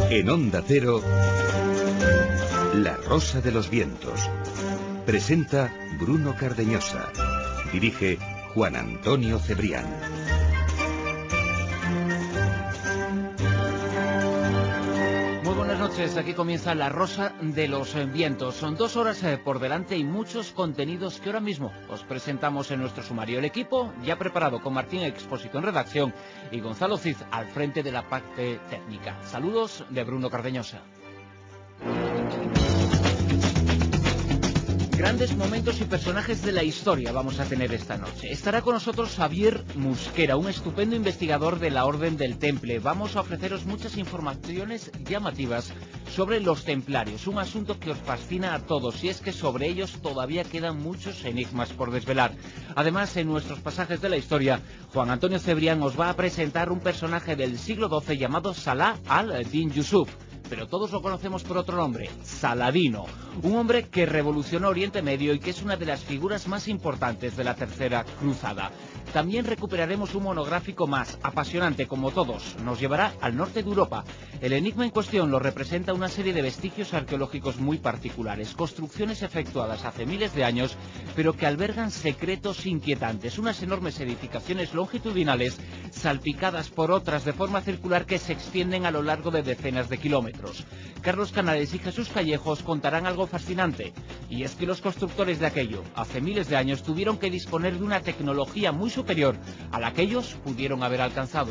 En Onda Cero, La Rosa de los Vientos. Presenta Bruno Cardeñosa. Dirige Juan Antonio Cebrián. Muy buenas noches, aquí comienza La Rosa de los Vientos. Son 2 horas por delante y muchos contenidos que ahora mismo os presentamos en nuestro sumario. El equipo ya preparado con Martín Expósito en redacción y Gonzalo Cid al frente de la parte técnica. Saludos de Bruno Cardeñosa. Grandes momentos y personajes de la historia vamos a tener esta noche. Estará con nosotros Xavier Musquera, un estupendo investigador de la Orden del Temple. Vamos a ofreceros muchas informaciones llamativas sobre los templarios, un asunto que os fascina a todos, y es que sobre ellos todavía quedan muchos enigmas por desvelar. Además, en nuestros pasajes de la historia, Juan Antonio Cebrián os va a presentar un personaje del siglo XII llamado Salah al-Din Yusuf, pero todos lo conocemos por otro nombre, Saladino, un hombre que revolucionó Oriente Medio y que es una de las figuras más importantes de la Tercera Cruzada. También recuperaremos un monográfico más, apasionante como todos, nos llevará al norte de Europa. El enigma en cuestión lo representa una serie de vestigios arqueológicos muy particulares, construcciones efectuadas hace miles de años, pero que albergan secretos inquietantes, unas enormes edificaciones longitudinales salpicadas por otras de forma circular que se extienden a lo largo de decenas de kilómetros. Carlos Canales y Jesús Callejos contarán algo fascinante, y es que los constructores de aquello, hace miles de años, tuvieron que disponer de una tecnología muy superior a la que ellos pudieron haber alcanzado.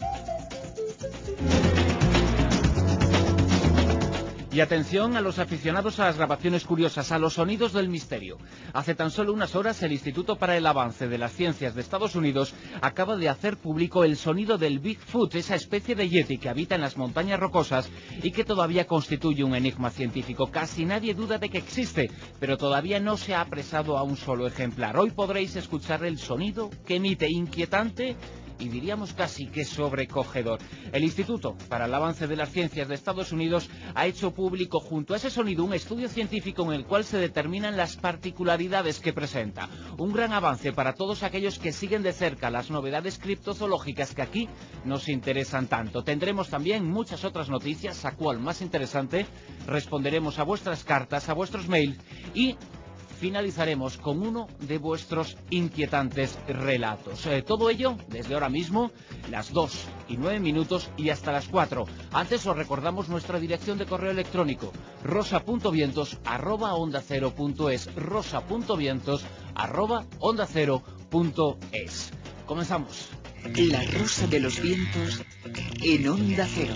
Y atención a los aficionados a las grabaciones curiosas, a los sonidos del misterio. Hace tan solo unas horas el Instituto para el Avance de las Ciencias de Estados Unidos acaba de hacer público el sonido del Bigfoot, esa especie de yeti que habita en las montañas rocosas y que todavía constituye un enigma científico. Casi nadie duda de que existe, pero todavía no se ha apresado a un solo ejemplar. Hoy podréis escuchar el sonido que emite, inquietante y diríamos casi que sobrecogedor. El Instituto para el Avance de las Ciencias de Estados Unidos ha hecho público junto a ese sonido un estudio científico en el cual se determinan las particularidades que presenta. Un gran avance para todos aquellos que siguen de cerca las novedades criptozoológicas que aquí nos interesan tanto. Tendremos también muchas otras noticias, a cual más interesante, responderemos a vuestras cartas, a vuestros mails y finalizaremos con uno de vuestros inquietantes relatos. Todo ello desde ahora mismo, las 2:09 y hasta las 4. Antes os recordamos nuestra dirección de correo electrónico, rosa.vientos@ondacero.es, rosa.vientos@ondacero.es. Comenzamos. La Rosa de los Vientos en Onda Cero.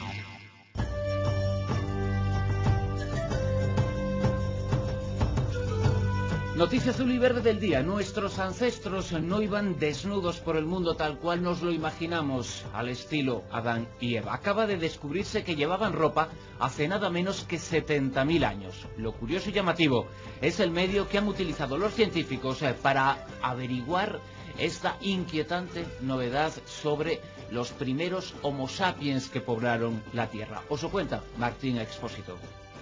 Noticia azul y verde del día. Nuestros ancestros no iban desnudos por el mundo tal cual nos lo imaginamos, al estilo Adán y Eva. Acaba de descubrirse que llevaban ropa hace nada menos que 70.000 años. Lo curioso y llamativo es el medio que han utilizado los científicos para averiguar esta inquietante novedad sobre los primeros Homo sapiens que poblaron la Tierra. Os lo cuenta Martín Expósito.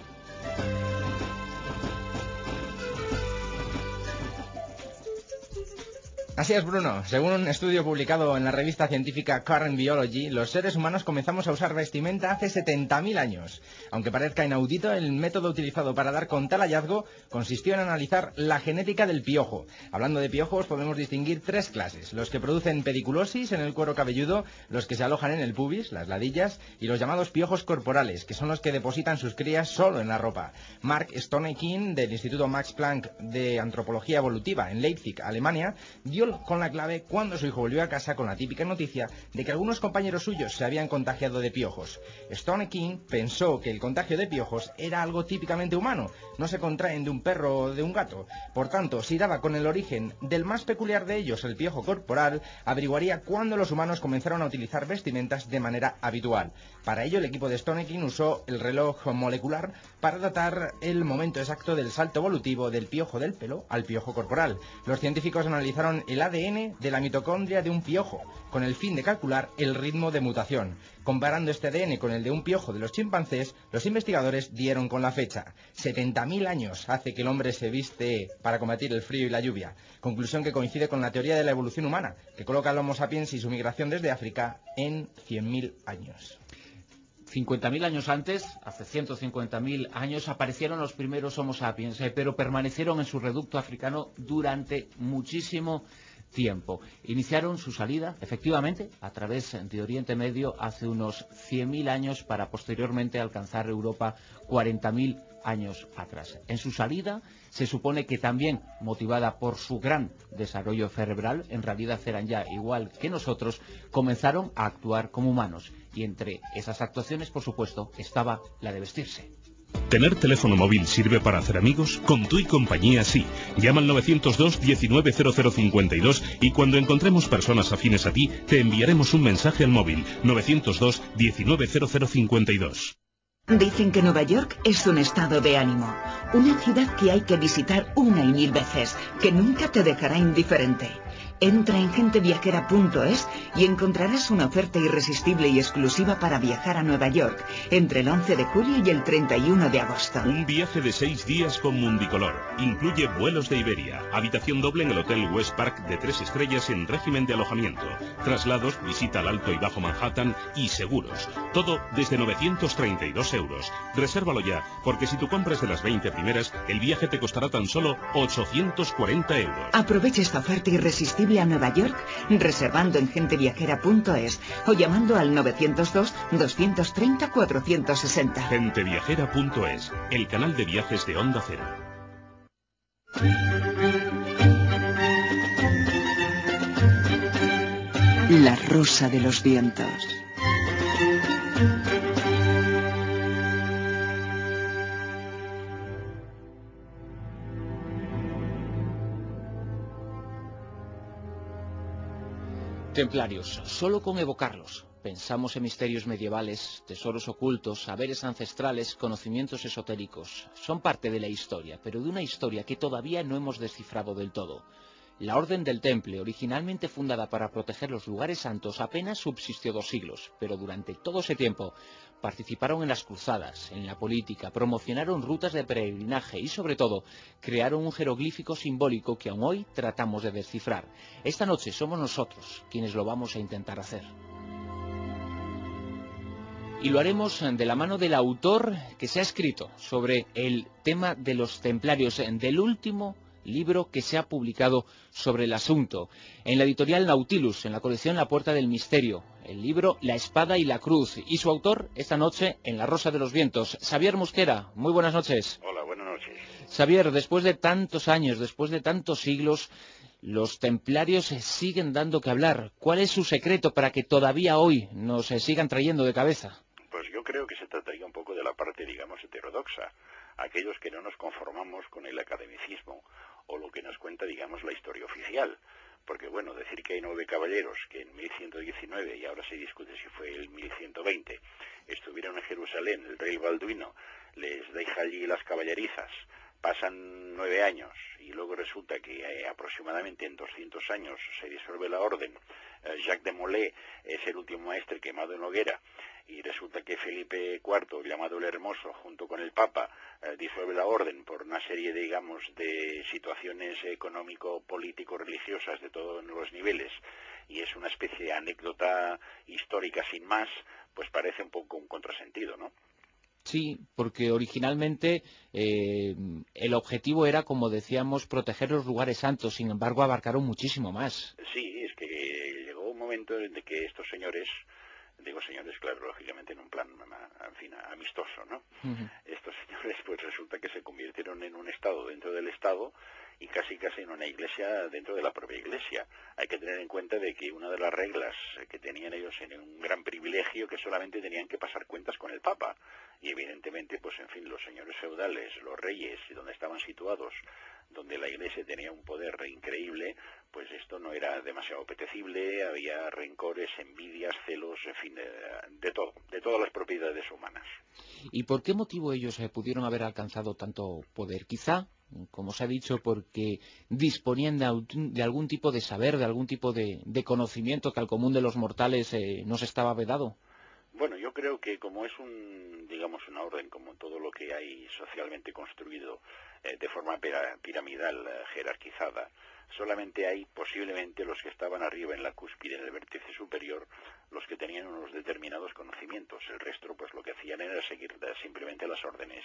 Así es, Bruno. Según un estudio publicado en la revista científica Current Biology, los seres humanos comenzamos a usar vestimenta hace 70.000 años. Aunque parezca inaudito, el método utilizado para dar con tal hallazgo consistió en analizar la genética del piojo. Hablando de piojos, podemos distinguir 3 clases: los que producen pediculosis en el cuero cabelludo, los que se alojan en el pubis, las ladillas, y los llamados piojos corporales, que son los que depositan sus crías solo en la ropa. Mark Stonekin, del Instituto Max Planck de Antropología Evolutiva en Leipzig, Alemania, dio con la clave cuando su hijo volvió a casa con la típica noticia de que algunos compañeros suyos se habían contagiado de piojos. Stonekin pensó que el contagio de piojos era algo típicamente humano, no se contraen de un perro o de un gato. Por tanto, si daba con el origen del más peculiar de ellos, el piojo corporal, averiguaría cuándo los humanos comenzaron a utilizar vestimentas de manera habitual. Para ello, el equipo de Stonekin usó el reloj molecular para datar el momento exacto del salto evolutivo del piojo del pelo al piojo corporal. Los científicos analizaron el ADN de la mitocondria de un piojo, con el fin de calcular el ritmo de mutación. Comparando este ADN con el de un piojo de los chimpancés, los investigadores dieron con la fecha. 70.000 años hace que el hombre se viste para combatir el frío y la lluvia. Conclusión que coincide con la teoría de la evolución humana, que coloca al Homo sapiens y su migración desde África en 100.000 años. 50.000 años antes, hace 150.000 años, aparecieron los primeros Homo sapiens, pero permanecieron en su reducto africano durante muchísimo tiempo. Iniciaron su salida, efectivamente, a través de Oriente Medio hace unos 100.000 años para posteriormente alcanzar Europa 40.000 años atrás. En su salida se supone que también motivada por su gran desarrollo cerebral, en realidad eran ya igual que nosotros, comenzaron a actuar como humanos. Y entre esas actuaciones, por supuesto, estaba la de vestirse. ¿Tener teléfono móvil sirve para hacer amigos? Con Tu y Compañía sí. Llama al 902 190052 y cuando encontremos personas afines a ti, te enviaremos un mensaje al móvil 902 190052. Dicen que Nueva York es un estado de ánimo, una ciudad que hay que visitar una y mil veces, que nunca te dejará indiferente. Entra en genteviajera.es y encontrarás una oferta irresistible y exclusiva para viajar a Nueva York entre el 11 de julio y el 31 de agosto. Un viaje de 6 días con Mundicolor. Incluye vuelos de Iberia, habitación doble en el Hotel West Park de 3 estrellas en régimen de alojamiento, traslados, visita al Alto y Bajo Manhattan y seguros. Todo desde 932 euros. Resérvalo ya, porque si tú compras de las 20 primeras, el viaje te costará tan solo 840 euros. Aprovecha esta oferta irresistible a Nueva York reservando en genteviajera.es o llamando al 902 230 460. Genteviajera.es, el canal de viajes de Onda Cero. La rosa de los vientos. Templarios, solo con evocarlos, pensamos en misterios medievales, tesoros ocultos, saberes ancestrales, conocimientos esotéricos. Son parte de la historia, pero de una historia que todavía no hemos descifrado del todo. La Orden del Temple, originalmente fundada para proteger los lugares santos, apenas subsistió 2 siglos, pero durante todo ese tiempo participaron en las cruzadas, en la política, promocionaron rutas de peregrinaje y, sobre todo, crearon un jeroglífico simbólico que aún hoy tratamos de descifrar. Esta noche somos nosotros quienes lo vamos a intentar hacer. Y lo haremos de la mano del autor que se ha escrito sobre el tema de los templarios, del último libro que se ha publicado sobre el asunto, en la editorial Nautilus, en la colección La Puerta del Misterio, el libro La Espada y la Cruz, y su autor esta noche en La Rosa de los Vientos, Xavier Musquera. Muy buenas noches. Hola, buenas noches. Xavier, después de tantos años, después de tantos siglos, los templarios siguen dando que hablar. ¿Cuál es su secreto para que todavía hoy nos sigan trayendo de cabeza? Pues yo creo que se trataría un poco de la parte, digamos, heterodoxa, aquellos que no nos conformamos con el academicismo o lo que nos cuenta, digamos, la historia oficial. Porque, bueno, decir que hay 9 caballeros que en 1119, y ahora se discute si fue el 1120, estuvieron en Jerusalén, el rey Balduino les deja allí las caballerizas, pasan 9 años y luego resulta que aproximadamente en 200 años se disuelve la orden. Jacques de Molay es el último maestre quemado en hoguera y resulta que Felipe IV, llamado el Hermoso, junto con el Papa, disuelve la orden por una serie, digamos, de situaciones económico-político-religiosas de todos los niveles, y es una especie de anécdota histórica sin más, pues parece un poco un contrasentido, ¿no? Sí, porque originalmente el objetivo era, como decíamos, proteger los lugares santos, sin embargo abarcaron muchísimo más. Sí, es que llegó un momento en que estos señores, digo señores, claro, lógicamente en un plan, en fin, amistoso, ¿no? Estos señores, pues resulta que se convirtieron en un Estado dentro del Estado y casi en una iglesia dentro de la propia iglesia. Hay que tener en cuenta de que una de las reglas que tenían ellos en un gran privilegio, que solamente tenían que pasar cuentas con el Papa. Y evidentemente, pues en fin, los señores feudales, los reyes, donde estaban situados, donde la iglesia tenía un poder increíble, pues esto no era demasiado apetecible, había rencores, envidias, celos, en fin, de todo, de todas las propiedades humanas. ¿Y por qué motivo ellos pudieron haber alcanzado tanto poder? Quizá, como se ha dicho, porque disponían de algún tipo de saber, de algún tipo de conocimiento que al común de los mortales nos estaba vedado. Bueno, yo creo que como es digamos, una orden, como todo lo que hay socialmente construido de forma piramidal, jerarquizada, solamente hay posiblemente los que estaban arriba en la cúspide, en el vértice superior, los que tenían unos determinados conocimientos. El resto, pues lo que hacían era seguir simplemente las órdenes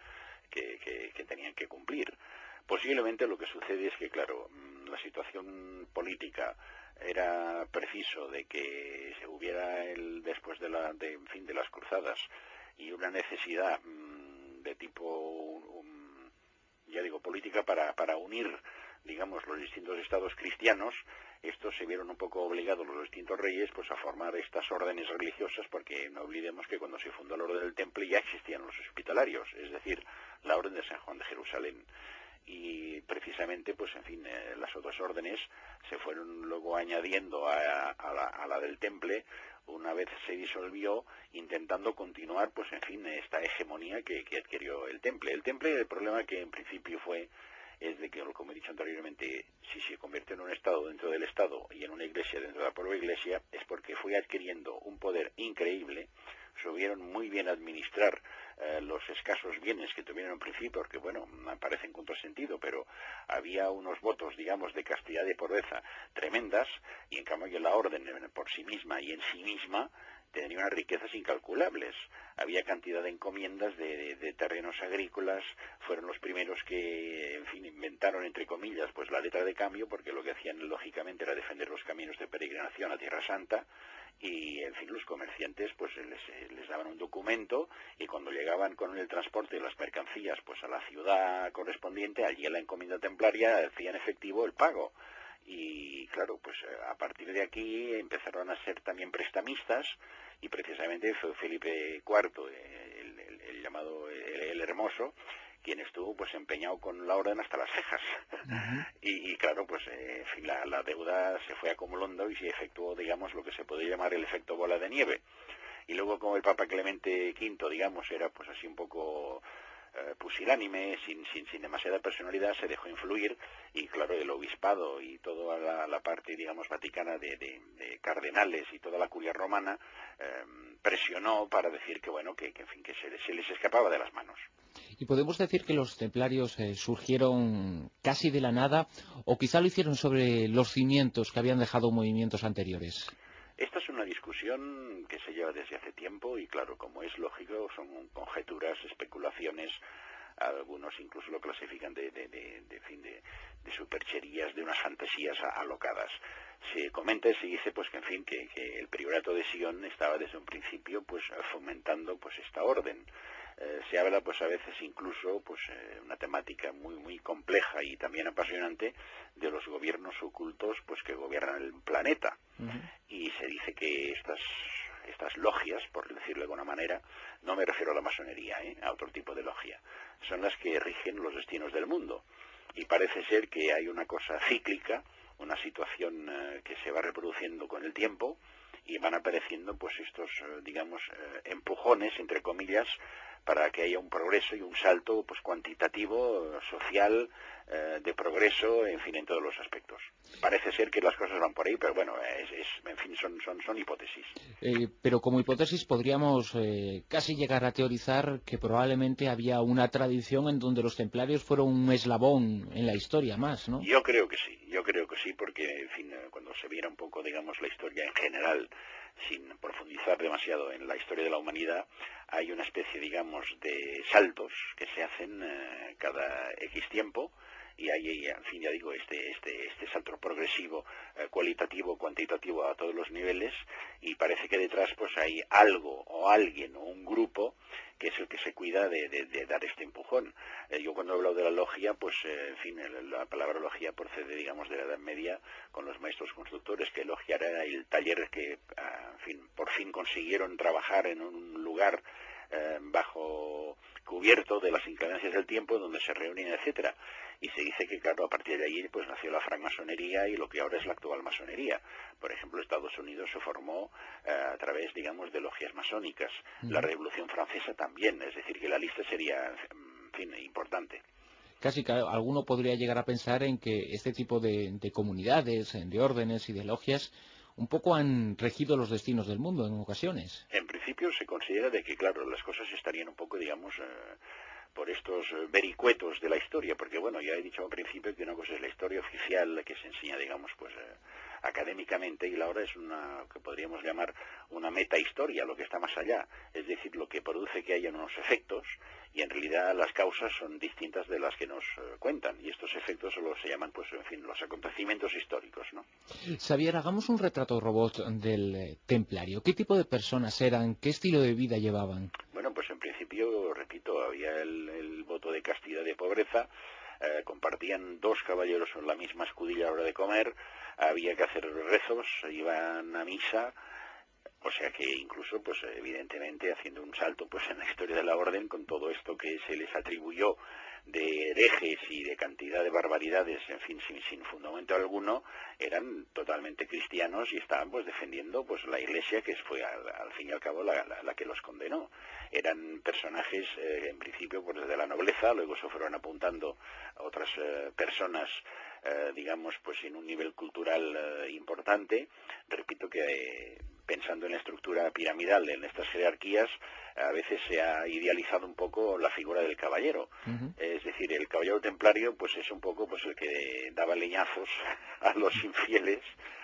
que tenían que cumplir. Posiblemente lo que sucede es que, claro, la situación política era preciso de que se hubiera después de las cruzadas y una necesidad de tipo, ya digo, política para unir, digamos, los distintos estados cristianos. Estos se vieron un poco obligados, los distintos reyes, pues a formar estas órdenes religiosas, porque no olvidemos que cuando se fundó la Orden del Temple ya existían los hospitalarios, es decir, la Orden de San Juan de Jerusalén. Y precisamente, pues en fin, las otras órdenes se fueron luego añadiendo a la del Temple una vez se disolvió, intentando continuar, pues en fin, esta hegemonía que adquirió el Temple. El problema que en principio es de que, como he dicho anteriormente, si se convierte en un Estado dentro del Estado y en una Iglesia dentro de la propia Iglesia, es porque fue adquiriendo un poder increíble. Supieron muy bien administrar los escasos bienes que tuvieron en principio, porque, bueno, me parece en contrasentido, pero había unos votos, digamos, de castidad y de pobreza tremendas, y en cambio la orden por sí misma y en sí misma tenía unas riquezas incalculables. Había cantidad de encomiendas de terrenos agrícolas. Fueron los primeros que, en fin, inventaron, entre comillas, pues la letra de cambio, porque lo que hacían lógicamente era defender los caminos de peregrinación a Tierra Santa. Y, en fin, los comerciantes pues les daban un documento, y cuando llegaban con el transporte de las mercancías pues a la ciudad correspondiente, allí en la encomienda templaria hacían efectivo el pago. Y claro, pues a partir de aquí empezaron a ser también prestamistas, y precisamente fue Felipe IV, el llamado el Hermoso, quien estuvo pues empeñado con la orden hasta las cejas. Y claro, pues en fin, la deuda se fue acumulando y se efectuó, digamos, lo que se puede llamar el efecto bola de nieve. Y luego, como el Papa Clemente V, digamos, era pues así un poco pusilánime, sin demasiada personalidad, se dejó influir, y claro, el obispado y toda la parte, digamos, vaticana de cardenales y toda la curia romana presionó para decir que, bueno, que en fin, que se les escapaba de las manos. ¿Y podemos decir que los templarios surgieron casi de la nada, o quizá lo hicieron sobre los cimientos que habían dejado movimientos anteriores? Esta es una discusión que se lleva desde hace tiempo, y claro, como es lógico, son conjeturas, especulaciones. Algunos incluso lo clasifican de supercherías, de unas fantasías alocadas. Se comenta y se dice pues que, en fin, que el priorato de Sion estaba desde un principio pues fomentando pues esta orden. Se habla pues a veces incluso pues una temática muy muy compleja y también apasionante de los gobiernos ocultos pues que gobiernan el planeta. Y se dice que estas logias, por decirlo de alguna manera, no me refiero a la masonería, a otro tipo de logia, son las que rigen los destinos del mundo. Y parece ser que hay una cosa cíclica, una situación que se va reproduciendo con el tiempo, y van apareciendo pues estos, digamos, empujones, entre comillas, para que haya un progreso y un salto pues cuantitativo, social, de progreso, en fin, en todos los aspectos. Parece ser que las cosas van por ahí, pero bueno, en fin, son hipótesis. Pero como hipótesis podríamos casi llegar a teorizar que probablemente había una tradición en donde los templarios fueron un eslabón en la historia más, ¿no? Yo creo que sí, porque, en fin, cuando se viera un poco, digamos, la historia en general, sin profundizar demasiado en la historia de la humanidad, hay una especie, digamos, de saltos que se hacen cada X tiempo, y hay, en fin, ya digo, este salto progresivo, cualitativo, cuantitativo a todos los niveles, y parece que detrás pues hay algo o alguien o un grupo que es el que se cuida de dar este empujón. Yo cuando he hablado de la logia, pues en fin, la palabra logia procede, digamos, de la Edad Media, con los maestros constructores, que logia era el taller que, en fin, por fin consiguieron trabajar en un lugar bajo cubierto de las inclemencias del tiempo, donde se reunían, etcétera. Y se dice que, claro, a partir de allí pues nació la francmasonería y lo que ahora es la actual masonería. Por ejemplo, Estados Unidos se formó a través, digamos, de logias masónicas. La Revolución Francesa también, es decir, que la lista sería, en fin, importante. Casi que alguno podría llegar a pensar en que este tipo de comunidades, de órdenes y de logias, un poco han regido los destinos del mundo en ocasiones. En principio principio se considera de que, claro, las cosas estarían un poco, digamos, por estos vericuetos de la historia, porque bueno, ya he dicho al principio que una cosa es la historia oficial, la que se enseña, digamos, pues académicamente, y la otra es una que podríamos llamar una metahistoria, lo que está más allá, es decir, lo que produce que haya unos efectos, y en realidad las causas son distintas de las que nos cuentan, y estos efectos solo se llaman, pues en fin, los acontecimientos históricos, ¿no? Xavier, hagamos un retrato robot del templario. ¿Qué tipo de personas eran? ¿Qué estilo de vida llevaban? Bueno, pues en principio, repito, había el voto de castidad y de pobreza, compartían 2 caballeros en la misma escudilla a la hora de comer, había que hacer rezos, iban a misa, o sea que incluso, pues evidentemente, haciendo un salto pues en la historia de la orden, con todo esto que se les atribuyó de herejes y de cantidad de barbaridades, en fin, sin fundamento alguno, eran totalmente cristianos y estaban pues defendiendo pues la Iglesia, que fue al fin y al cabo la que los condenó. Eran personajes, en principio, pues desde la nobleza, luego se fueron apuntando a otras personas, digamos, pues en un nivel cultural importante. Repito que pensando en la estructura piramidal, en estas jerarquías, a veces se ha idealizado un poco la figura del caballero. Es decir, el caballero templario pues es un poco pues el que daba leñazos a los infieles,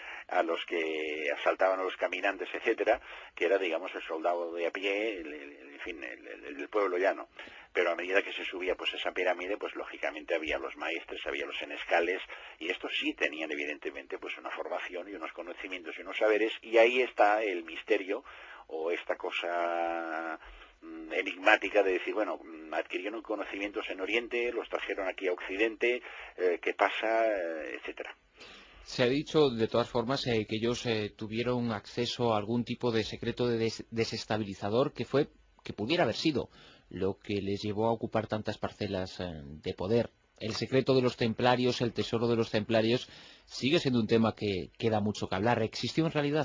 a los que asaltaban a los caminantes, etcétera, que era, digamos, el soldado de a pie, en fin, el pueblo llano. Pero a medida que se subía pues esa pirámide, pues lógicamente había los maestres, había los senescales, y estos sí tenían evidentemente pues una formación y unos conocimientos y unos saberes, y ahí está el misterio o esta cosa enigmática de decir, bueno, adquirieron conocimientos en Oriente, los trajeron aquí a Occidente, ¿qué pasa?, etcétera. Se ha dicho, de todas formas, que ellos tuvieron acceso a algún tipo de secreto desestabilizador que pudiera haber sido lo que les llevó a ocupar tantas parcelas de poder. El secreto de los templarios, el tesoro de los templarios, sigue siendo un tema que da mucho que hablar. ¿Existió en realidad?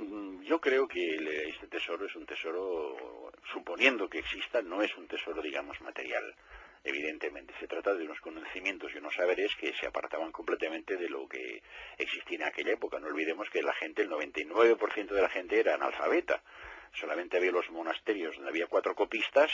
Yo creo que este tesoro es un tesoro, suponiendo que exista, no es un tesoro, digamos, material. Evidentemente, se trata de unos conocimientos y unos saberes que se apartaban completamente de lo que existía en aquella época. No olvidemos que la gente, el 99% de la gente era analfabeta. Solamente había los monasterios donde había 4 copistas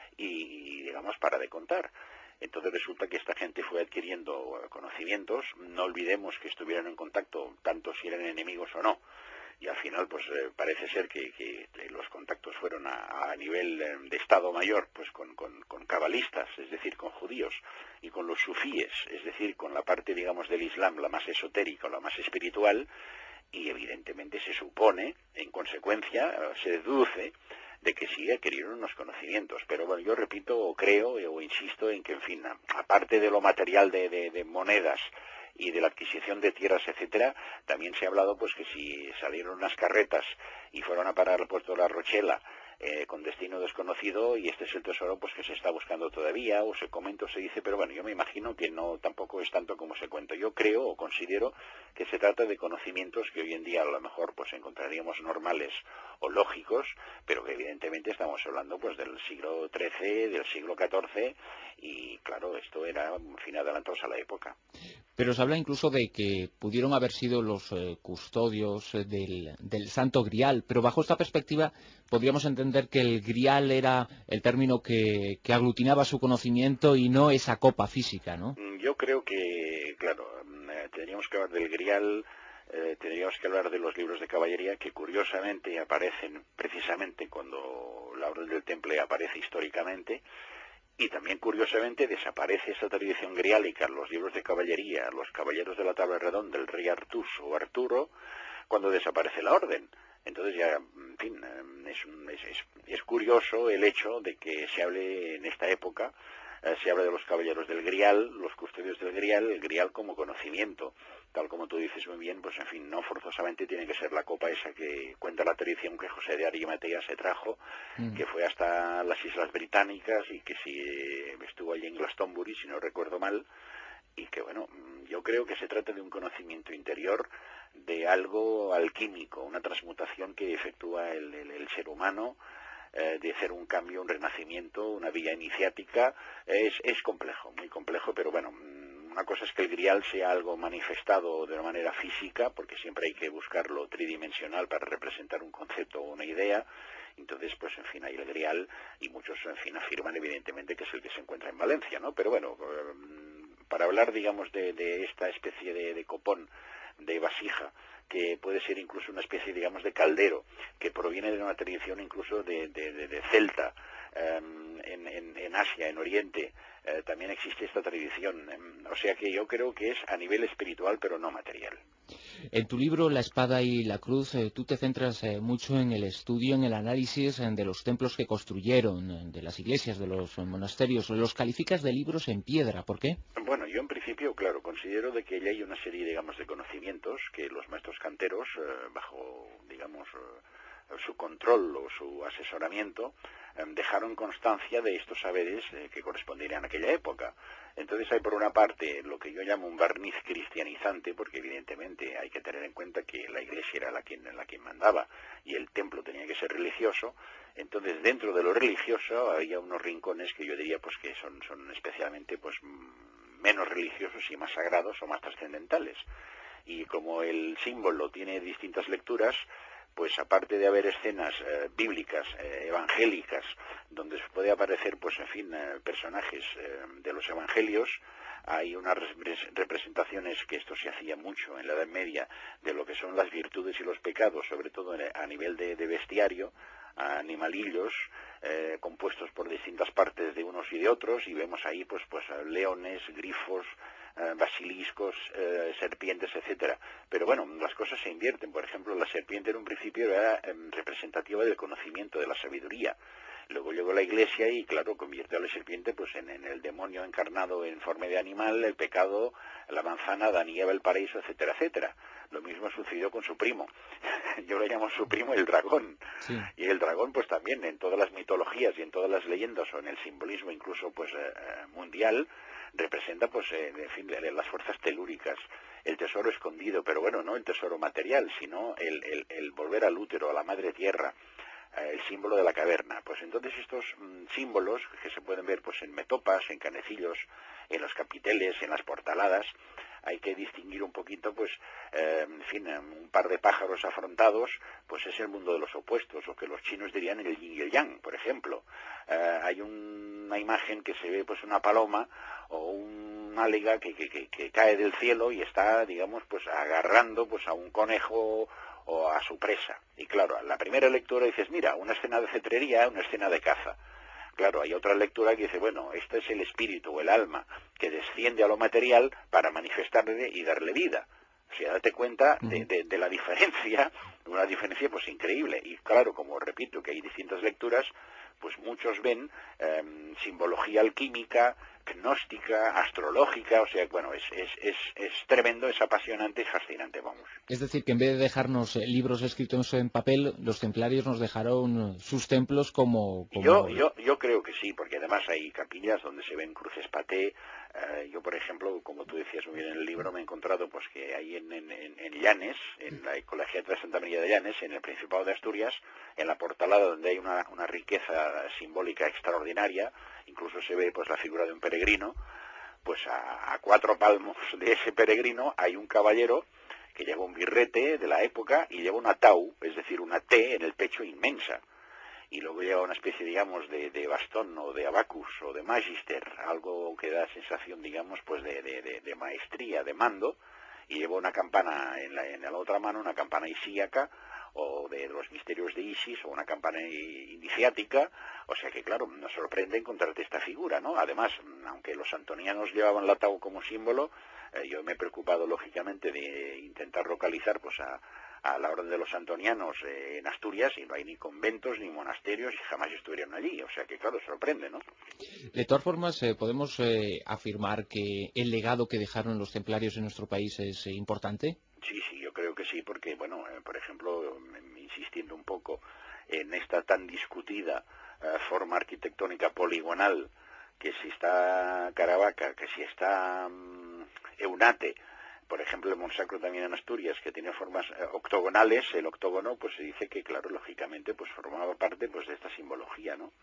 y, digamos, para de contar. Entonces resulta que esta gente fue adquiriendo conocimientos. No olvidemos que estuvieron en contacto, tanto si eran enemigos o no. Y al final, pues parece ser que los contactos fueron a nivel de Estado Mayor, pues con cabalistas, es decir, con judíos, y con los sufíes, es decir, con la parte, digamos, del Islam, la más esotérica, la más espiritual, y evidentemente se supone, en consecuencia, se deduce de que sí adquirieron unos conocimientos. Pero bueno, yo repito, o creo, o insisto en que, en fin, aparte de lo material de monedas, y de la adquisición de tierras, etcétera, también se ha hablado pues que si salieron unas carretas y fueron a parar al puerto de La Rochela con destino desconocido, y este es el tesoro pues que se está buscando todavía, o se comenta o se dice, pero bueno, yo me imagino que no, tampoco es tanto como se cuenta. Yo creo o considero que se trata de conocimientos que hoy en día a lo mejor pues encontraríamos normales o lógicos, pero que evidentemente estamos hablando pues del siglo XIII, del siglo XIV, y claro, esto era, en fin, adelantados a la época. Pero se habla incluso de que pudieron haber sido los custodios del Santo Grial, pero bajo esta perspectiva podríamos entender que el Grial era el término que aglutinaba su conocimiento y no esa copa física, ¿no? Yo creo que, claro, tendríamos que hablar del Grial, tendríamos que hablar de los libros de caballería que curiosamente aparecen precisamente cuando la Orden del Temple aparece históricamente. Y también, curiosamente, desaparece esa tradición griálica, los libros de caballería, los caballeros de la tabla redonda, el rey Artús o Arturo, cuando desaparece la orden. Entonces ya, en fin, es curioso el hecho de que se hable en esta época, se habla de los caballeros del Grial, los custodios del Grial, el Grial como conocimiento. Tal como tú dices muy bien, pues en fin, no forzosamente tiene que ser la copa esa que cuenta la tradición que José de Arimatea se trajo, que fue hasta las Islas Británicas y que sí estuvo allí en Glastonbury, si no recuerdo mal, y que bueno, yo creo que se trata de un conocimiento interior, de algo alquímico, una transmutación que efectúa el ser humano, de hacer un cambio, un renacimiento, una vía iniciática. Es complejo, muy complejo, pero bueno, una cosa es que el Grial sea algo manifestado de una manera física, porque siempre hay que buscarlo tridimensional para representar un concepto o una idea, Entonces, pues en fin, hay el Grial y muchos, en fin, afirman evidentemente que es el que se encuentra en Valencia, ¿no? Pero bueno, para hablar, digamos, de esta especie de copón, de vasija, que puede ser incluso una especie, digamos, de caldero, que proviene de una tradición incluso de celta, en Asia, en Oriente, también existe esta tradición. O sea que yo creo que es a nivel espiritual, pero no material. En tu libro La espada y la cruz, tú te centras mucho en el estudio, en el análisis de los templos que construyeron, de las iglesias, de los monasterios. Los calificas de libros en piedra. ¿Por qué? Bueno, yo en principio, claro, considero de que ya hay una serie, digamos, de conocimientos que los maestros canteros, bajo, digamos, su control o su asesoramiento, dejaron constancia de estos saberes que corresponderían a aquella época. Entonces hay por una parte lo que yo llamo un barniz cristianizante, porque evidentemente hay que tener en cuenta que la iglesia era la quien mandaba y el templo tenía que ser religioso. Entonces dentro de lo religioso había unos rincones que yo diría pues que son especialmente pues menos religiosos y más sagrados o más trascendentales. Y como el símbolo tiene distintas lecturas, pues aparte de haber escenas bíblicas, evangélicas, donde se puede aparecer, pues en fin, personajes de los evangelios, hay unas representaciones, que esto se hacía mucho en la Edad Media, de lo que son las virtudes y los pecados, sobre todo a nivel de bestiario, animalillos, compuestos por distintas partes de unos y de otros, y vemos ahí pues leones, grifos, basiliscos, serpientes, etcétera. Pero bueno, las cosas se invierten. Por ejemplo, la serpiente en un principio era representativa del conocimiento, de la sabiduría. Luego llegó la Iglesia y, claro, convirtió a la serpiente pues en el demonio encarnado en forma de animal, el pecado, la manzana, Adán y Eva, el paraíso, etcétera, etcétera. Lo mismo sucedió con su primo. Yo le llamo su primo el dragón. Sí. Y el dragón, pues también en todas las mitologías y en todas las leyendas o en el simbolismo incluso pues mundial, representa pues en fin las fuerzas telúricas, el tesoro escondido, pero bueno, no el tesoro material, sino el volver al útero, a la madre tierra, el símbolo de la caverna. Pues entonces estos símbolos que se pueden ver pues en metopas, en canecillos, en los capiteles, en las portaladas, hay que distinguir un poquito, pues, en fin, un par de pájaros afrontados, pues es el mundo de los opuestos, o que los chinos dirían el yin y el yang, por ejemplo. Hay una imagen que se ve, pues, una paloma o un áliga que cae del cielo y está, digamos, pues, agarrando, pues, a un conejo o a su presa. Y claro, la primera lectura dices, mira, una escena de cetrería, una escena de caza. Claro, hay otra lectura que dice, bueno, este es el espíritu o el alma que desciende a lo material para manifestarle y darle vida. O sea, date cuenta de la diferencia, una diferencia pues increíble. Y claro, como repito que hay distintas lecturas, pues muchos ven simbología alquímica, gnóstica, astrológica, o sea, bueno, es tremendo, es apasionante y fascinante, vamos. Es decir, que en vez de dejarnos libros escritos en papel, los templarios nos dejaron sus templos como... Yo creo que sí, porque además hay capillas donde se ven cruces paté. Yo, por ejemplo, como tú decías muy bien en el libro, me he encontrado pues que hay en Llanes, en la Colegiata de Santa María de Llanes, en el Principado de Asturias, en la portalada donde hay una riqueza simbólica extraordinaria, incluso se ve pues la figura de un peregrino, pues a 4 palmos de ese peregrino hay un caballero que lleva un birrete de la época y lleva una tau, es decir, una T en el pecho inmensa. Y luego lleva una especie, digamos, de bastón o de abacus o de magister, algo que da sensación, digamos, pues de maestría, de mando, y lleva una campana en la otra mano, una campana isíaca, o de los misterios de Isis, o una campana iniciática. O sea que, claro, nos sorprende encontrarte esta figura, ¿no? Además, aunque los antonianos llevaban la tau como símbolo, yo me he preocupado, lógicamente, de intentar localizar, pues, a la orden de los antonianos en Asturias, y no hay ni conventos ni monasterios y jamás estuvieron allí. O sea que, claro, sorprende, ¿no? De todas formas, podemos afirmar que el legado que dejaron los templarios en nuestro país es importante. Sí, yo creo que sí, porque, bueno, por ejemplo, insistiendo un poco en esta tan discutida forma arquitectónica poligonal, que si está Caravaca, que si está Eunate, por ejemplo, el Monsacro también en Asturias, que tiene formas octogonales, el octógono, pues se dice que, claro, lógicamente, pues formaba parte pues de esta simbología, ¿no?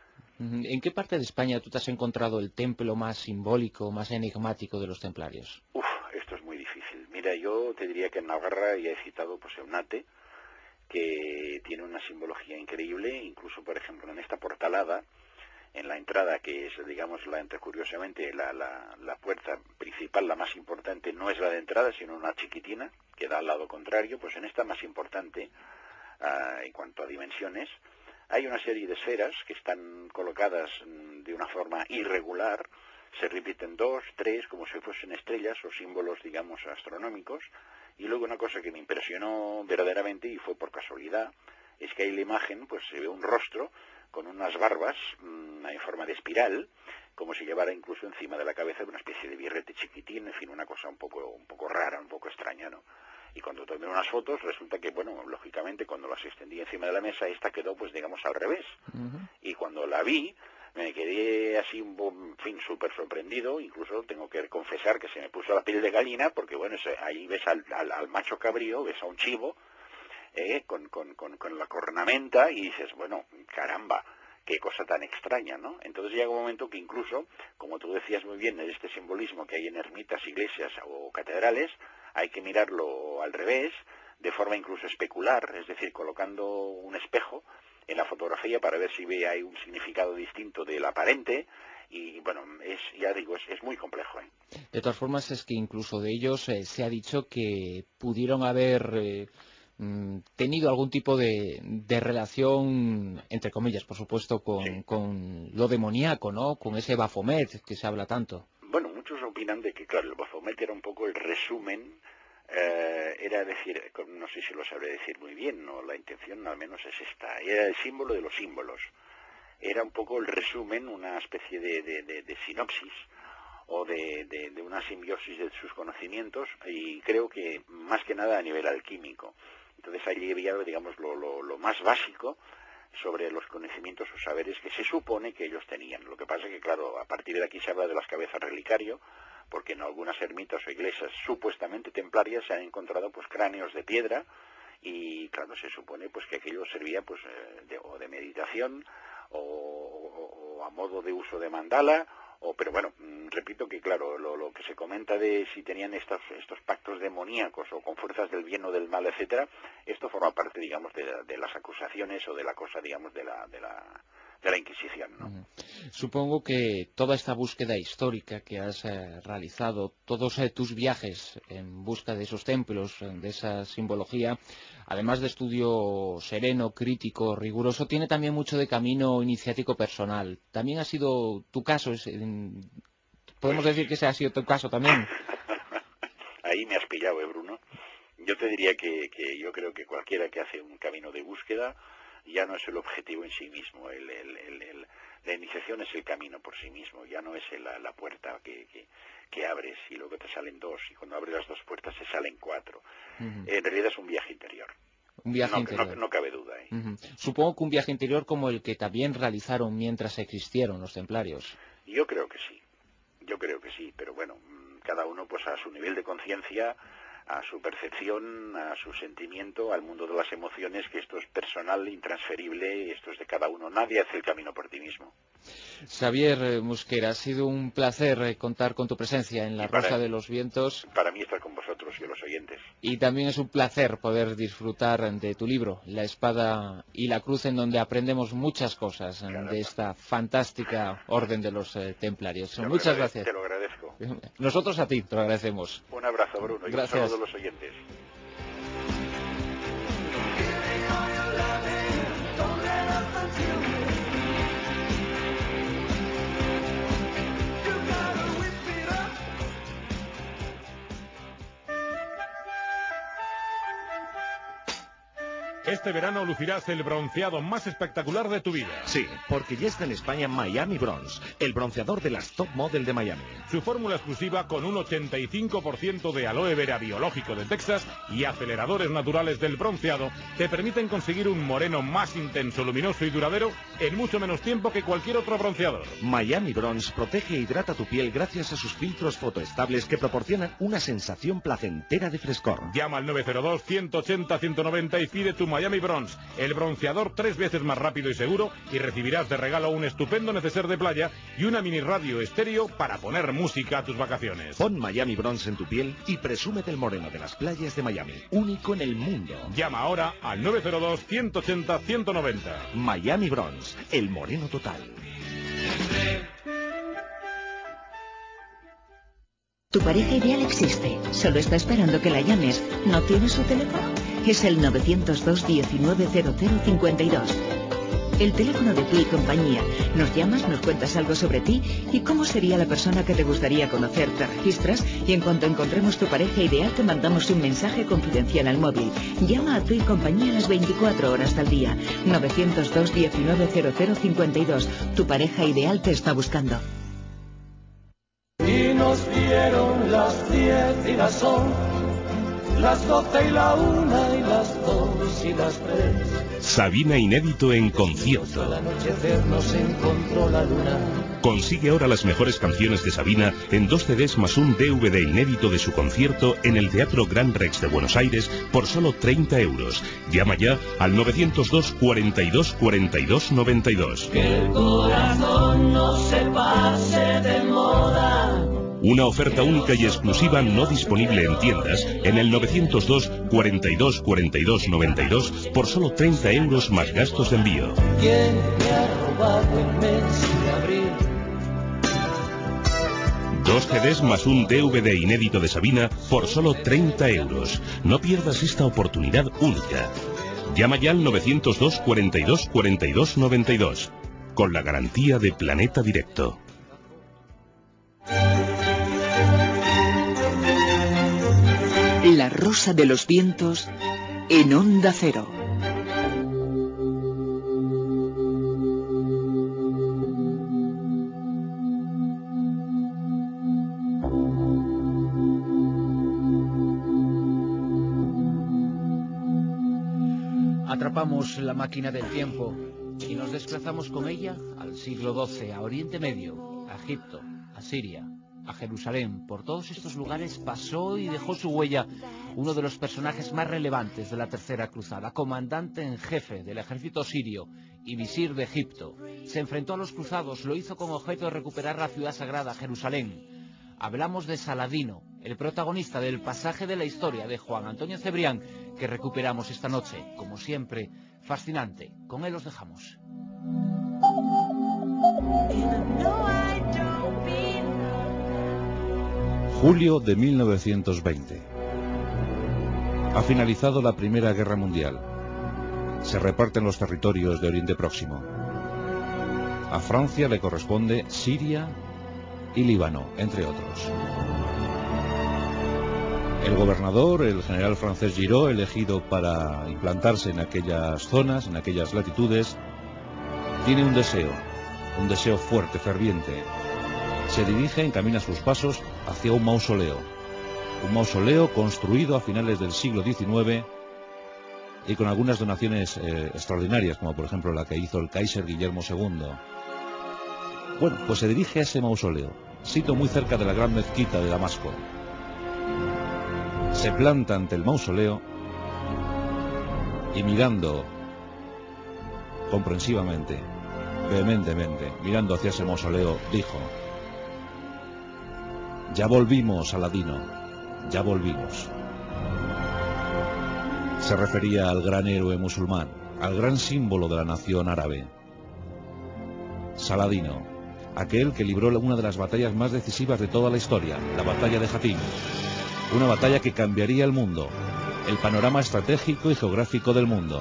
¿En qué parte de España tú te has encontrado el templo más simbólico, más enigmático de los templarios? Esto es muy difícil. Mira, yo te diría que en Navarra ya he citado pues Eunate, que tiene una simbología increíble, incluso por ejemplo en esta portalada, en la entrada, que es, digamos, curiosamente, la puerta principal, la más importante, no es la de entrada, sino una chiquitina, que da al lado contrario, pues en esta más importante, en cuanto a dimensiones, hay una serie de esferas que están colocadas de una forma irregular, se repiten 2, 3, como si fuesen estrellas o símbolos, digamos, astronómicos, y luego una cosa que me impresionó verdaderamente, y fue por casualidad, es que ahí la imagen, pues se ve un rostro con unas barbas en forma de espiral, como si llevara incluso encima de la cabeza una especie de birrete chiquitín, en fin, una cosa un poco rara, un poco extraña, ¿no? Y cuando tomé unas fotos, resulta que, bueno, lógicamente, cuando las extendí encima de la mesa, esta quedó, pues, digamos, al revés. Y cuando la vi, me quedé así, en fin, súper sorprendido. Incluso tengo que confesar que se me puso la piel de gallina, porque, bueno, ahí ves al macho cabrío, ves a un chivo, con la cornamenta, y dices, bueno, caramba, qué cosa tan extraña, ¿no? Entonces llega un momento que incluso, como tú decías muy bien, este simbolismo que hay en ermitas, iglesias o catedrales, hay que mirarlo al revés, de forma incluso especular, es decir, colocando un espejo en la fotografía para ver si hay un significado distinto del aparente, y bueno, ya digo, es muy complejo, ¿eh? De todas formas, es que incluso de ellos se ha dicho que pudieron haber tenido algún tipo de relación, entre comillas, por supuesto, con lo demoníaco, ¿no? Con ese Baphomet que se habla tanto. Bueno, muchos opinan de que, claro, el Baphomet era un poco el resumen, era decir, no sé si lo sabré decir muy bien, no, la intención al menos es esta, era el símbolo de los símbolos, era un poco el resumen, una especie de sinopsis, o de una simbiosis de sus conocimientos, y creo que más que nada a nivel alquímico. Entonces ahí había, digamos, lo más básico sobre los conocimientos o saberes que se supone que ellos tenían. Lo que pasa es que, claro, a partir de aquí se habla de las cabezas relicario, porque en algunas ermitas o iglesias supuestamente templarias se han encontrado, pues, cráneos de piedra, y claro, se supone, pues, que aquello servía, pues, o de meditación, o a modo de uso de mandala, pero bueno, repito que, claro, lo que se comenta de si tenían estos pactos demoníacos o con fuerzas del bien o del mal, etcétera, esto forma parte, digamos, de las acusaciones o de la cosa, digamos, de la Inquisición, ¿no? Supongo que toda esta búsqueda histórica que has realizado, todos tus viajes en busca de esos templos, de esa simbología, además de estudio sereno, crítico, riguroso, tiene también mucho de camino iniciático personal. ¿También ha sido tu caso? ¿Podemos decir que ese ha sido tu caso también? Ahí me has pillado, Bruno. Yo te diría que yo creo que cualquiera que hace un camino de búsqueda ya no es el objetivo en sí mismo. La iniciación es el camino por sí mismo, ya no es la puerta que abres y luego te salen 2, y cuando abres las 2 puertas se salen 4. En realidad es un viaje interior. Un viaje interior. No cabe duda, ¿eh? Supongo que un viaje interior como el que también realizaron mientras existieron los templarios. Yo creo que sí, pero bueno, cada uno, pues, a su nivel de conciencia, a su percepción, a su sentimiento, al mundo de las emociones, que esto es personal, intransferible, esto es de cada uno. Nadie hace el camino por ti mismo. Xavier Musquera, ha sido un placer contar con tu presencia en La Rosa de los Vientos. Para mí estar con vosotros y los oyentes. Y también es un placer poder disfrutar de tu libro, La Espada y la Cruz, en donde aprendemos muchas cosas de esta fantástica orden de los templarios. Muchas gracias. Te lo agradezco. Nosotros a ti te lo agradecemos. Un abrazo, Bruno, y gracias. Un saludo a los oyentes. Este verano lucirás el bronceado más espectacular de tu vida. Sí, porque ya está en España Miami Bronze, el bronceador de las top model de Miami. Su fórmula exclusiva con un 85% de aloe vera biológico de Texas y aceleradores naturales del bronceado te permiten conseguir un moreno más intenso, luminoso y duradero en mucho menos tiempo que cualquier otro bronceador. Miami Bronze protege e hidrata tu piel gracias a sus filtros fotoestables que proporcionan una sensación placentera de frescor. Llama al 902-180-190 y pide tu Miami Bronze, el bronceador 3 veces más rápido y seguro, y recibirás de regalo un estupendo neceser de playa y una mini radio estéreo para poner música a tus vacaciones. Pon Miami Bronze en tu piel y presume del moreno de las playas de Miami, único en el mundo. Llama ahora al 902-180-190. Miami Bronze, el moreno total. Tu pareja ideal existe, solo está esperando que la llames. ¿No tienes su teléfono? Es el 902 190052. El teléfono de tu y compañía. Nos llamas, nos cuentas algo sobre ti y cómo sería la persona que te gustaría conocer. Te registras y en cuanto encontremos tu pareja ideal te mandamos un mensaje confidencial al móvil. Llama a tu y compañía las 24 horas del día. 902 190052. Tu pareja ideal te está buscando. Y nos dieron las 10 y las 11, las 12 y la 1 y las 2 y las 3. Sabina inédito en concierto. Al anochecer nos encontró la luna. Consigue ahora las mejores canciones de Sabina en 2 CDs más un DVD inédito de su concierto en el Teatro Gran Rex de Buenos Aires por solo 30 euros. Llama ya al 902 42 42 92. Que el corazón no se pase de moda. Una oferta única y exclusiva no disponible en tiendas en el 902 42 42 92 por solo 30 euros más gastos de envío. ¿Quién me ha robado el mes de abril? 2 CDs más un DVD inédito de Sabina por solo 30 euros. No pierdas esta oportunidad única. Llama ya al 902 42 42 92 con la garantía de Planeta Directo. La Rosa de los Vientos en Onda Cero. Atrapamos la máquina del tiempo y nos desplazamos con ella al siglo XII, a Oriente Medio, a Egipto, a Siria, a Jerusalén. Por todos estos lugares pasó y dejó su huella uno de los personajes más relevantes de la Tercera Cruzada, comandante en jefe del ejército sirio y visir de Egipto. Se enfrentó a los cruzados, lo hizo con objeto de recuperar la ciudad sagrada, Jerusalén. Hablamos de Saladino, el protagonista del pasaje de la historia de Juan Antonio Cebrián, que recuperamos esta noche. Como siempre, fascinante. Con él os dejamos. Julio de 1920. Ha finalizado la Primera Guerra Mundial. Se reparten los territorios de Oriente Próximo. A Francia le corresponde Siria y Líbano, entre otros. El gobernador, el general francés Giraud, elegido para implantarse en aquellas zonas, en aquellas latitudes, tiene un deseo fuerte, ferviente. Se dirige, encamina sus pasos hacia un mausoleo construido a finales del siglo XIX y con algunas donaciones extraordinarias, como por ejemplo la que hizo el Kaiser Guillermo II. Bueno, pues se dirige a ese mausoleo, sito muy cerca de la gran mezquita de Damasco. Se planta ante el mausoleo y mirando comprensivamente, vehementemente, mirando hacia ese mausoleo, dijo: "Ya volvimos, Saladino, ya volvimos". Se refería al gran héroe musulmán, al gran símbolo de la nación árabe. Saladino, aquel que libró una de las batallas más decisivas de toda la historia, la batalla de Jatín. Una batalla que cambiaría el mundo, el panorama estratégico y geográfico del mundo.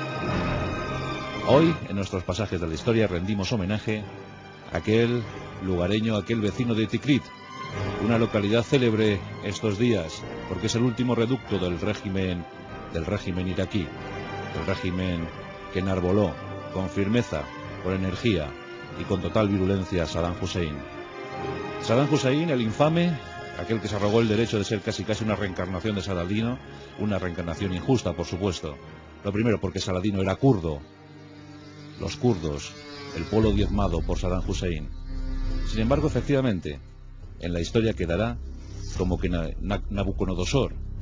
Hoy, en nuestros pasajes de la historia, rendimos homenaje a aquel lugareño, aquel vecino de Tikrit, una localidad célebre estos días, porque es el último reducto del régimen iraquí, el régimen que enarboló con firmeza, con energía y con total virulencia Saddam Hussein. Saddam Hussein, el infame, aquel que se arrogó el derecho de ser casi una reencarnación de Saladino, una reencarnación injusta, por supuesto. Lo primero, porque Saladino era kurdo, los kurdos, el pueblo diezmado por Saddam Hussein. Sin embargo, efectivamente, en la historia quedará como que Nabucodonosor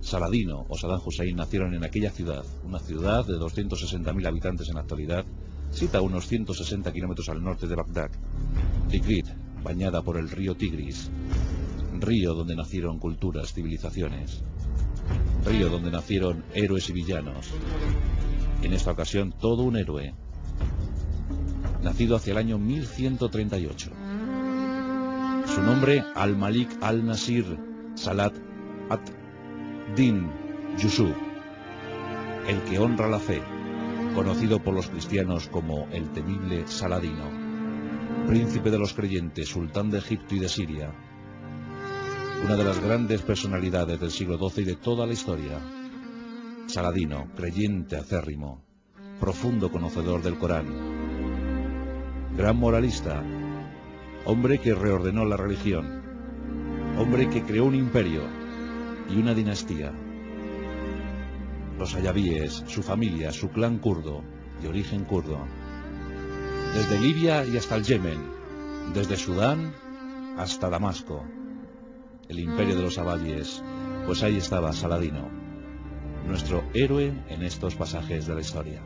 Saladino o Saddam Hussein nacieron en aquella ciudad, una ciudad de 260.000 habitantes en la actualidad, situada a unos 160 kilómetros al norte de Bagdad. Tikrit, bañada por el río Tigris, río donde nacieron culturas, civilizaciones, río donde nacieron héroes y villanos. En esta ocasión todo un héroe, nacido hacia el año 1138. Su nombre, Al-Malik al-Nasir Salat ad-Din Yusuf, el que honra la fe, conocido por los cristianos como el temible Saladino, príncipe de los creyentes, sultán de Egipto y de Siria, una de las grandes personalidades del siglo XII y de toda la historia. Saladino, creyente acérrimo, profundo conocedor del Corán, gran moralista, hombre que reordenó la religión, hombre que creó un imperio y una dinastía. Los ayabíes, su familia, su clan kurdo, de origen kurdo, desde Libia y hasta el Yemen, desde Sudán hasta Damasco, el imperio de los abadíes, pues ahí estaba Saladino, nuestro héroe en estos pasajes de la historia.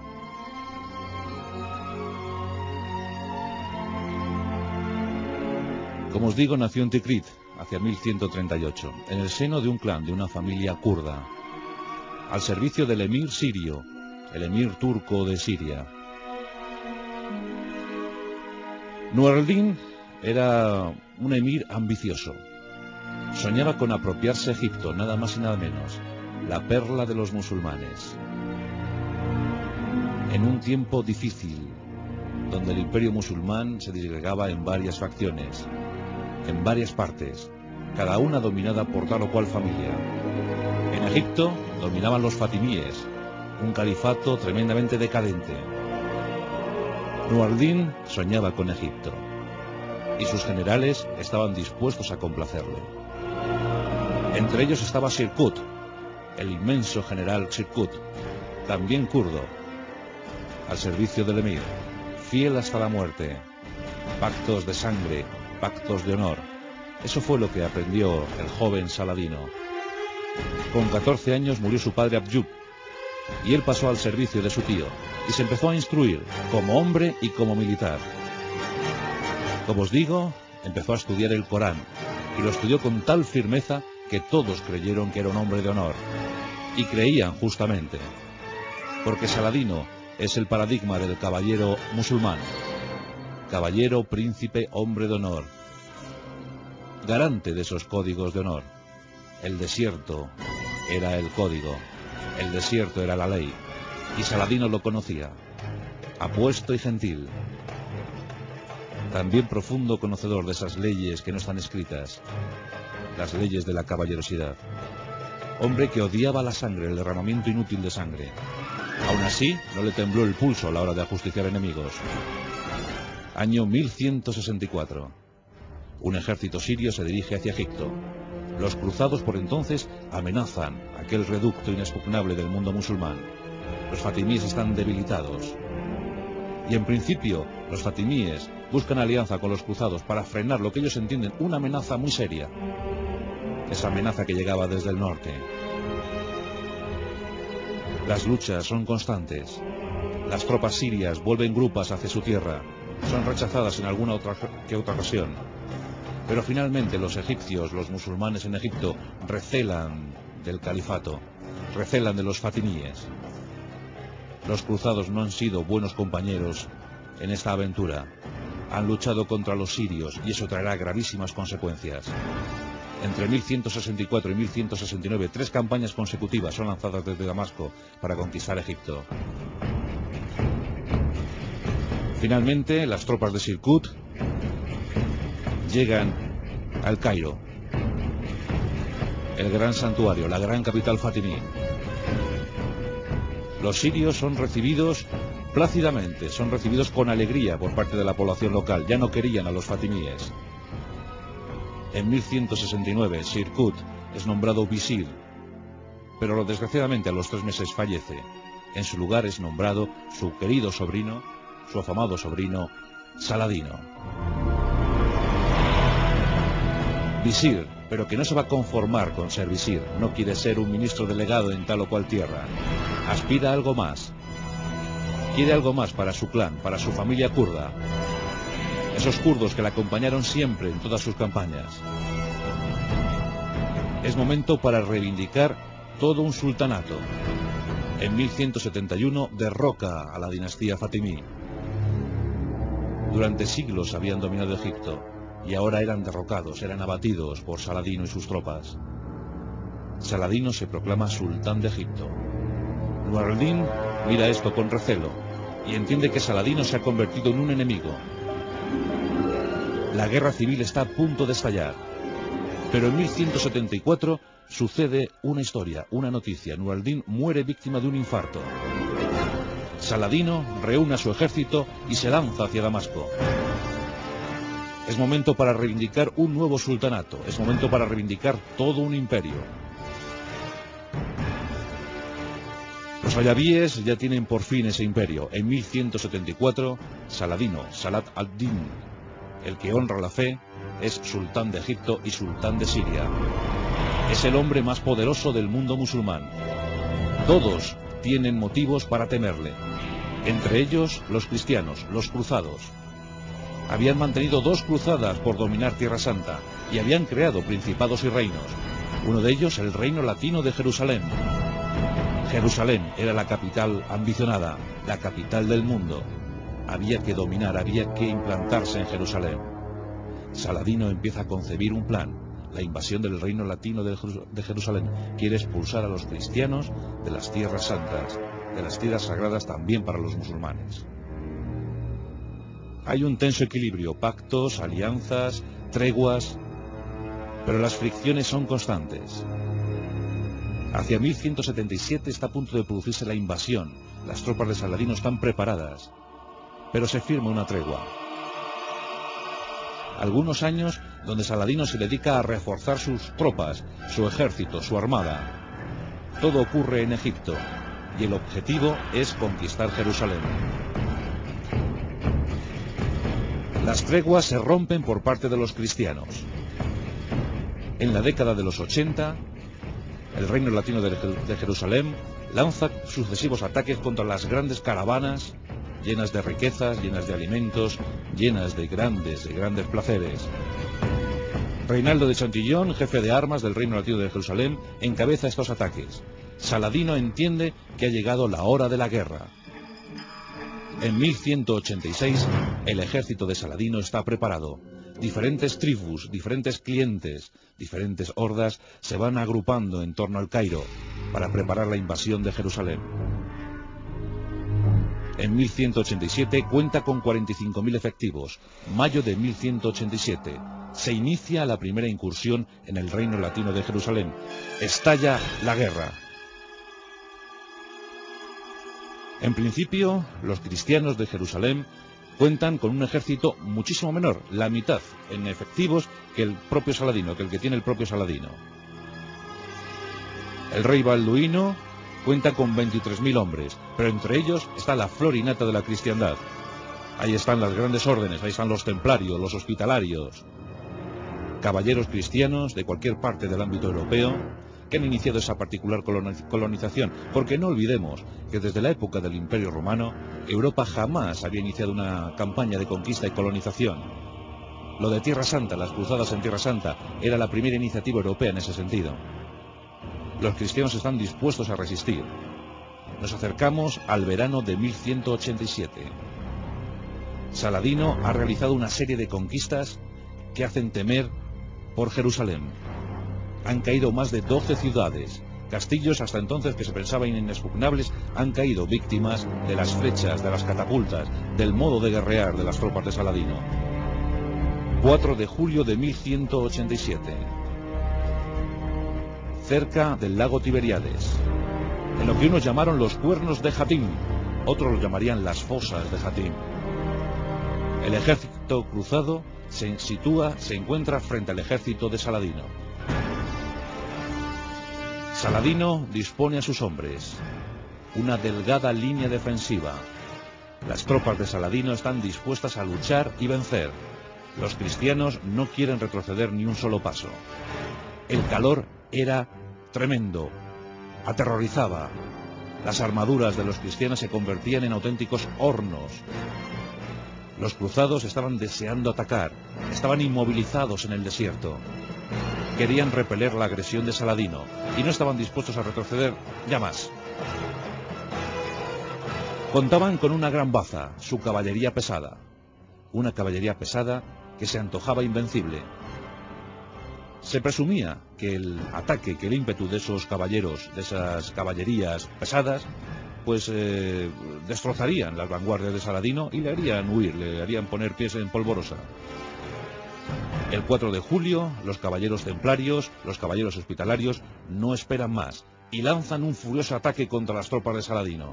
Como os digo, nació en Tikrit hacia 1138, en el seno de un clan, de una familia kurda, al servicio del emir sirio, el emir turco de Siria. Nur al-Din era un emir ambicioso. Soñaba con apropiarse Egipto, nada más y nada menos, la perla de los musulmanes. En un tiempo difícil, donde el imperio musulmán se disgregaba en varias facciones, en varias partes, cada una dominada por tal o cual familia. En Egipto dominaban los fatimíes, un califato tremendamente decadente. Nur al-Din soñaba con Egipto, y sus generales estaban dispuestos a complacerle. Entre ellos estaba Shirkut, el inmenso general Shirkut, también kurdo, al servicio del emir, fiel hasta la muerte. Pactos de sangre, pactos de honor. Eso fue lo que aprendió el joven Saladino. Con 14 años murió su padre Abjub, y él pasó al servicio de su tío, y se empezó a instruir como hombre y como militar. Como os digo, empezó a estudiar el Corán, y lo estudió con tal firmeza que todos creyeron que era un hombre de honor, y creían justamente, porque Saladino es el paradigma del caballero musulmán, caballero, príncipe, hombre de honor, garante de esos códigos de honor. El desierto era el código, el desierto era la ley, y Saladino lo conocía, apuesto y gentil, también profundo conocedor de esas leyes que no están escritas, las leyes de la caballerosidad. Hombre que odiaba la sangre, el derramamiento inútil de sangre. Aún así, no le tembló el pulso a la hora de ajusticiar enemigos. Año 1164. Un ejército sirio se dirige hacia Egipto. Los cruzados por entonces amenazan aquel reducto inexpugnable del mundo musulmán. Los fatimíes están debilitados. Y en principio, los fatimíes buscan alianza con los cruzados para frenar lo que ellos entienden una amenaza muy seria. Esa amenaza que llegaba desde el norte. Las luchas son constantes. Las tropas sirias vuelven grupas hacia su tierra. Son rechazadas en alguna otra ocasión. Pero finalmente los egipcios, los musulmanes en Egipto, recelan del califato, recelan de los fatimíes. Los cruzados no han sido buenos compañeros en esta aventura. Han luchado contra los sirios y eso traerá gravísimas consecuencias. Entre 1164 y 1169, 3 campañas consecutivas son lanzadas desde Damasco para conquistar Egipto. Finalmente, las tropas de Shirkut llegan al Cairo, el gran santuario, la gran capital fatimí. Los sirios son recibidos plácidamente, son recibidos con alegría por parte de la población local. Ya no querían a los fatimíes. En 1169, Shirkut es nombrado visir, pero desgraciadamente a los 3 meses fallece. En su lugar es nombrado su querido sobrino, su afamado sobrino, Saladino. visir, pero que no se va a conformar con ser visir. No quiere ser un ministro delegado en tal o cual tierra. Aspira a algo más. Quiere algo más para su clan, para su familia kurda. Esos kurdos que le acompañaron siempre en todas sus campañas. Es momento para reivindicar todo un sultanato. En 1171 derroca a la dinastía fatimí. Durante siglos habían dominado Egipto y ahora eran derrocados, eran abatidos por Saladino y sus tropas. Saladino se proclama sultán de Egipto. Nur al-Din mira esto con recelo y entiende que Saladino se ha convertido en un enemigo. La guerra civil está a punto de estallar. Pero en 1174 sucede una historia, una noticia. Nur al-Din muere víctima de un infarto. Saladino reúne a su ejército y se lanza hacia Damasco. Es momento para reivindicar un nuevo sultanato. Es momento para reivindicar todo un imperio. Los ayabíes ya tienen por fin ese imperio. En 1174, Saladino, Salat ad-Din, el que honra la fe, es sultán de Egipto y sultán de Siria. Es el hombre más poderoso del mundo musulmán. Todos tienen motivos para temerle. Entre ellos, los cristianos, los cruzados. Habían mantenido 2 cruzadas por dominar Tierra Santa y habían creado principados y reinos. Uno de ellos, el reino latino de Jerusalén. Jerusalén era la capital ambicionada, la capital del mundo. Había que dominar, había que implantarse en Jerusalén. Saladino empieza a concebir un plan. La invasión del reino latino de Jerusalén. Quiere expulsar a los cristianos de las tierras santas, de las tierras sagradas también para los musulmanes. Hay un tenso equilibrio, pactos, alianzas, treguas, pero las fricciones son constantes. Hacia 1177 está a punto de producirse la invasión. Las tropas de Saladino están preparadas, pero se firma una tregua. Algunos años donde Saladino se dedica a reforzar sus tropas, su ejército, su armada. Todo ocurre en Egipto y el objetivo es conquistar Jerusalén. Las treguas se rompen por parte de los cristianos. En la década de los 80, el reino latino de Jerusalén lanza sucesivos ataques contra las grandes caravanas llenas de riquezas, llenas de alimentos, llenas de grandes placeres. Reinaldo de Chantillon, jefe de armas del reino latino de Jerusalén, encabeza estos ataques. Saladino entiende que ha llegado la hora de la guerra. En 1186, el ejército de Saladino está preparado. Diferentes tribus, diferentes clientes, diferentes hordas se van agrupando en torno al Cairo para preparar la invasión de Jerusalén. En 1187 cuenta con 45.000 efectivos. Mayo de 1187 se inicia la primera incursión en el reino latino de Jerusalén. Estalla la guerra. En principio, los cristianos de Jerusalén cuentan con un ejército muchísimo menor, la mitad en efectivos que el propio Saladino, que el que tiene el propio Saladino. El rey Balduino cuenta con 23.000 hombres, pero entre ellos está la flor y nata de la cristiandad. Ahí están las grandes órdenes, ahí están los templarios, los hospitalarios, caballeros cristianos de cualquier parte del ámbito europeo que han iniciado esa particular colonización, porque no olvidemos que desde la época del Imperio Romano, Europa jamás había iniciado una campaña de conquista y colonización. Lo de Tierra Santa, las cruzadas en Tierra Santa, era la primera iniciativa europea en ese sentido. Los cristianos están dispuestos a resistir. Nos acercamos al verano de 1187. Saladino ha realizado una serie de conquistas que hacen temer por Jerusalén. Han caído más de 12 ciudades. Castillos hasta entonces que se pensaban inexpugnables han caído víctimas de las flechas, de las catapultas, del modo de guerrear de las tropas de Saladino. 4 de julio de 1187. Cerca del lago Tiberíades, en lo que unos llamaron los cuernos de Jatim, otros lo llamarían las fosas de Jatim. El ejército cruzado se encuentra frente al ejército de Saladino. Saladino dispone a sus hombres una delgada línea defensiva. Las tropas de Saladino están dispuestas a luchar y vencer. Los cristianos no quieren retroceder ni un solo paso. El calor era tremendo, aterrorizaba. Las armaduras de los cristianos se convertían en auténticos hornos. Los cruzados estaban deseando atacar, estaban inmovilizados en el desierto. Querían repeler la agresión de Saladino y no estaban dispuestos a retroceder ya más. Contaban con una gran baza, su caballería pesada. Una caballería pesada que se antojaba invencible. Se presumía que el ataque, que el ímpetu de esos caballeros, de esas caballerías pesadas, pues destrozarían las vanguardias de Saladino y le harían huir, le harían poner pies en polvorosa. El 4 de julio, los caballeros templarios, los caballeros hospitalarios, no esperan más y lanzan un furioso ataque contra las tropas de Saladino.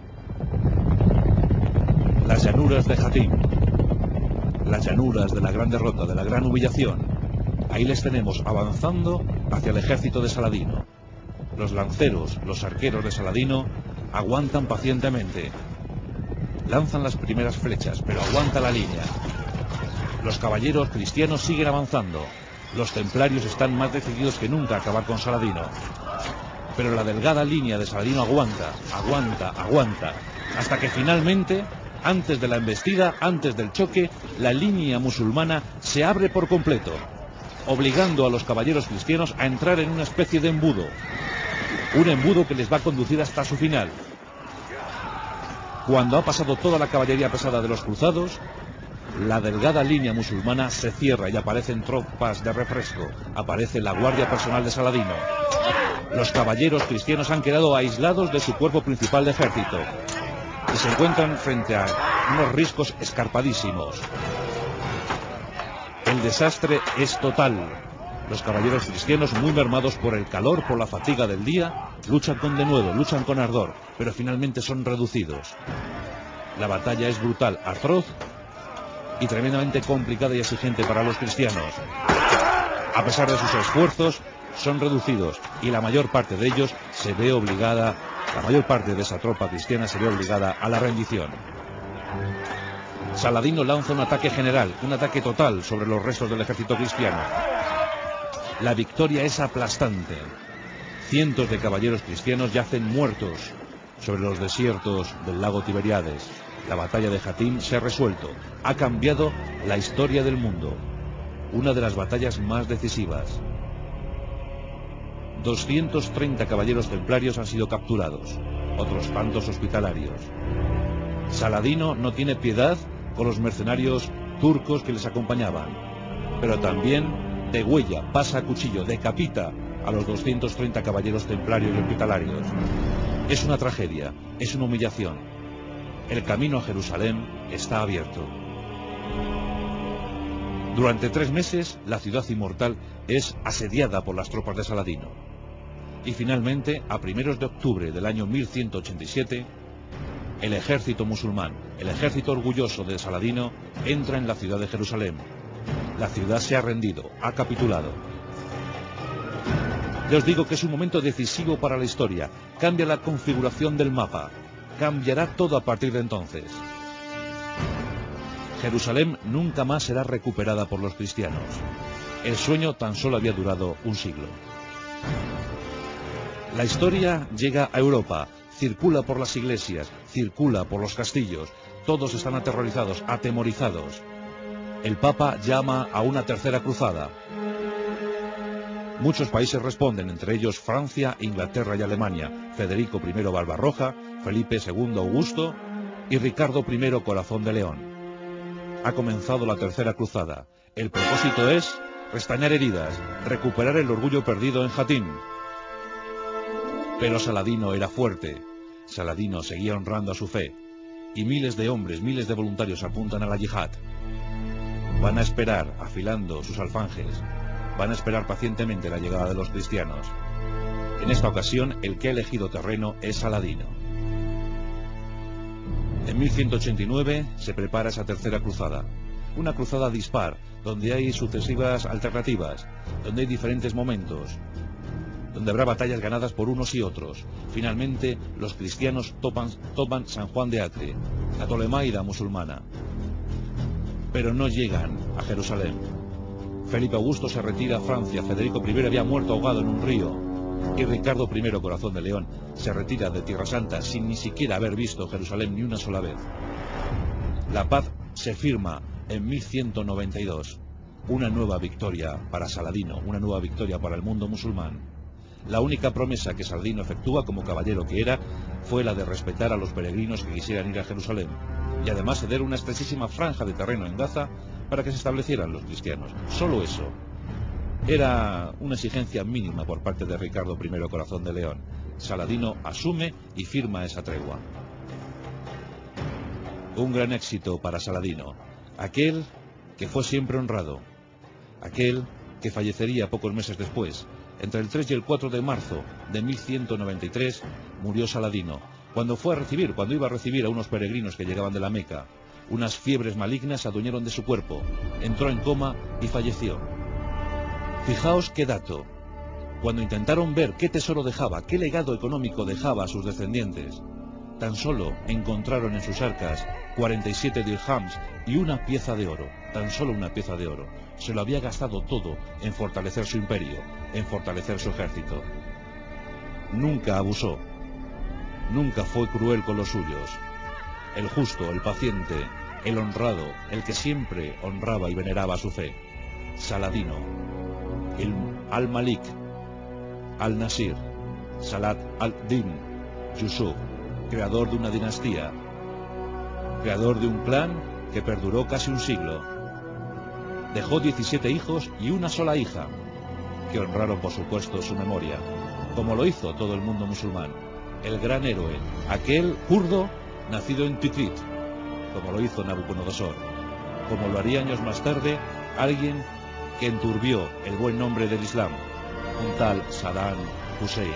Las llanuras de Jatín, las llanuras de la gran derrota, de la gran humillación. Ahí les tenemos avanzando hacia el ejército de Saladino. Los lanceros, los arqueros de Saladino aguantan pacientemente. Lanzan las primeras flechas, pero aguanta la línea. Los caballeros cristianos siguen avanzando. Los templarios están más decididos que nunca a acabar con Saladino. Pero la delgada línea de Saladino aguanta, hasta que finalmente, antes de la embestida, antes del choque, la línea musulmana se abre por completo, obligando a los caballeros cristianos a entrar en una especie de embudo. Un embudo que les va a conducir hasta su final. Cuando ha pasado toda la caballería pesada de los cruzados, la delgada línea musulmana se cierra y aparecen tropas de refresco. Aparece la guardia personal de Saladino. Los caballeros cristianos han quedado aislados de su cuerpo principal de ejército y se encuentran frente a unos riscos escarpadísimos. El desastre es total. Los caballeros cristianos, muy mermados por el calor, por la fatiga del día, luchan con denuedo, luchan con ardor, pero finalmente son reducidos. La batalla es brutal, atroz y tremendamente complicada y exigente para los cristianos. A pesar de sus esfuerzos, son reducidos y la mayor parte de ellos se ve obligada, la mayor parte de esa tropa cristiana se ve obligada a la rendición. Saladino lanza un ataque general, un ataque total sobre los restos del ejército cristiano. La victoria es aplastante. Cientos de caballeros cristianos yacen muertos sobre los desiertos del lago Tiberíades. La batalla de Jatín se ha resuelto, ha cambiado la historia del mundo. Una de las batallas más decisivas. 230 caballeros templarios han sido capturados, otros tantos hospitalarios. Saladino no tiene piedad con los mercenarios turcos que les acompañaban, pero también degüella, pasa a cuchillo, decapita a los 230 caballeros templarios y hospitalarios. Es una tragedia, es una humillación. El camino a Jerusalén está abierto. Durante 3 meses, la ciudad inmortal es asediada por las tropas de Saladino. Y finalmente, a primeros de octubre del año 1187, el ejército musulmán, el ejército orgulloso de Saladino, entra en la ciudad de Jerusalén. La ciudad se ha rendido, ha capitulado. Ya os digo que es un momento decisivo para la historia. Cambia la configuración del mapa. Cambiará todo a partir de entonces. Jerusalén nunca más será recuperada por los cristianos. El sueño tan solo había durado un siglo. La historia llega a Europa, circula por las iglesias, circula por los castillos. Todos están aterrorizados, atemorizados. El Papa llama a una tercera cruzada. Muchos países responden, entre ellos Francia, Inglaterra y Alemania, Federico I Barbarroja, Felipe II Augusto y Ricardo I Corazón de León. Ha comenzado la tercera cruzada. El propósito es restañar heridas, recuperar el orgullo perdido en Jatín. Pero Saladino era fuerte. Saladino seguía honrando a su fe. Y miles de hombres, miles de voluntarios apuntan a la yihad. Van a esperar, afilando sus alfanjes. Van a esperar pacientemente la llegada de los cristianos. En esta ocasión, el que ha elegido terreno es Saladino. En 1189 se prepara esa tercera cruzada. Una cruzada dispar, donde hay sucesivas alternativas, donde hay diferentes momentos, donde habrá batallas ganadas por unos y otros. Finalmente, los cristianos toman San Juan de Acre, la Ptolemaida musulmana. pero no llegan a Jerusalén. Felipe Augusto se retira a Francia, Federico I había muerto ahogado en un río, y Ricardo I, Corazón de León, se retira de Tierra Santa sin ni siquiera haber visto Jerusalén ni una sola vez. La paz se firma en 1192, una nueva victoria para Saladino, una nueva victoria para el mundo musulmán. La única promesa que Saladino efectúa como caballero que era fue la de respetar a los peregrinos que quisieran ir a Jerusalén y además ceder una estrechísima franja de terreno en Gaza para que se establecieran los cristianos. Solo eso. Era una exigencia mínima por parte de Ricardo I, Corazón de León. Saladino asume y firma esa tregua. Un gran éxito para Saladino, aquel que fue siempre honrado, aquel que fallecería pocos meses después. Entre el 3 y el 4 de marzo de 1193 murió Saladino, cuando iba a recibir a unos peregrinos que llegaban de la Meca. Unas fiebres malignas se adueñaron de su cuerpo, entró en coma y falleció. Fijaos qué dato. Cuando intentaron ver qué tesoro dejaba, qué legado económico dejaba a sus descendientes, tan solo encontraron en sus arcas 47 dirhams y una pieza de oro, tan solo una pieza de oro. Se lo había gastado todo en fortalecer su imperio, en fortalecer su ejército. Nunca abusó, nunca fue cruel con los suyos. El justo, el paciente, el honrado, el que siempre honraba y veneraba su fe. Saladino, el al-Malik, al-Nasir, Salat al-Din, Yusuf, creador de una dinastía, creador de un clan que perduró casi un siglo. Dejó 17 hijos y una sola hija, que honraron por supuesto su memoria, como lo hizo todo el mundo musulmán. El gran héroe, aquel kurdo nacido en Tikrit, como lo hizo Nabucodonosor, como lo haría años más tarde alguien que enturbió el buen nombre del Islam, un tal Saddam Hussein.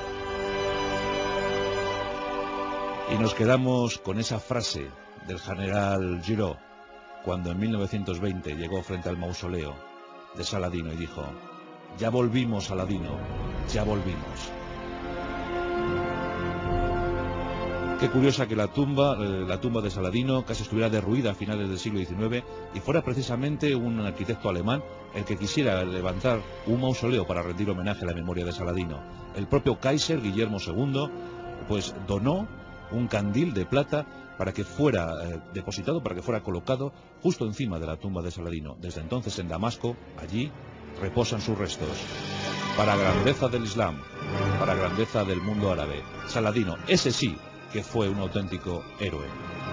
Y nos quedamos con esa frase del general Giraud, cuando en 1920 llegó frente al mausoleo de Saladino y dijo: ya volvimos, Saladino, ya volvimos. Qué curiosa que la tumba de Saladino casi estuviera derruida a finales del siglo XIX y fuera precisamente un arquitecto alemán el que quisiera levantar un mausoleo para rendir homenaje a la memoria de Saladino. El propio Kaiser Guillermo II pues donó un candil de plata para que fuera depositado, para que fuera colocado justo encima de la tumba de Saladino. Desde entonces en Damasco, allí reposan sus restos. Para grandeza del Islam, para grandeza del mundo árabe, Saladino, ese sí que fue un auténtico héroe.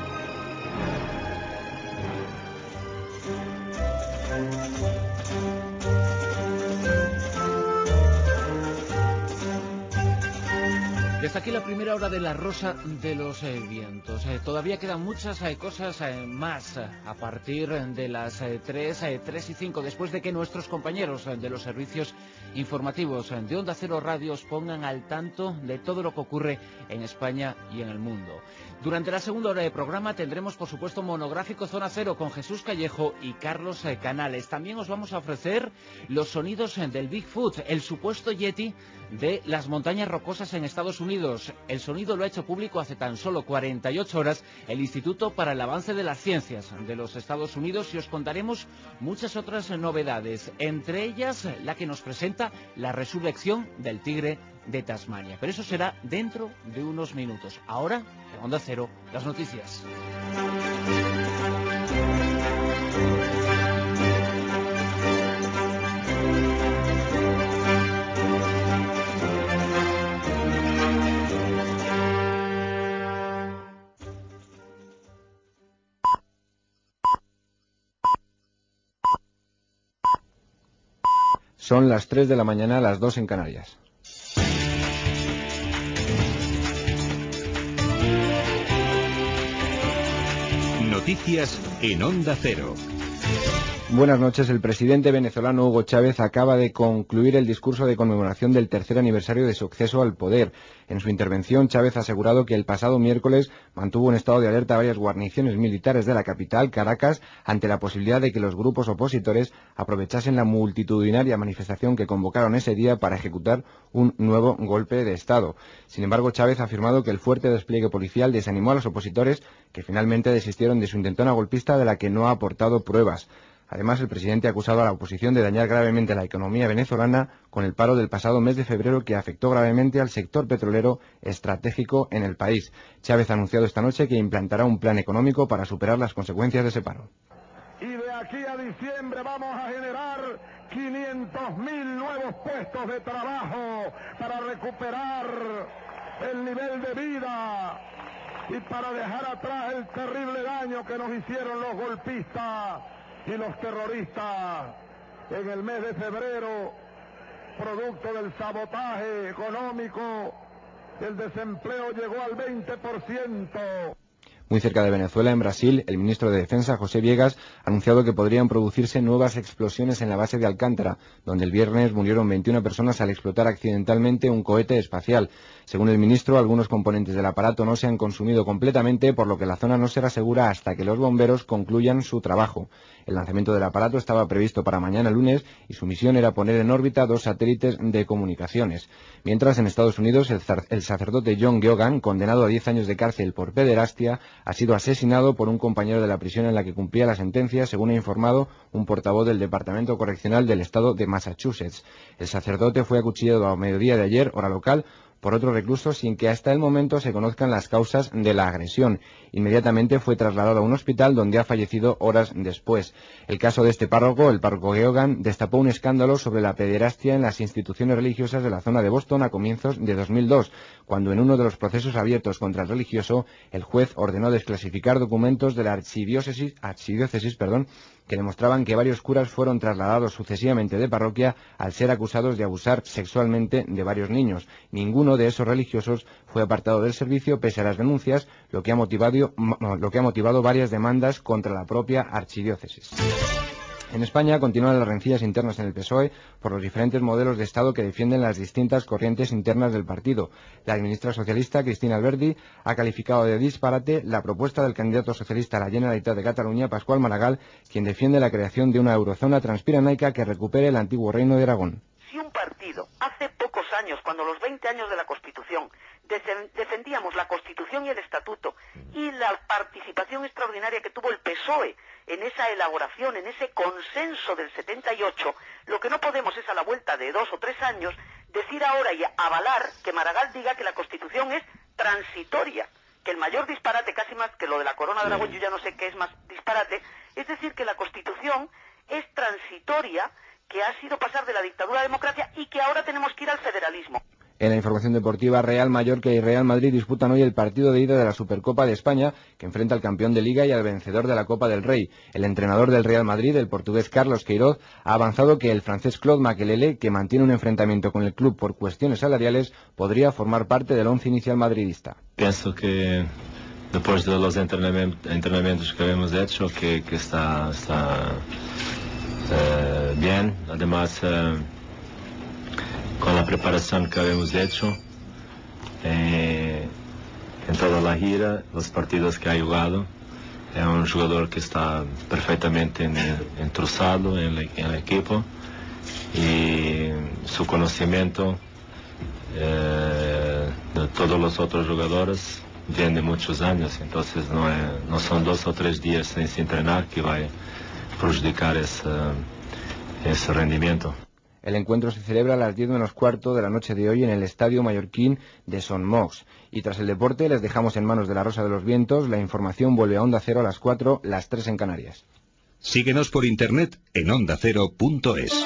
Desde aquí la primera hora de La Rosa de los Vientos. Todavía quedan muchas cosas más a partir de las 3 y 5, después de que nuestros compañeros de los servicios informativos de Onda Cero Radio os pongan al tanto de todo lo que ocurre en España y en el mundo. Durante la segunda hora de programa tendremos, por supuesto, monográfico Zona Cero con Jesús Callejo y Carlos Canales. También os vamos a ofrecer los sonidos del Bigfoot, el supuesto Yeti de las montañas rocosas en Estados Unidos. El sonido lo ha hecho público hace tan solo 48 horas el Instituto para el Avance de las Ciencias de los Estados Unidos, y os contaremos muchas otras novedades, entre ellas la que nos presenta la resurrección del tigre de Tasmania. Pero eso será dentro de unos minutos. Ahora, en Onda Cero, las noticias. Son las 3 de la mañana, las 2 en Canarias. Noticias en Onda Cero. Buenas noches. El presidente venezolano Hugo Chávez acaba de concluir el discurso de conmemoración del tercer aniversario de su acceso al poder. En su intervención, Chávez ha asegurado que el pasado miércoles mantuvo en estado de alerta varias guarniciones militares de la capital, Caracas, ante la posibilidad de que los grupos opositores aprovechasen la multitudinaria manifestación que convocaron ese día para ejecutar un nuevo golpe de Estado. Sin embargo, Chávez ha afirmado que el fuerte despliegue policial desanimó a los opositores, que finalmente desistieron de su intentona golpista de la que no ha aportado pruebas. Además, el presidente ha acusado a la oposición de dañar gravemente la economía venezolana con el paro del pasado mes de febrero que afectó gravemente al sector petrolero estratégico en el país. Chávez ha anunciado esta noche que implantará un plan económico para superar las consecuencias de ese paro. Y de aquí a diciembre vamos a generar 500.000 nuevos puestos de trabajo para recuperar el nivel de vida y para dejar atrás el terrible daño que nos hicieron los golpistas y los terroristas en el mes de febrero, producto del sabotaje económico, el desempleo llegó al 20%. Muy cerca de Venezuela, en Brasil, el ministro de Defensa, José Viegas, ha anunciado que podrían producirse nuevas explosiones en la base de Alcántara, donde el viernes murieron 21 personas al explotar accidentalmente un cohete espacial. Según el ministro, algunos componentes del aparato no se han consumido completamente, por lo que la zona no será segura hasta que los bomberos concluyan su trabajo. El lanzamiento del aparato estaba previsto para mañana lunes y su misión era poner en órbita 2 satélites de comunicaciones. Mientras, en Estados Unidos, el sacerdote John Geoghan, condenado a 10 años de cárcel por pederastia, ha sido asesinado por un compañero de la prisión en la que cumplía la sentencia, según ha informado un portavoz del Departamento Correccional del Estado de Massachusetts. El sacerdote fue acuchillado a mediodía de ayer, hora local, por otro recluso, sin que hasta el momento se conozcan las causas de la agresión. Inmediatamente fue trasladado a un hospital donde ha fallecido horas después. El caso de este párroco, el párroco Geoghan, destapó un escándalo sobre la pederastia en las instituciones religiosas de la zona de Boston a comienzos de 2002, cuando en uno de los procesos abiertos contra el religioso, el juez ordenó desclasificar documentos de la archidiócesis, que demostraban que varios curas fueron trasladados sucesivamente de parroquia al ser acusados de abusar sexualmente de varios niños. Ninguno de esos religiosos fue apartado del servicio pese a las denuncias, lo que ha motivado varias demandas contra la propia archidiócesis. En España continúan las rencillas internas en el PSOE por los diferentes modelos de Estado que defienden las distintas corrientes internas del partido. La ministra socialista, Cristina Alberdi, ha calificado de disparate la propuesta del candidato socialista a la Generalitat de Cataluña, Pascual Maragall, quien defiende la creación de una eurozona transpirenaica que recupere el antiguo reino de Aragón. Si un partido, hace pocos años, cuando los 20 años de la Constitución, defendíamos la Constitución y el Estatuto y la participación extraordinaria que tuvo el PSOE en esa elaboración, en ese consenso del 78, lo que no podemos es a la vuelta de 2 o 3 años decir ahora y avalar que Maragall diga que la Constitución es transitoria, que el mayor disparate, casi más que lo de la Corona de Aragón, yo ya no sé qué es más disparate, es decir, que la Constitución es transitoria, que ha sido pasar de la dictadura a la democracia y que ahora tenemos que ir al federalismo. En la información deportiva, Real Mallorca y Real Madrid disputan hoy el partido de ida de la Supercopa de España, que enfrenta al campeón de Liga y al vencedor de la Copa del Rey. El entrenador del Real Madrid, el portugués Carlos Queiroz, ha avanzado que el francés Claude Makelele, que mantiene un enfrentamiento con el club por cuestiones salariales, podría formar parte del once inicial madridista. Pienso que después de los entrenamientos que hemos hecho, que está bien, además con la preparación que hemos hecho en toda la gira, los partidos que ha jugado, es un jugador que está perfectamente entruzado en el equipo y su conocimiento de todos los otros jugadores viene de muchos años, entonces no son 2 o 3 días sin entrenar que va a perjudicar ese rendimiento. El encuentro se celebra a las 10 menos cuarto de la noche de hoy en el Estadio Mallorquín de Son Moix. Y tras el deporte les dejamos en manos de la Rosa de los Vientos. La información vuelve a Onda Cero a las 4, las 3 en Canarias. Síguenos por internet en ondacero.es.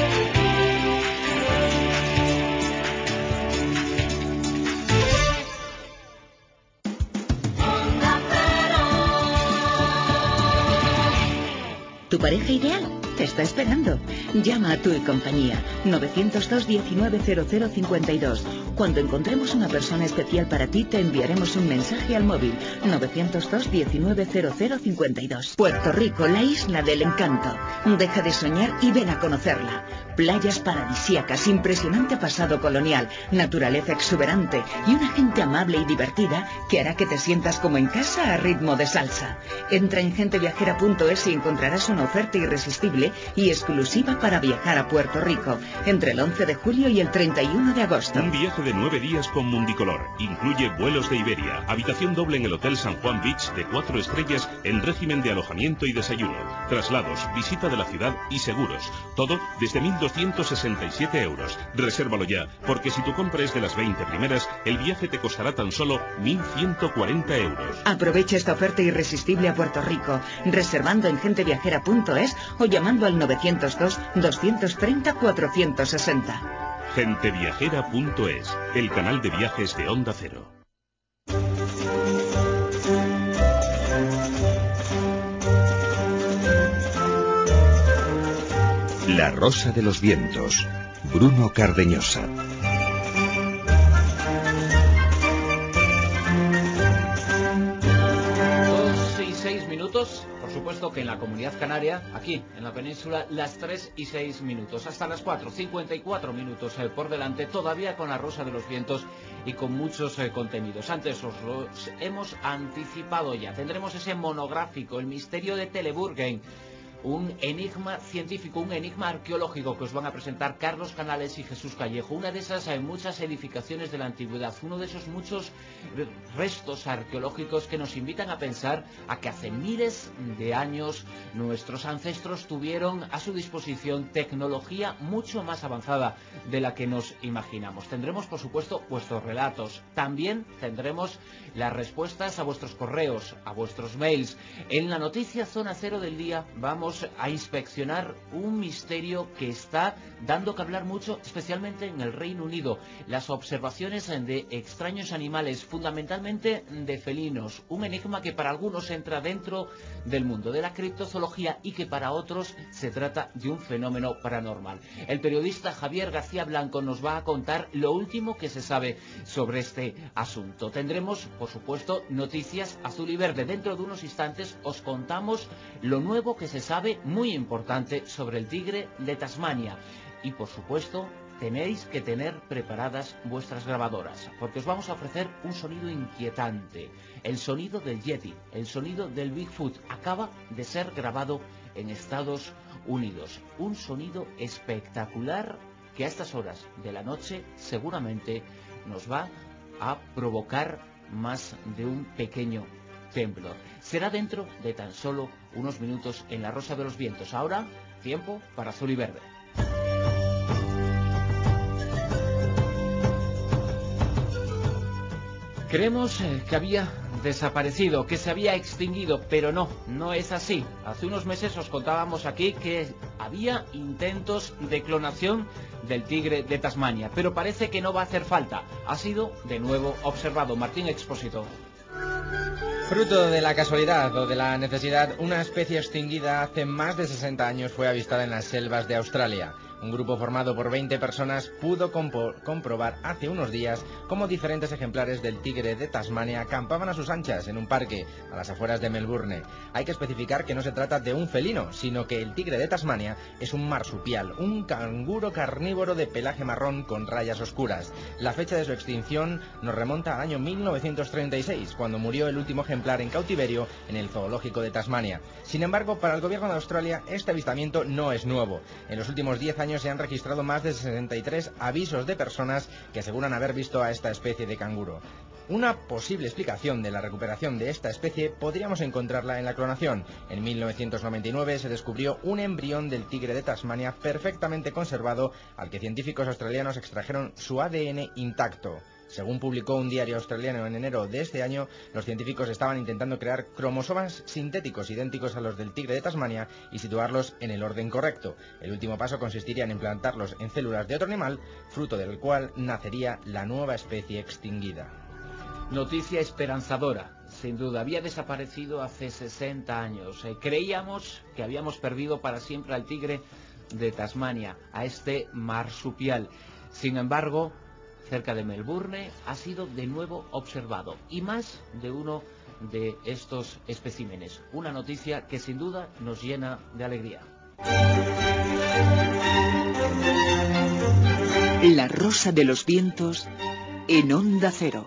¿Tu pareja ideal? Te está esperando. Llama a Tu y Compañía 902 19 00 52 Cuando encontremos una persona especial para ti, te enviaremos un mensaje al móvil 902 190052. Puerto Rico, la isla del encanto. Deja de soñar y ven a conocerla. Playas paradisíacas, impresionante pasado colonial, naturaleza exuberante y una gente amable y divertida que hará que te sientas como en casa a ritmo de salsa. Entra en genteviajera.es y encontrarás una oferta irresistible y exclusiva para viajar a Puerto Rico entre el 11 de julio y el 31 de agosto. Un viaje de 9 días con Mundicolor. Incluye vuelos de Iberia, habitación doble en el Hotel San Juan Beach de 4 estrellas en régimen de alojamiento y desayuno, traslados, visita de la ciudad y seguros. Todo desde 1.267 euros. Resérvalo ya, porque si tu compra es de las 20 primeras, el viaje te costará tan solo 1.140 euros. Aprovecha esta oferta irresistible a Puerto Rico, reservando en genteviajera.es o llamando al 902 230 460. Genteviajera.es, el canal de viajes de Onda Cero. La Rosa de los Vientos, Bruno Cardeñosa. Por supuesto que en la Comunidad Canaria, aquí en la península, las 3:06, hasta las 4:54 por delante, todavía con la Rosa de los Vientos y con muchos contenidos. Antes os los hemos anticipado ya. Tendremos ese monográfico, el misterio de Teleburgen, un enigma científico, un enigma arqueológico que os van a presentar Carlos Canales y Jesús Callejo. Una de esas muchas edificaciones de la antigüedad, uno de esos muchos restos arqueológicos que nos invitan a pensar a que hace miles de años nuestros ancestros tuvieron a su disposición tecnología mucho más avanzada de la que nos imaginamos. Tendremos, por supuesto, vuestros relatos. También tendremos las respuestas a vuestros correos, a vuestros mails. En la noticia Zona Cero del día vamos a inspeccionar un misterio que está dando que hablar mucho, especialmente en el Reino Unido. Las observaciones de extraños animales, fundamentalmente de felinos. Un enigma que para algunos entra dentro del mundo de la criptozoología y que para otros se trata de un fenómeno paranormal. El periodista Javier García Blanco nos va a contar lo último que se sabe sobre este asunto. Tendremos, por supuesto, noticias azul y verde. Dentro de unos instantes os contamos lo nuevo que se sabe, muy importante, sobre el tigre de Tasmania. Y por supuesto tenéis que tener preparadas vuestras grabadoras, porque os vamos a ofrecer un sonido inquietante, el sonido del Yeti, el sonido del Bigfoot. Acaba de ser grabado en Estados Unidos, un sonido espectacular que a estas horas de la noche seguramente nos va a provocar más de un pequeño temblor. Será dentro de tan solo unos minutos en La Rosa de los Vientos. Ahora, tiempo para azul y verde. Creemos que había desaparecido, que se había extinguido, pero no es así. Hace unos meses os contábamos aquí que había intentos de clonación del tigre de Tasmania, pero parece que no va a hacer falta. Ha sido de nuevo observado. Martín Expósito. Fruto de la casualidad o de la necesidad, una especie extinguida hace más de 60 años fue avistada en las selvas de Australia. Un grupo formado por 20 personas pudo comprobar hace unos días cómo diferentes ejemplares del tigre de Tasmania acampaban a sus anchas en un parque a las afueras de Melbourne. Hay que especificar que no se trata de un felino, sino que el tigre de Tasmania es un marsupial, un canguro carnívoro de pelaje marrón con rayas oscuras. La fecha de su extinción nos remonta al año 1936, cuando murió el último ejemplar en cautiverio en el zoológico de Tasmania. Sin embargo, para el gobierno de Australia este avistamiento no es nuevo. En los últimos 10 años se han registrado más de 63 avisos de personas que aseguran haber visto a esta especie de canguro. Una posible explicación de la recuperación de esta especie podríamos encontrarla en la clonación. En 1999 se descubrió un embrión del tigre de Tasmania perfectamente conservado, al que científicos australianos extrajeron su ADN intacto. Según publicó un diario australiano en enero de este año, los científicos estaban intentando crear cromosomas sintéticos idénticos a los del tigre de Tasmania y situarlos en el orden correcto. El último paso consistiría en implantarlos en células de otro animal, fruto del cual nacería la nueva especie extinguida. Noticia esperanzadora. Sin duda, había desaparecido hace 60 años. Creíamos que habíamos perdido para siempre al tigre de Tasmania, a este marsupial. Sin embargo, cerca de Melbourne, ha sido de nuevo observado, y más de uno de estos especímenes. Una noticia que sin duda nos llena de alegría. La Rosa de los Vientos en Onda Cero.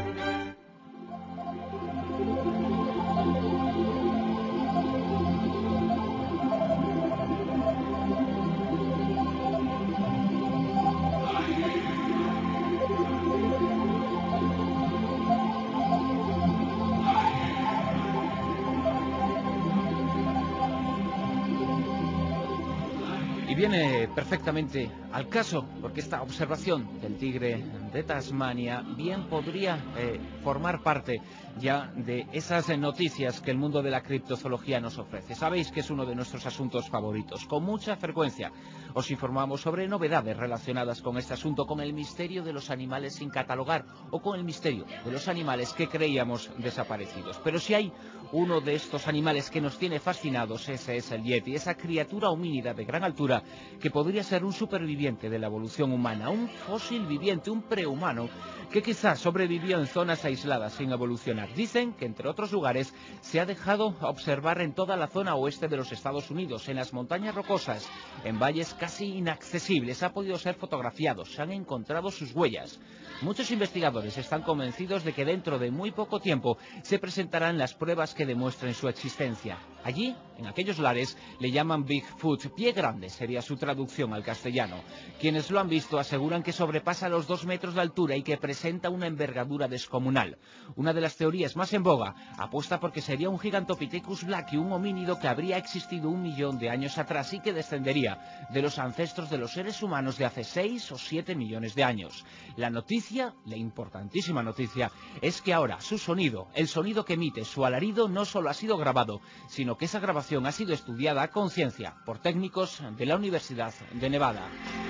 Y viene perfectamente al caso, porque esta observación del tigre de Tasmania bien podría formar parte ya de esas noticias que el mundo de la criptozoología nos ofrece. Sabéis que es uno de nuestros asuntos favoritos. Con mucha frecuencia os informamos sobre novedades relacionadas con este asunto, con el misterio de los animales sin catalogar o con el misterio de los animales que creíamos desaparecidos. Pero si hay uno de estos animales que nos tiene fascinados, ese es el yeti, esa criatura homínida de gran altura que podría ser un superviviente de la evolución humana, un fósil viviente, un prehumano que quizás sobrevivió en zonas aisladas sin evolucionar. Dicen que entre otros lugares se ha dejado observar en toda la zona oeste de los Estados Unidos, en las montañas rocosas, en valles casi inaccesibles. Ha podido ser fotografiado, se han encontrado sus huellas. Muchos investigadores están convencidos de que dentro de muy poco tiempo se presentarán las pruebas que demuestren su existencia. Allí, en aquellos lares, le llaman Bigfoot, pie grande sería su traducción al castellano. Quienes lo han visto aseguran que sobrepasa los 2 metros de altura y que presenta una envergadura descomunal. Una de las teorías más en boga apuesta porque sería un Gigantopithecus blacki, un homínido que habría existido 1 millón de años atrás y que descendería de los ancestros de los seres humanos de hace 6 o 7 millones de años. La noticia, la importantísima noticia, es que ahora su sonido, el sonido que emite su alarido, no solo ha sido grabado, sino que esa grabación ha sido estudiada a conciencia por técnicos de la Universidad de Nevada.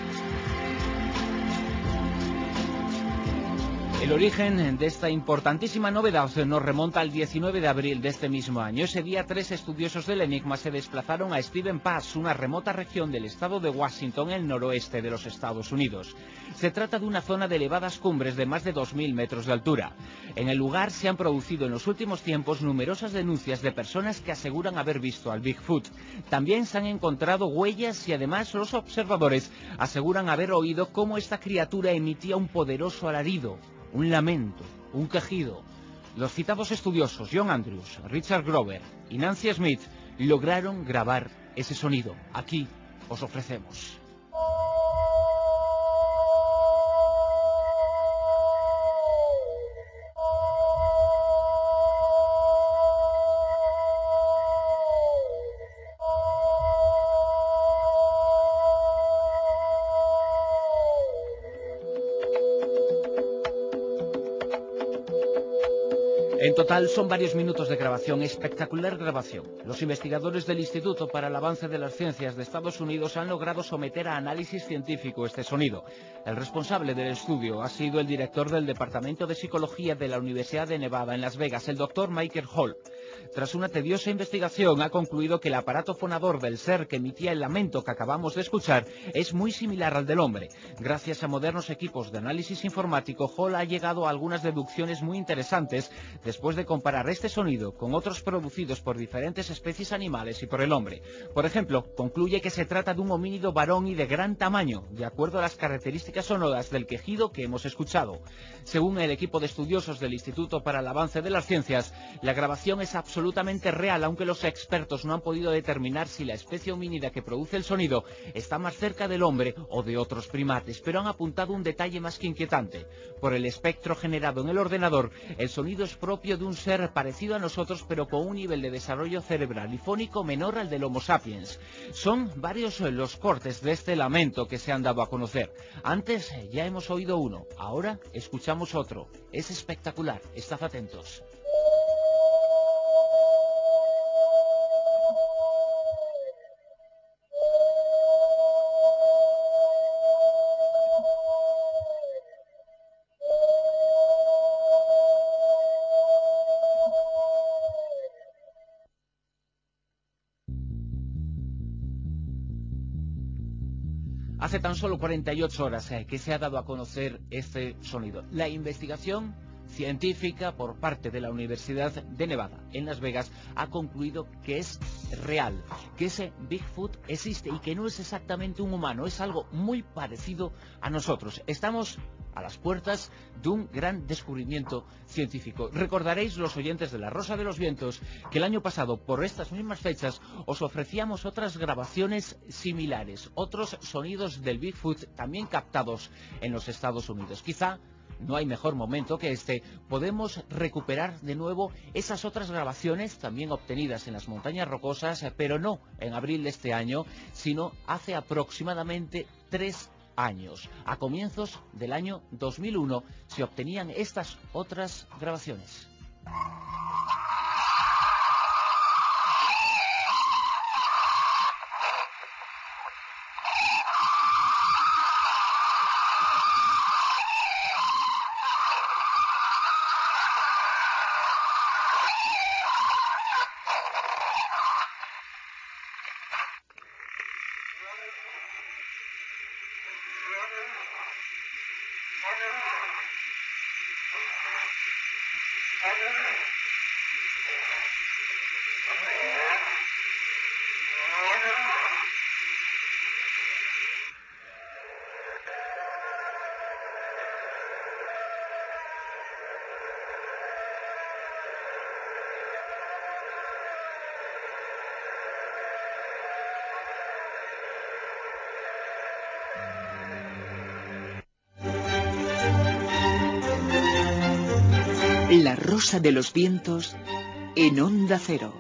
El origen de esta importantísima novedad nos remonta al 19 de abril de este mismo año. Ese día 3 estudiosos del enigma se desplazaron a Stevens Pass, una remota región del estado de Washington, en el noroeste de los Estados Unidos. Se trata de una zona de elevadas cumbres de más de 2.000 metros de altura. En el lugar se han producido en los últimos tiempos numerosas denuncias de personas que aseguran haber visto al Bigfoot. También se han encontrado huellas y además los observadores aseguran haber oído cómo esta criatura emitía un poderoso alarido, un lamento, un quejido. Los citados estudiosos John Andrews, Richard Grover y Nancy Smith lograron grabar ese sonido. Aquí os ofrecemos. En total son varios minutos de grabación, espectacular grabación. Los investigadores del Instituto para el Avance de las Ciencias de Estados Unidos han logrado someter a análisis científico este sonido. El responsable del estudio ha sido el director del Departamento de Psicología de la Universidad de Nevada en Las Vegas, el Dr. Michael Hall. Tras una tediosa investigación, ha concluido que el aparato fonador del ser que emitía el lamento que acabamos de escuchar es muy similar al del hombre. Gracias a modernos equipos de análisis informático, Hall ha llegado a algunas deducciones muy interesantes después de comparar este sonido con otros producidos por diferentes especies animales y por el hombre. Por ejemplo, concluye que se trata de un homínido varón y de gran tamaño, de acuerdo a las características sonoras del quejido que hemos escuchado. Según el equipo de estudiosos del Instituto para el Avance de las Ciencias, la grabación es absolutamente real, aunque los expertos no han podido determinar si la especie homínida que produce el sonido está más cerca del hombre o de otros primates, pero han apuntado un detalle más que inquietante. Por el espectro generado en el ordenador, el sonido es propio de un ser parecido a nosotros, pero con un nivel de desarrollo cerebral y fónico menor al del Homo sapiens. Son varios los cortes de este lamento que se han dado a conocer. Antes ya hemos oído uno, ahora escuchamos otro. Es espectacular, estad atentos. Hace tan solo 48 horas que se ha dado a conocer este sonido. La investigación científica por parte de la Universidad de Nevada en Las Vegas ha concluido que es real, que ese Bigfoot existe y que no es exactamente un humano, es algo muy parecido a nosotros. Estamos a las puertas de un gran descubrimiento científico. Recordaréis, los oyentes de La Rosa de los Vientos, que el año pasado, por estas mismas fechas, os ofrecíamos otras grabaciones similares, otros sonidos del Bigfoot también captados en los Estados Unidos. Quizá no hay mejor momento que este. Podemos recuperar de nuevo esas otras grabaciones también obtenidas en las montañas rocosas, pero no en abril de este año, sino hace aproximadamente 3 años. A comienzos del año 2001 se obtenían estas otras grabaciones. La Rosa de los Vientos en Onda Cero.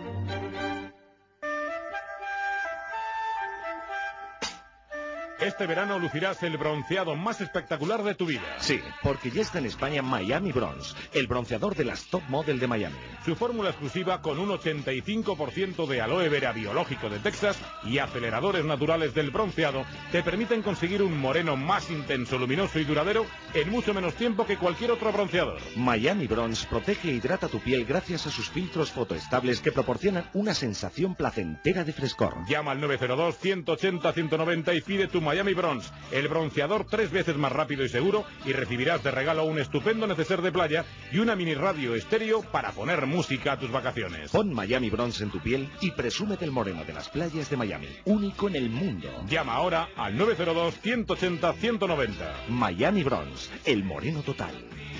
Este verano lucirás el bronceado más espectacular de tu vida. Sí, porque ya está en España Miami Bronze, el bronceador de las top model de Miami. Su fórmula exclusiva con un 85% de aloe vera biológico de Texas y aceleradores naturales del bronceado te permiten conseguir un moreno más intenso, luminoso y duradero en mucho menos tiempo que cualquier otro bronceador. Miami Bronze protege e hidrata tu piel gracias a sus filtros fotoestables que proporcionan una sensación placentera de frescor. Llama al 902-180-190 y pide tu Miami Bronze, el bronceador 3 veces más rápido y seguro, y recibirás de regalo un estupendo neceser de playa y una mini radio estéreo para poner música a tus vacaciones. Pon Miami Bronze en tu piel y presume del moreno de las playas de Miami, único en el mundo. Llama ahora al 902-180-190. Miami Bronze, el moreno total.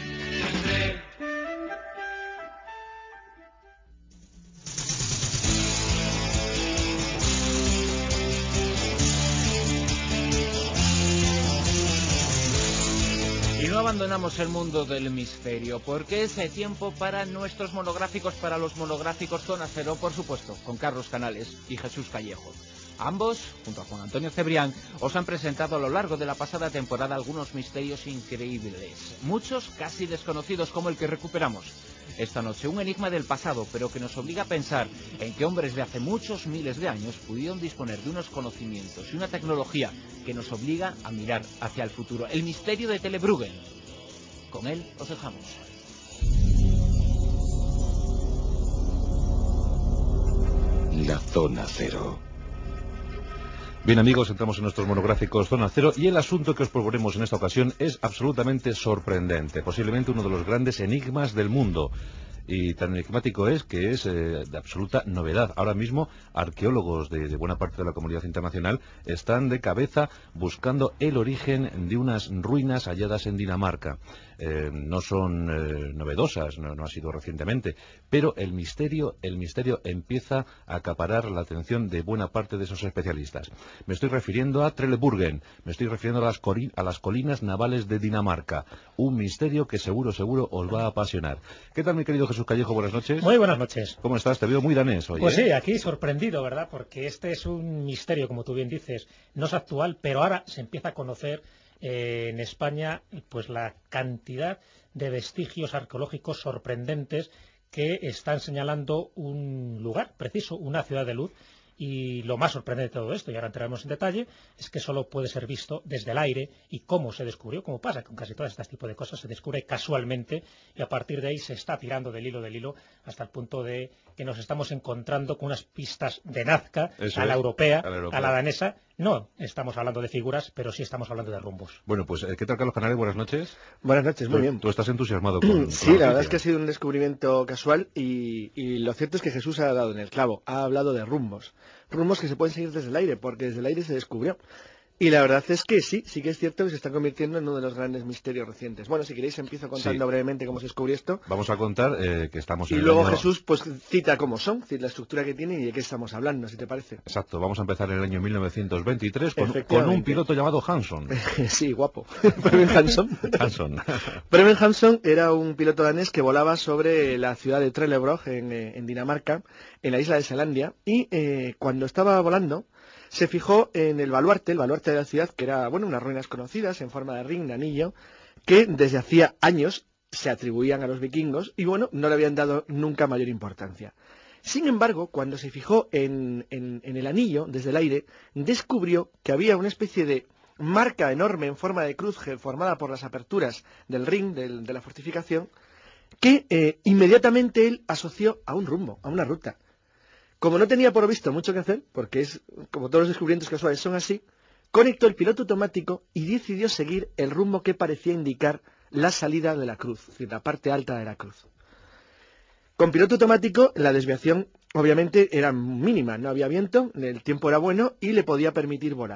Y no abandonamos el mundo del misterio, porque es tiempo para nuestros monográficos, para los monográficos Zona Cero, por supuesto, con Carlos Canales y Jesús Callejo. Ambos, junto a Juan Antonio Cebrián, os han presentado a lo largo de la pasada temporada algunos misterios increíbles, muchos casi desconocidos, como el que recuperamos esta noche, un enigma del pasado, pero que nos obliga a pensar en que hombres de hace muchos miles de años pudieron disponer de unos conocimientos y una tecnología que nos obliga a mirar hacia el futuro. El misterio de Telebruggen. Con él os dejamos. La Zona Cero. Bien, amigos, entramos en nuestros monográficos Zona Cero y el asunto que os proponemos en esta ocasión es absolutamente sorprendente, posiblemente uno de los grandes enigmas del mundo. Y tan enigmático es que es de absoluta novedad. Ahora mismo arqueólogos de buena parte de la comunidad internacional están de cabeza buscando el origen de unas ruinas halladas en Dinamarca. No son novedosas, no ha sido recientemente, pero el misterio empieza a acaparar la atención de buena parte de esos especialistas. Me estoy refiriendo a Telebruggen, me estoy refiriendo a las colinas navales de Dinamarca. Un misterio que seguro os va a apasionar. ¿Qué tal, mi querido Jesús Callejo? Buenas noches. Muy buenas noches. ¿Cómo estás? Te veo muy danés hoy. Pues sí, aquí sorprendido, ¿verdad? Porque este es un misterio, como tú bien dices, no es actual, pero ahora se empieza a conocer en España pues la cantidad de vestigios arqueológicos sorprendentes que están señalando un lugar preciso, una ciudad de luz, Y lo más sorprendente de todo esto, y ahora entraremos en detalle, es que solo puede ser visto desde el aire. Y cómo se descubrió, como pasa con casi todas estas tipos de cosas, se descubre casualmente y a partir de ahí se está tirando del hilo hasta el punto de que nos estamos encontrando con unas pistas de Nazca, a la europea, a la danesa. No estamos hablando de figuras, pero sí estamos hablando de rumbos. Bueno, pues ¿qué tal, Carlos Canales? Buenas noches. Buenas noches, muy bien. Tú estás entusiasmado con sí, la verdad es que ha sido un descubrimiento casual y lo cierto es que Jesús ha dado en el clavo. Ha hablado de rumbos que se pueden seguir desde el aire, porque desde el aire se descubrió. Y la verdad es que sí que es cierto que se está convirtiendo en uno de los grandes misterios recientes. Bueno, si queréis empiezo contando brevemente cómo se descubrió esto. Vamos a contar que estamos en y luego Jesús pues cita cómo son, la estructura que tienen y de qué estamos hablando, si te parece. Exacto, vamos a empezar en el año 1923 con un piloto llamado Hanson. Sí, guapo. Preben Hanson. Preben Hanson era un piloto danés que volaba sobre la ciudad de Trelleborg en Dinamarca, en la isla de Selandia, y cuando estaba volando se fijó en el baluarte de la ciudad, que era, unas ruinas conocidas en forma de ring, de anillo, que desde hacía años se atribuían a los vikingos y, no le habían dado nunca mayor importancia. Sin embargo, cuando se fijó en el anillo desde el aire, descubrió que había una especie de marca enorme en forma de cruz formada por las aperturas del ring, de la fortificación, que inmediatamente él asoció a un rumbo, a una ruta. Como no tenía por visto mucho que hacer, porque es como todos los descubrimientos casuales son así, conectó el piloto automático y decidió seguir el rumbo que parecía indicar la salida de la cruz, es decir, la parte alta de la cruz. Con piloto automático la desviación obviamente era mínima, no había viento, el tiempo era bueno y le podía permitir volar.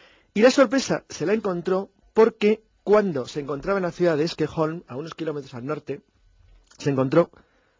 Y la sorpresa se la encontró porque cuando se encontraba en la ciudad de Eskeholm, a unos kilómetros al norte, se encontró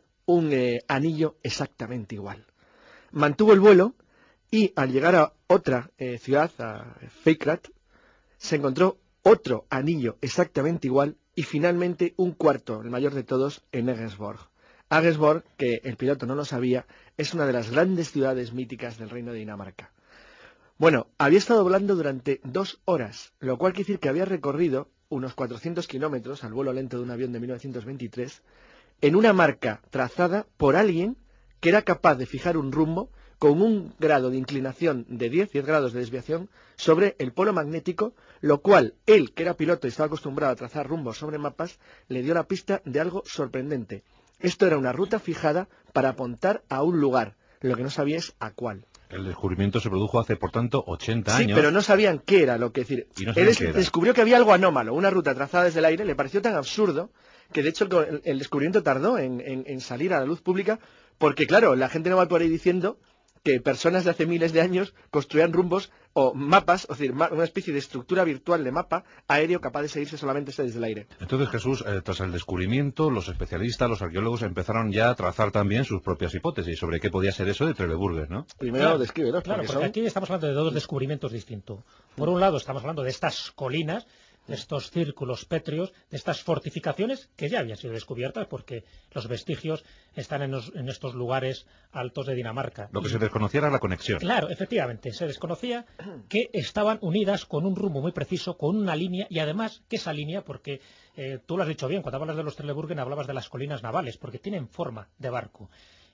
un anillo exactamente igual. Mantuvo el vuelo y al llegar a otra ciudad, a Feikrat, se encontró otro anillo exactamente igual y finalmente un cuarto, el mayor de todos, en Eggesborg. Eggesborg, que el piloto no lo sabía, es una de las grandes ciudades míticas del Reino de Dinamarca. Bueno, había estado volando durante 2 horas, lo cual quiere decir que había recorrido unos 400 kilómetros al vuelo lento de un avión de 1923 en una marca trazada por alguien que era capaz de fijar un rumbo con un grado de inclinación de 10 grados de desviación sobre el polo magnético, lo cual él, que era piloto y estaba acostumbrado a trazar rumbos sobre mapas, le dio la pista de algo sorprendente. Esto era una ruta fijada para apuntar a un lugar, lo que no sabía es a cuál. El descubrimiento se produjo hace, por tanto, 80 años. Sí, pero no sabían qué era lo que decir. Él descubrió que había algo anómalo, una ruta trazada desde el aire, le pareció tan absurdo que de hecho el descubrimiento tardó en salir a la luz pública, porque claro, la gente no va por ahí diciendo que personas de hace miles de años construían rumbos o mapas, es decir, una especie de estructura virtual de mapa aéreo capaz de seguirse solamente desde el aire. Entonces, Jesús, tras el descubrimiento, los especialistas, los arqueólogos empezaron ya a trazar también sus propias hipótesis sobre qué podía ser eso de Trelleborg, ¿no? Primero descríbelo. Claro, porque aquí estamos hablando de 2 descubrimientos distintos. Por un lado, estamos hablando de estas colinas, de estos círculos pétreos, de estas fortificaciones que ya habían sido descubiertas porque los vestigios están en estos lugares altos de Dinamarca. Lo que se desconocía era la conexión. Claro, efectivamente, se desconocía que estaban unidas con un rumbo muy preciso, con una línea, y además que esa línea, porque tú lo has dicho bien, cuando hablas de los Trelleborg hablabas de las colinas navales, porque tienen forma de barco.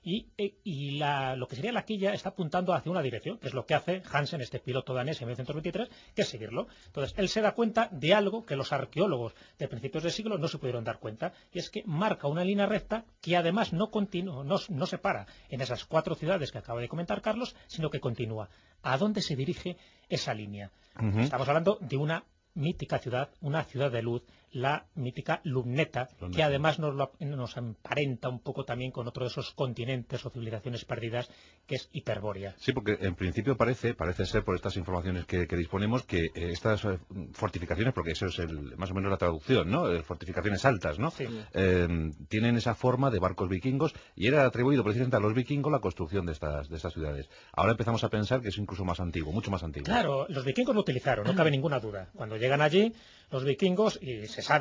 Y lo que sería la quilla está apuntando hacia una dirección, que es lo que hace Hansen, este piloto danés en 1923, que es seguirlo. Entonces, él se da cuenta de algo que los arqueólogos de principios de siglo no se pudieron dar cuenta, y es que marca una línea recta que además no se para en esas 4 ciudades que acaba de comentar Carlos, sino que continúa. ¿A dónde se dirige esa línea? Estamos hablando de una mítica ciudad, una ciudad de luz, la mítica Lumneta, que además nos emparenta un poco también con otro de esos continentes o civilizaciones perdidas, que es Hiperbórea. Sí, porque en principio parece ser, por estas informaciones que disponemos, que estas fortificaciones, porque eso es más o menos la traducción, ¿no? Fortificaciones altas, ¿no? Sí. Tienen esa forma de barcos vikingos, y era atribuido precisamente a los vikingos la construcción de estas ciudades. Ahora empezamos a pensar que es incluso más antiguo, mucho más antiguo. Claro, los vikingos lo utilizaron, no cabe ninguna duda. Cuando llegan allí, los vikingos, y se sabe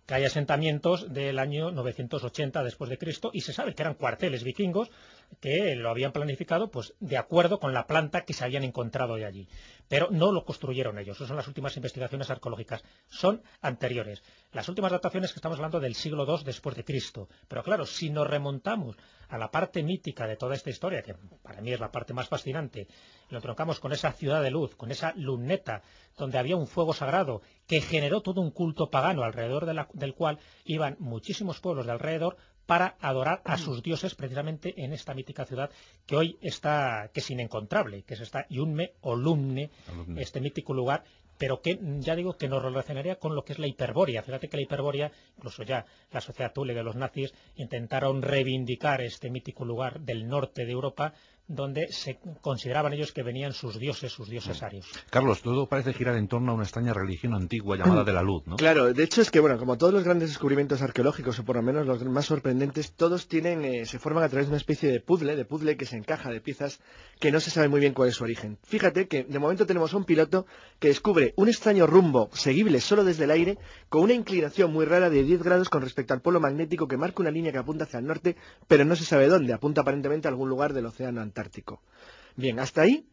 que hay asentamientos del año 980 después de Cristo, y se sabe que eran cuarteles vikingos que lo habían planificado pues de acuerdo con la planta que se habían encontrado de allí. Pero no lo construyeron ellos. Esas son las últimas investigaciones arqueológicas. Son anteriores. Las últimas dataciones que estamos hablando del siglo II después de Cristo. Pero claro, si nos remontamos a la parte mítica de toda esta historia, que para mí es la parte más fascinante, lo troncamos con esa ciudad de luz, con esa luneta, donde había un fuego sagrado que generó todo un culto pagano alrededor del cual iban muchísimos pueblos de alrededor para adorar a sus dioses precisamente en esta mítica ciudad que hoy está, que es inencontrable, que es esta Yunme o Lumne, este mítico lugar, pero que ya digo que nos relacionaría con lo que es la Hiperbórea. Fíjate que la Hiperbórea, incluso ya la sociedad Thule de los nazis, intentaron reivindicar este mítico lugar del norte de Europa, donde se consideraban ellos que venían sus dioses arios. Carlos, todo parece girar en torno a una extraña religión antigua llamada de la luz, ¿no? Claro, de hecho es que, bueno, como todos los grandes descubrimientos arqueológicos, o por lo menos los más sorprendentes, todos tienen, se forman a través de una especie de puzzle que se encaja de piezas que no se sabe muy bien cuál es su origen. Fíjate que de momento tenemos un piloto que descubre un extraño rumbo seguible solo desde el aire, con una inclinación muy rara de 10 grados con respecto al polo magnético, que marca una línea que apunta hacia el norte, pero no se sabe dónde, apunta aparentemente a algún lugar del océano Antártico. Bien, hasta ahí,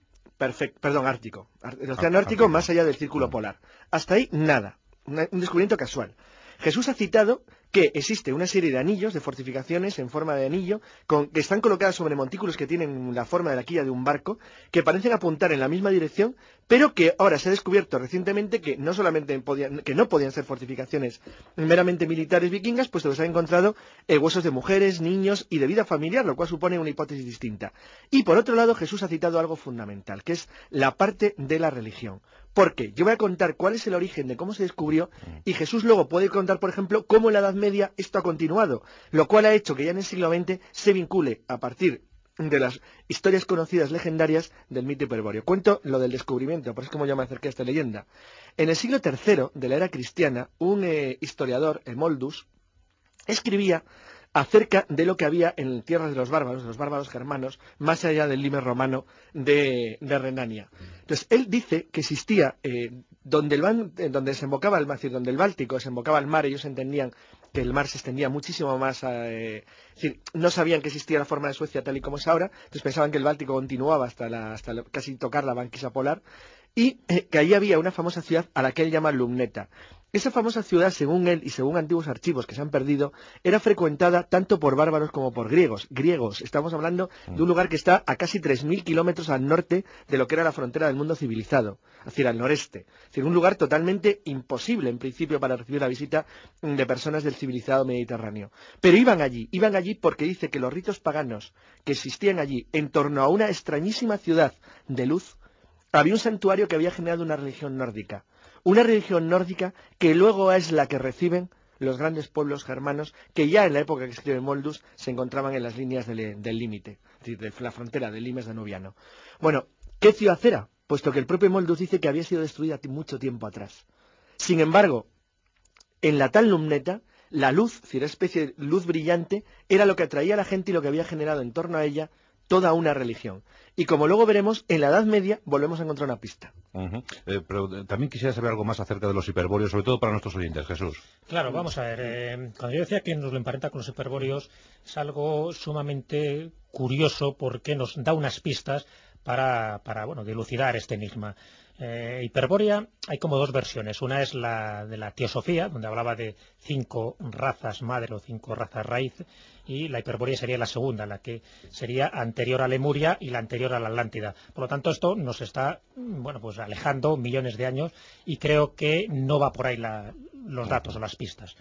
Ártico. El océano Ártico más allá del círculo polar. Hasta ahí, nada. Un descubrimiento casual. Jesús ha citado que existe una serie de anillos, de fortificaciones en forma de anillo, que están colocadas sobre montículos que tienen la forma de la quilla de un barco, que parecen apuntar en la misma dirección, pero que ahora se ha descubierto recientemente que no solamente que no podían ser fortificaciones meramente militares vikingas, puesto que se han encontrado huesos de mujeres, niños y de vida familiar, lo cual supone una hipótesis distinta. Y por otro lado, Jesús ha citado algo fundamental, que es la parte de la religión. Porque yo voy a contar cuál es el origen de cómo se descubrió, y Jesús luego puede contar, por ejemplo, cómo en la Edad Media esto ha continuado, lo cual ha hecho que ya en el siglo XX se vincule a partir de las historias conocidas legendarias del mito hiperbóreo. Cuento lo del descubrimiento, por eso es como yo me acerqué a esta leyenda. En el siglo III de la era cristiana, un historiador, Moldus, escribía acerca de lo que había en tierras de los bárbaros germanos, más allá del limes romano de Renania. Entonces, él dice que existía, donde desembocaba el mar, es decir, donde el Báltico desembocaba al mar, ellos entendían que el mar se extendía muchísimo más, es decir, no sabían que existía la forma de Suecia tal y como es ahora, entonces pensaban que el Báltico continuaba hasta casi tocar la banquisa polar, y que allí había una famosa ciudad a la que él llama Lumneta. Esa famosa ciudad, según él y según antiguos archivos que se han perdido, era frecuentada tanto por bárbaros como por griegos. Estamos hablando de un lugar que está a casi 3.000 kilómetros al norte de lo que era la frontera del mundo civilizado, es decir, al noreste. Es decir, un lugar totalmente imposible, en principio, para recibir la visita de personas del civilizado mediterráneo. Pero iban allí porque dice que los ritos paganos que existían allí, en torno a una extrañísima ciudad de luz, había un santuario que había generado una religión nórdica. Una religión nórdica que luego es la que reciben los grandes pueblos germanos que ya en la época que escribe Moldus se encontraban en las líneas del límite, es decir, de la frontera del limes danubiano. Bueno, ¿qué ciudad era? Puesto que el propio Moldus dice que había sido destruida mucho tiempo atrás. Sin embargo, en la tal Lumneta, la luz, es decir, una especie de luz brillante, era lo que atraía a la gente y lo que había generado en torno a ella toda una religión. Y como luego veremos, en la Edad Media volvemos a encontrar una pista. Pero también quisiera saber algo más acerca de los hiperbóreos, sobre todo para nuestros oyentes, Jesús. Claro, vamos a ver. Cuando yo decía que nos lo emparenta con los hiperbóreos, es algo sumamente curioso porque nos da unas pistas para dilucidar este enigma. Hiperbórea, hay como dos versiones. Una es la de la teosofía, donde hablaba de 5 razas madre o 5 razas raíz, y la hiperbórea sería la segunda, la que sería anterior a Lemuria y la anterior a la Atlántida. Por lo tanto, esto nos está alejando millones de años, y creo que no va por ahí los datos o las pistas.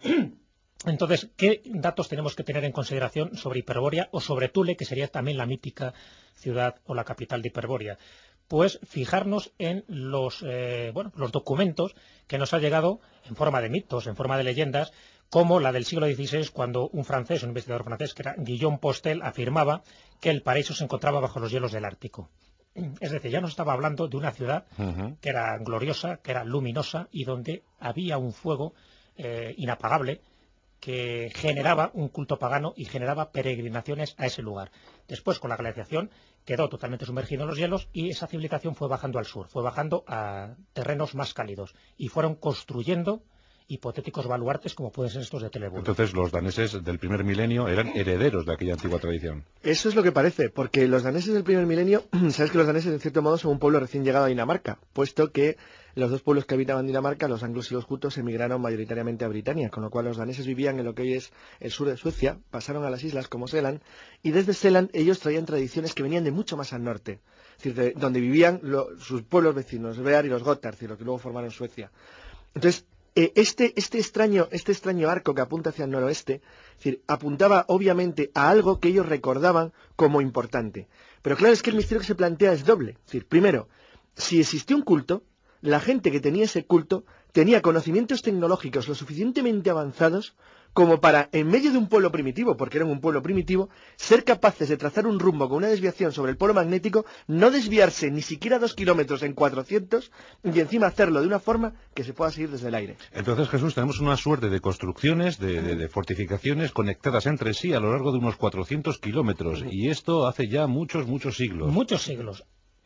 Entonces, ¿qué datos tenemos que tener en consideración sobre Hiperbórea o sobre Thule, que sería también la mítica ciudad o la capital de Hiperbórea? Pues fijarnos en los documentos que nos ha llegado en forma de mitos, en forma de leyendas, como la del siglo XVI, cuando un investigador francés, que era Guillaume Postel, afirmaba que el paraíso se encontraba bajo los hielos del Ártico. Es decir, ya nos estaba hablando de una ciudad que era gloriosa, que era luminosa y donde había un fuego inapagable, que generaba un culto pagano y generaba peregrinaciones a ese lugar. Después, con la glaciación, quedó totalmente sumergido en los hielos y esa civilización fue bajando al sur, fue bajando a terrenos más cálidos y fueron construyendo hipotéticos baluartes como pueden ser estos de Trelleborg. Entonces los daneses del primer milenio eran herederos de aquella antigua tradición. Eso es lo que parece, porque los daneses del primer milenio, sabes que los daneses en cierto modo son un pueblo recién llegado a Dinamarca, puesto que los dos pueblos que habitaban Dinamarca, los anglos y los jutos, emigraron mayoritariamente a Britania, con lo cual los daneses vivían en lo que hoy es el sur de Suecia, pasaron a las islas como Seland, y desde Seland ellos traían tradiciones que venían de mucho más al norte, es decir, donde vivían sus pueblos vecinos, los Bear y los Gotthard, es decir, lo que luego formaron Suecia. Entonces, este extraño arco que apunta hacia el noroeste, es decir, apuntaba obviamente a algo que ellos recordaban como importante. Pero claro, es que el misterio que se plantea es doble. Es decir, primero, si existió un culto, la gente que tenía ese culto tenía conocimientos tecnológicos lo suficientemente avanzados como para, en medio de un pueblo primitivo, porque eran un pueblo primitivo, ser capaces de trazar un rumbo con una desviación sobre el polo magnético, no desviarse ni siquiera 2 kilómetros en 400 y encima hacerlo de una forma que se pueda seguir desde el aire. Entonces, Jesús, tenemos una suerte de construcciones, de fortificaciones conectadas entre sí a lo largo de unos 400 kilómetros, y esto hace ya muchos siglos. Muchos siglos.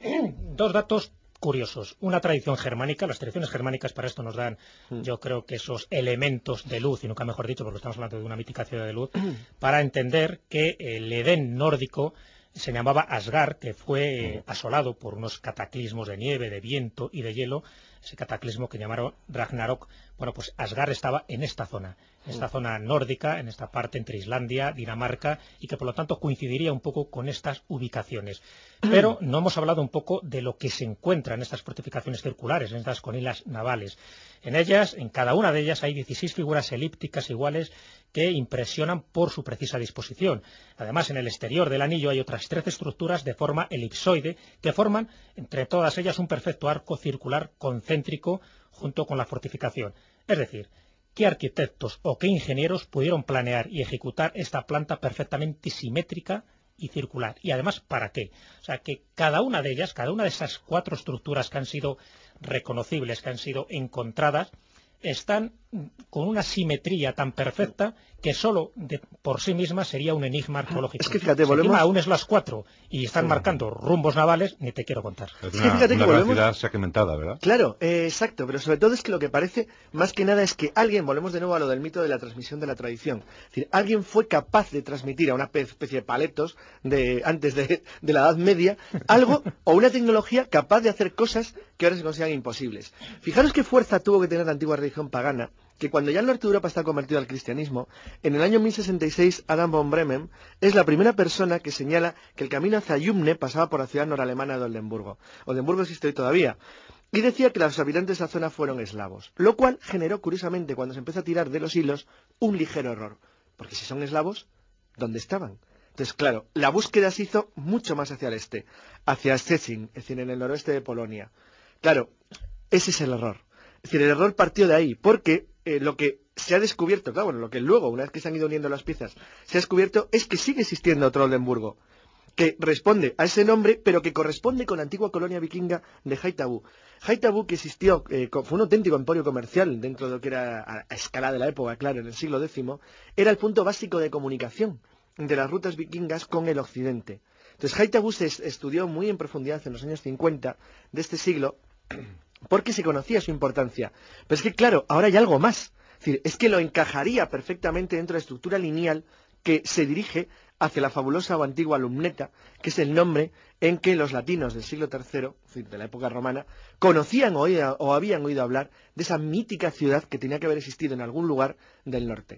Dos datos curiosos. Una tradición germánica, las tradiciones germánicas para esto nos dan, yo creo que esos elementos de luz, y nunca mejor dicho, porque estamos hablando de una mítica ciudad de luz, para entender que el Edén nórdico se llamaba Asgard, que fue asolado por unos cataclismos de nieve, de viento y de hielo, ese cataclismo que llamaron Ragnarok. Bueno, pues Asgard estaba en esta zona nórdica, en esta parte entre Islandia, Dinamarca, y que por lo tanto coincidiría un poco con estas ubicaciones. Pero no hemos hablado un poco de lo que se encuentra en estas fortificaciones circulares, en estas colinas navales. En ellas, en cada una de ellas, hay 16 figuras elípticas iguales que impresionan por su precisa disposición. Además, en el exterior del anillo hay otras 13 estructuras de forma elipsoide que forman, entre todas ellas, un perfecto arco circular concéntrico junto con la fortificación. Es decir, ¿qué arquitectos o qué ingenieros pudieron planear y ejecutar esta planta perfectamente simétrica y circular? Y además, ¿para qué? O sea, que cada una de ellas, cada una de esas 4 estructuras que han sido reconocibles, que han sido encontradas, están con una simetría tan perfecta que solo por sí misma sería un enigma arqueológico. Es que fíjate, volvemos... aún es las 4 y están marcando rumbos navales, ni te quiero contar. Es una velocidad segmentada, ¿verdad? Claro, exacto, pero sobre todo es que lo que parece, más que nada, es que alguien, volvemos de nuevo a lo del mito de la transmisión de la tradición, es decir, alguien fue capaz de transmitir a una especie de paletos antes de la Edad Media, algo o una tecnología capaz de hacer cosas que ahora se consideran imposibles. Fijaros qué fuerza tuvo que tener la antigua religión pagana, que cuando ya el norte de Europa está convertido al cristianismo, en el año 1066 Adam von Bremen es la primera persona que señala que el camino hacia Yumne pasaba por la ciudad noralemana de Oldenburgo. Oldenburgo existe hoy todavía. Y decía que los habitantes de esa zona fueron eslavos, lo cual generó, curiosamente, cuando se empezó a tirar de los hilos, un ligero error. Porque si son eslavos, ¿dónde estaban? Entonces, claro, la búsqueda se hizo mucho más hacia el este, hacia Szczecin, es decir, en el noroeste de Polonia. Claro, ese es el error. Es decir, el error partió de ahí, porque lo que se ha descubierto, claro, bueno, lo que luego, una vez que se han ido uniendo las piezas, se ha descubierto es que sigue existiendo otro Oldenburgo, que responde a ese nombre, pero que corresponde con la antigua colonia vikinga de Haithabu. Haithabu, que existió, fue un auténtico emporio comercial dentro de lo que era a escala de la época, claro, en el siglo X, era el punto básico de comunicación de las rutas vikingas con el occidente. Entonces, Haithabu se estudió muy en profundidad en los años 50 de este siglo, porque se conocía su importancia. Pero es que, claro, ahora hay algo más. Es decir, es que lo encajaría perfectamente dentro de la estructura lineal que se dirige hacia la fabulosa o antigua Lumneta, que es el nombre en que los latinos del siglo III, es decir, de la época romana, conocían o habían oído hablar de esa mítica ciudad que tenía que haber existido en algún lugar del norte.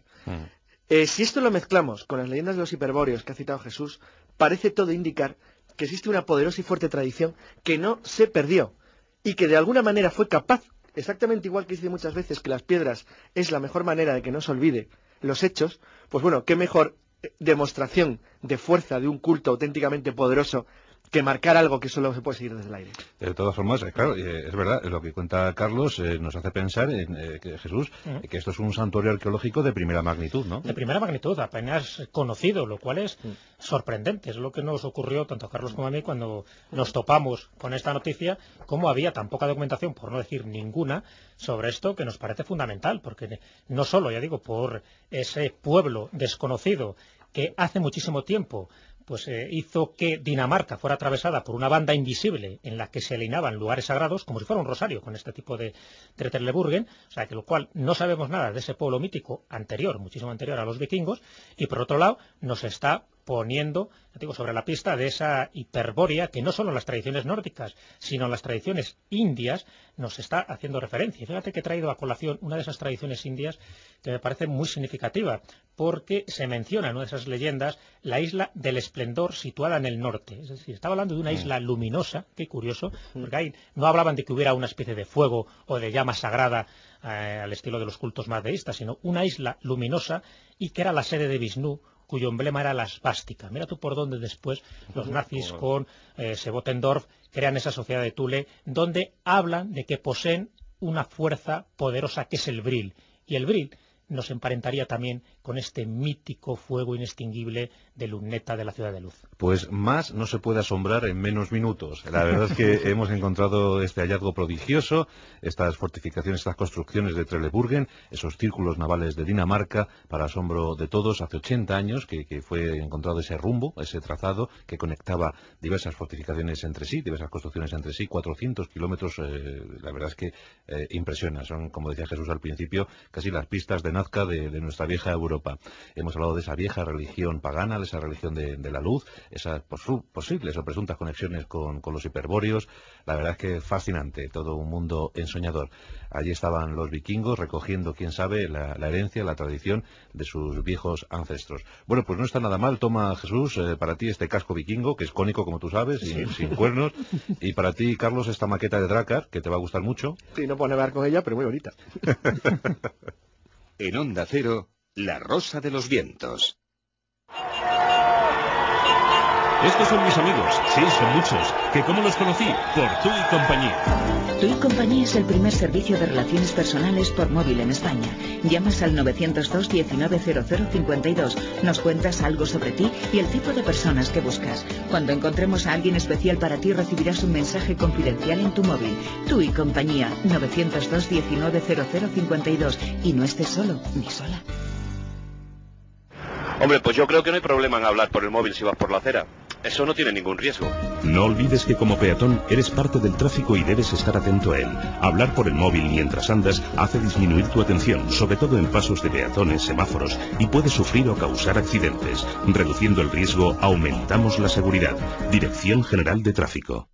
Si esto lo mezclamos con las leyendas de los hiperbóreos que ha citado Jesús, parece todo indicar que existe una poderosa y fuerte tradición que no se perdió, y que de alguna manera fue capaz, exactamente igual que dice muchas veces que las piedras es la mejor manera de que no se olvide los hechos, pues bueno, qué mejor demostración de fuerza de un culto auténticamente poderoso que marcar algo que solo se puede seguir desde el aire. De todas formas, claro, es verdad, lo que cuenta Carlos nos hace pensar en que Jesús, que esto es un santuario arqueológico de primera magnitud, ¿no? De primera magnitud, apenas conocido, lo cual es sorprendente. Es lo que nos ocurrió tanto a Carlos como a mí cuando nos topamos con esta noticia, como había tan poca documentación, por no decir ninguna, sobre esto, que nos parece fundamental, porque no solo, ya digo, por ese pueblo desconocido que hace muchísimo tiempo pues hizo que Dinamarca fuera atravesada por una banda invisible en la que se alineaban lugares sagrados, como si fuera un rosario con este tipo de Trelleborgen, o sea, que lo cual no sabemos nada de ese pueblo mítico anterior, muchísimo anterior a los vikingos, y por otro lado nos está poniendo, digo, sobre la pista de esa hiperbórea que no solo en las tradiciones nórdicas, sino en las tradiciones indias nos está haciendo referencia. Y fíjate que he traído a colación una de esas tradiciones indias que me parece muy significativa, porque se menciona en una de esas leyendas la isla del esplendor situada en el norte. Es decir, estaba hablando de una isla luminosa, qué curioso, porque ahí no hablaban de que hubiera una especie de fuego o de llama sagrada al estilo de los cultos más deístas, sino una isla luminosa y que era la sede de Vishnu, cuyo emblema era la esvástica. Mira tú por dónde después los nazis con Sebotendorf crean esa sociedad de Thule, donde hablan de que poseen una fuerza poderosa que es el Vril. Y el Vril nos emparentaría también con este mítico fuego inextinguible de Luneta de la Ciudad de Luz. Pues más no se puede asombrar en menos minutos. La verdad es que hemos encontrado este hallazgo prodigioso, estas fortificaciones, estas construcciones de Trelleborgen, esos círculos navales de Dinamarca, para asombro de todos, hace 80 años que fue encontrado ese rumbo, ese trazado que conectaba diversas fortificaciones entre sí, diversas construcciones entre sí, 400 kilómetros, la verdad es que impresiona. Son, como decía Jesús al principio, casi las pistas de Nazca de nuestra vieja Europa. Hemos hablado de esa vieja religión pagana, de esa religión de la luz, esas posibles o presuntas conexiones con los hiperbóreos. La verdad es que fascinante, todo un mundo ensoñador. Allí estaban los vikingos recogiendo, quién sabe, la herencia, la tradición de sus viejos ancestros. Bueno, pues no está nada mal. Toma, Jesús, para ti este casco vikingo, que es cónico, como tú sabes, sin cuernos, y para ti, Carlos, esta maqueta de Drakkar, que te va a gustar mucho. Sí, no puedo negar con ella, pero muy bonita. En Onda Cero, La Rosa de los Vientos. Estos son mis amigos, sí, son muchos. ¿Que cómo los conocí? Por Tú y Compañía. Tú y Compañía es el primer servicio de relaciones personales por móvil en España. Llamas al 902 190052, nos cuentas algo sobre ti y el tipo de personas que buscas. Cuando encontremos a alguien especial para ti, recibirás un mensaje confidencial en tu móvil. Tú y Compañía, 902 190052. Y no estés solo, ni sola. Hombre, pues yo creo que no hay problema en hablar por el móvil si vas por la acera. Eso no tiene ningún riesgo. No olvides que como peatón eres parte del tráfico y debes estar atento a él. Hablar por el móvil mientras andas hace disminuir tu atención, sobre todo en pasos de peatones, semáforos, y puede sufrir o causar accidentes. Reduciendo el riesgo, aumentamos la seguridad. Dirección General de Tráfico.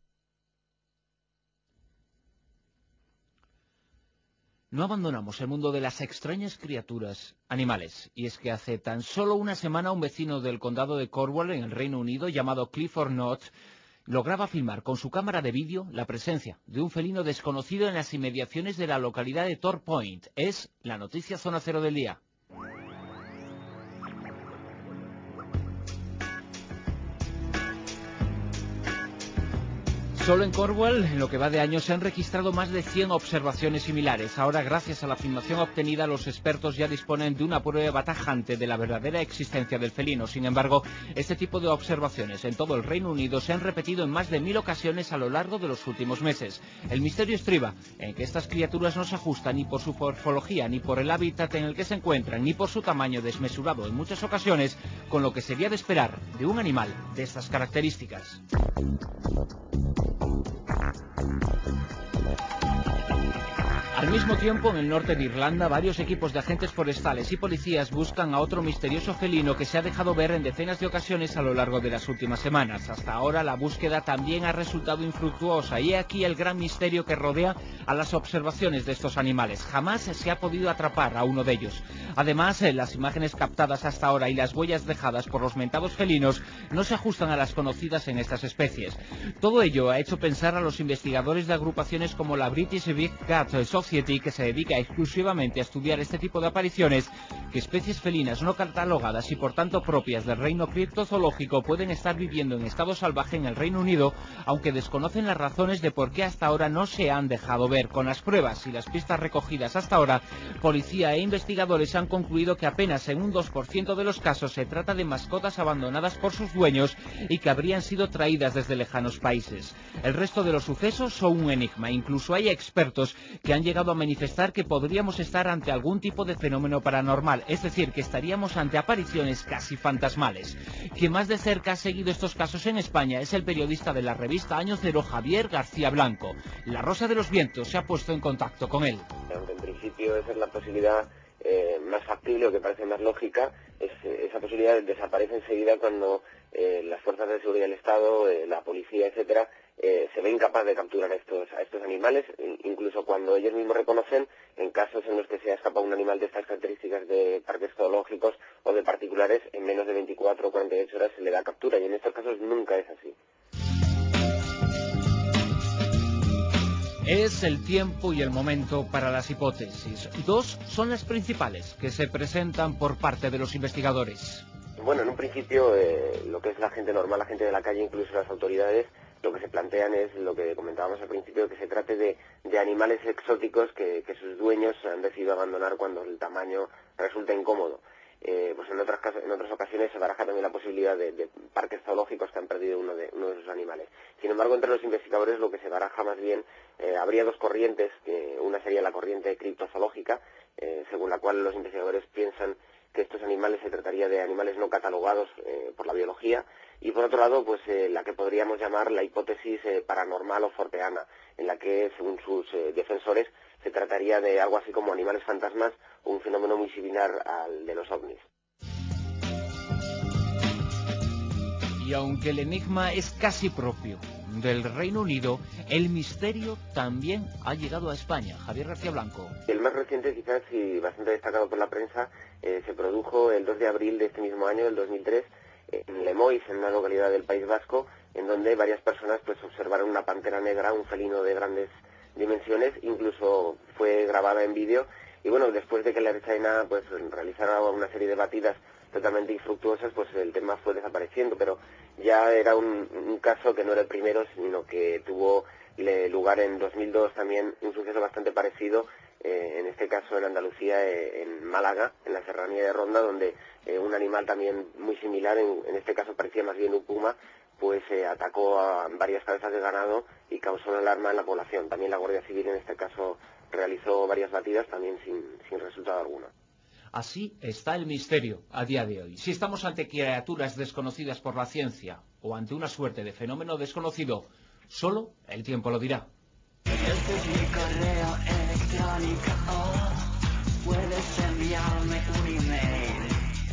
No abandonamos el mundo de las extrañas criaturas animales. Y es que hace tan solo una semana un vecino del condado de Cornwall, en el Reino Unido, llamado Clifford Knott, lograba filmar con su cámara de vídeo la presencia de un felino desconocido en las inmediaciones de la localidad de Tor Point. Es la noticia Zona Cero del día. Solo en Cornwall, en lo que va de año, se han registrado más de 100 observaciones similares. Ahora, gracias a la filmación obtenida, los expertos ya disponen de una prueba tajante de la verdadera existencia del felino. Sin embargo, este tipo de observaciones en todo el Reino Unido se han repetido en más de 1000 ocasiones a lo largo de los últimos meses. El misterio estriba en que estas criaturas no se ajustan ni por su morfología, ni por el hábitat en el que se encuentran, ni por su tamaño desmesurado en muchas ocasiones, con lo que sería de esperar de un animal de estas características. Al mismo tiempo, en el norte de Irlanda, varios equipos de agentes forestales y policías buscan a otro misterioso felino que se ha dejado ver en decenas de ocasiones a lo largo de las últimas semanas. Hasta ahora, la búsqueda también ha resultado infructuosa y he aquí el gran misterio que rodea a las observaciones de estos animales. Jamás se ha podido atrapar a uno de ellos. Además, las imágenes captadas hasta ahora y las huellas dejadas por los mentados felinos no se ajustan a las conocidas en estas especies. Todo ello ha hecho pensar a los investigadores de agrupaciones como la British Big Cat Society, que se dedica exclusivamente a estudiar este tipo de apariciones, que especies felinas no catalogadas y por tanto propias del reino criptozoológico pueden estar viviendo en estado salvaje en el Reino Unido, aunque desconocen las razones de por qué hasta ahora no se han dejado ver. Con las pruebas y las pistas recogidas hasta ahora, policía e investigadores han concluido que apenas en un 2% de los casos se trata de mascotas abandonadas por sus dueños y que habrían sido traídas desde lejanos países. El resto de los sucesos son un enigma. Incluso hay expertos que han llegado a manifestar que podríamos estar ante algún tipo de fenómeno paranormal, es decir, que estaríamos ante apariciones casi fantasmales. Quien más de cerca ha seguido estos casos en España es el periodista de la revista Año Cero, Javier García Blanco. La Rosa de los Vientos se ha puesto en contacto con él. Aunque en principio esa es la posibilidad más factible o que parece más lógica, esa posibilidad desaparece enseguida cuando las fuerzas de seguridad del Estado, la policía, etcétera, se ven capaces de capturar a estos animales, incluso cuando ellos mismos reconocen en casos en los que se ha escapado un animal de estas características de parques zoológicos o de particulares, en menos de 24 o 48 horas se le da captura, y en estos casos nunca es así. Es el tiempo y el momento para las hipótesis. Dos son las principales que se presentan por parte de los investigadores. Bueno, en un principio, lo que es la gente normal, la gente de la calle, incluso las autoridades, lo que se plantean es lo que comentábamos al principio, que se trate de animales exóticos que sus dueños han decidido abandonar cuando el tamaño resulta incómodo. Pues en otras ocasiones se baraja también la posibilidad de parques zoológicos que han perdido uno de sus animales. Sin embargo, entre los investigadores lo que se baraja más bien, habría dos corrientes, que una sería la corriente criptozoológica, según la cual los investigadores piensan que estos animales se trataría de animales no catalogados por la biología, y por otro lado, pues la que podríamos llamar la hipótesis paranormal o forteana, en la que, según sus defensores, se trataría de algo así como animales fantasmas, un fenómeno muy similar al de los ovnis. Y aunque el enigma es casi propio del Reino Unido, el misterio también ha llegado a España. Javier García Blanco. El más reciente, quizás, y bastante destacado por la prensa, se produjo el 2 de abril de este mismo año, el 2003, en Lemoiz, en una localidad del País Vasco, en donde varias personas pues observaron una pantera negra, un felino de grandes dimensiones, incluso fue grabada en vídeo, y bueno, después de que la Ertzaintza pues realizara una serie de batidas totalmente infructuosas, pues el tema fue desapareciendo, pero ya era un caso que no era el primero, sino que tuvo lugar en 2002 también un suceso bastante parecido, en este caso en Andalucía, en Málaga, en la serranía de Ronda, donde un animal también muy similar, en este caso parecía más bien un puma, pues atacó a varias cabezas de ganado y causó una alarma en la población. También la Guardia Civil en este caso realizó varias batidas, también sin resultado alguno. Así está el misterio a día de hoy. Si estamos ante criaturas desconocidas por la ciencia o ante una suerte de fenómeno desconocido, solo el tiempo lo dirá. Este es mi correo electrónico, puedes enviarme un email,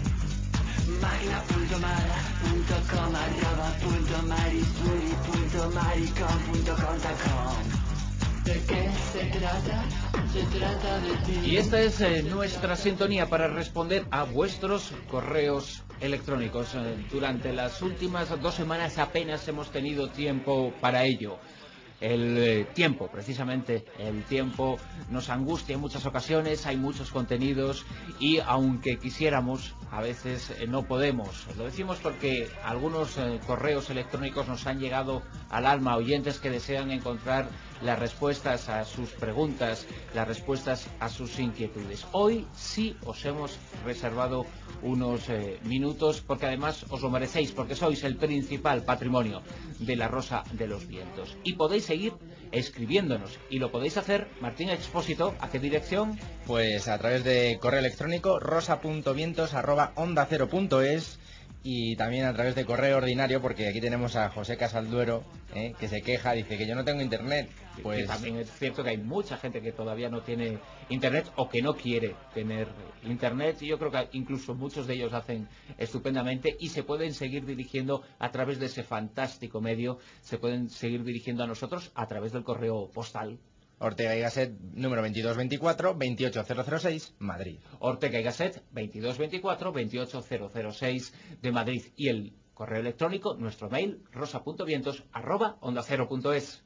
magna.mara.maripuri.maricon.com. ¿De qué se trata? Se trata de ti. Y esta es nuestra sintonía para responder a vuestros correos electrónicos. Durante las últimas 2 semanas apenas hemos tenido tiempo para ello. El tiempo, precisamente, el tiempo nos angustia en muchas ocasiones, hay muchos contenidos y aunque quisiéramos, a veces no podemos. Lo decimos porque algunos correos electrónicos nos han llegado al alma, oyentes que desean encontrar las respuestas a sus preguntas, las respuestas a sus inquietudes. Hoy sí os hemos reservado unos minutos, porque además os lo merecéis, porque sois el principal patrimonio de la Rosa de los Vientos. Y podéis seguir escribiéndonos, y lo podéis hacer, Martín Expósito, ¿a qué dirección? Pues a través de correo electrónico rosa.vientos@onda0.es, y también a través de correo ordinario, porque aquí tenemos a José Casalduero, que se queja, dice que yo no tengo internet. Pues que también es cierto que hay mucha gente que todavía no tiene internet o que no quiere tener internet, y yo creo que incluso muchos de ellos hacen estupendamente y se pueden seguir dirigiendo a través de ese fantástico medio, se pueden seguir dirigiendo a nosotros a través del correo postal. Ortega y Gasset, número 2224 28006, Madrid. Ortega y Gasset, 2224 28006 de Madrid. Y el correo electrónico, nuestro mail, rosa.vientos@ondacero.es.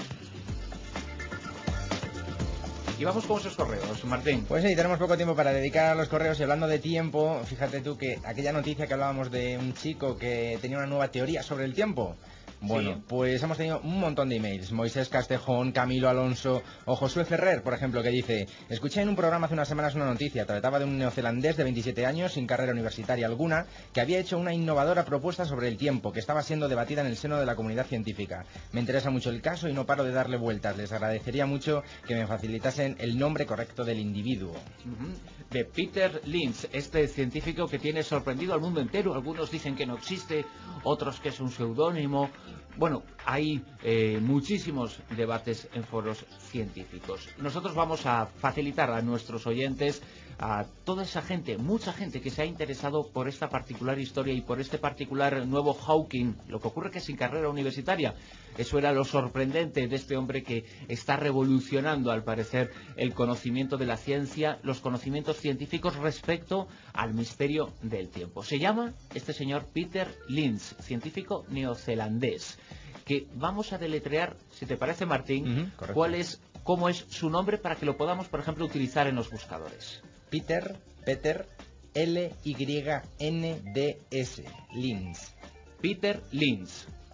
Y vamos con esos correos, Martín. Pues sí, tenemos poco tiempo para dedicar a los correos, y hablando de tiempo, fíjate tú que aquella noticia que hablábamos de un chico que tenía una nueva teoría sobre el tiempo, Bueno, Sí. pues hemos tenido un montón de emails. Moisés Castejón, Camilo Alonso o Josué Ferrer, por ejemplo, que dice: escuché en un programa hace unas semanas una noticia. Trataba de un neozelandés de 27 años, sin carrera universitaria alguna, que había hecho una innovadora propuesta sobre el tiempo, que estaba siendo debatida en el seno de la comunidad científica. Me interesa mucho el caso y no paro de darle vueltas. Les agradecería mucho que me facilitasen el nombre correcto del individuo. De Peter Lynch, este científico que tiene sorprendido al mundo entero. Algunos dicen que no existe, otros que es un seudónimo. Bueno, hay muchísimos debates en foros científicos. Nosotros vamos a facilitar a nuestros oyentes, a toda esa gente, mucha gente que se ha interesado por esta particular historia y por este particular nuevo Hawking. Lo que ocurre es que sin carrera universitaria. Eso era lo sorprendente de este hombre que está revolucionando, al parecer, el conocimiento de la ciencia, los conocimientos científicos respecto al misterio del tiempo. Se llama este señor Peter Lynch, científico neozelandés, que vamos a deletrear, si te parece, Martín, cómo es su nombre para que lo podamos, por ejemplo, utilizar en los buscadores. Peter, L-Y-N-D-S, Lynch. Peter Lynch.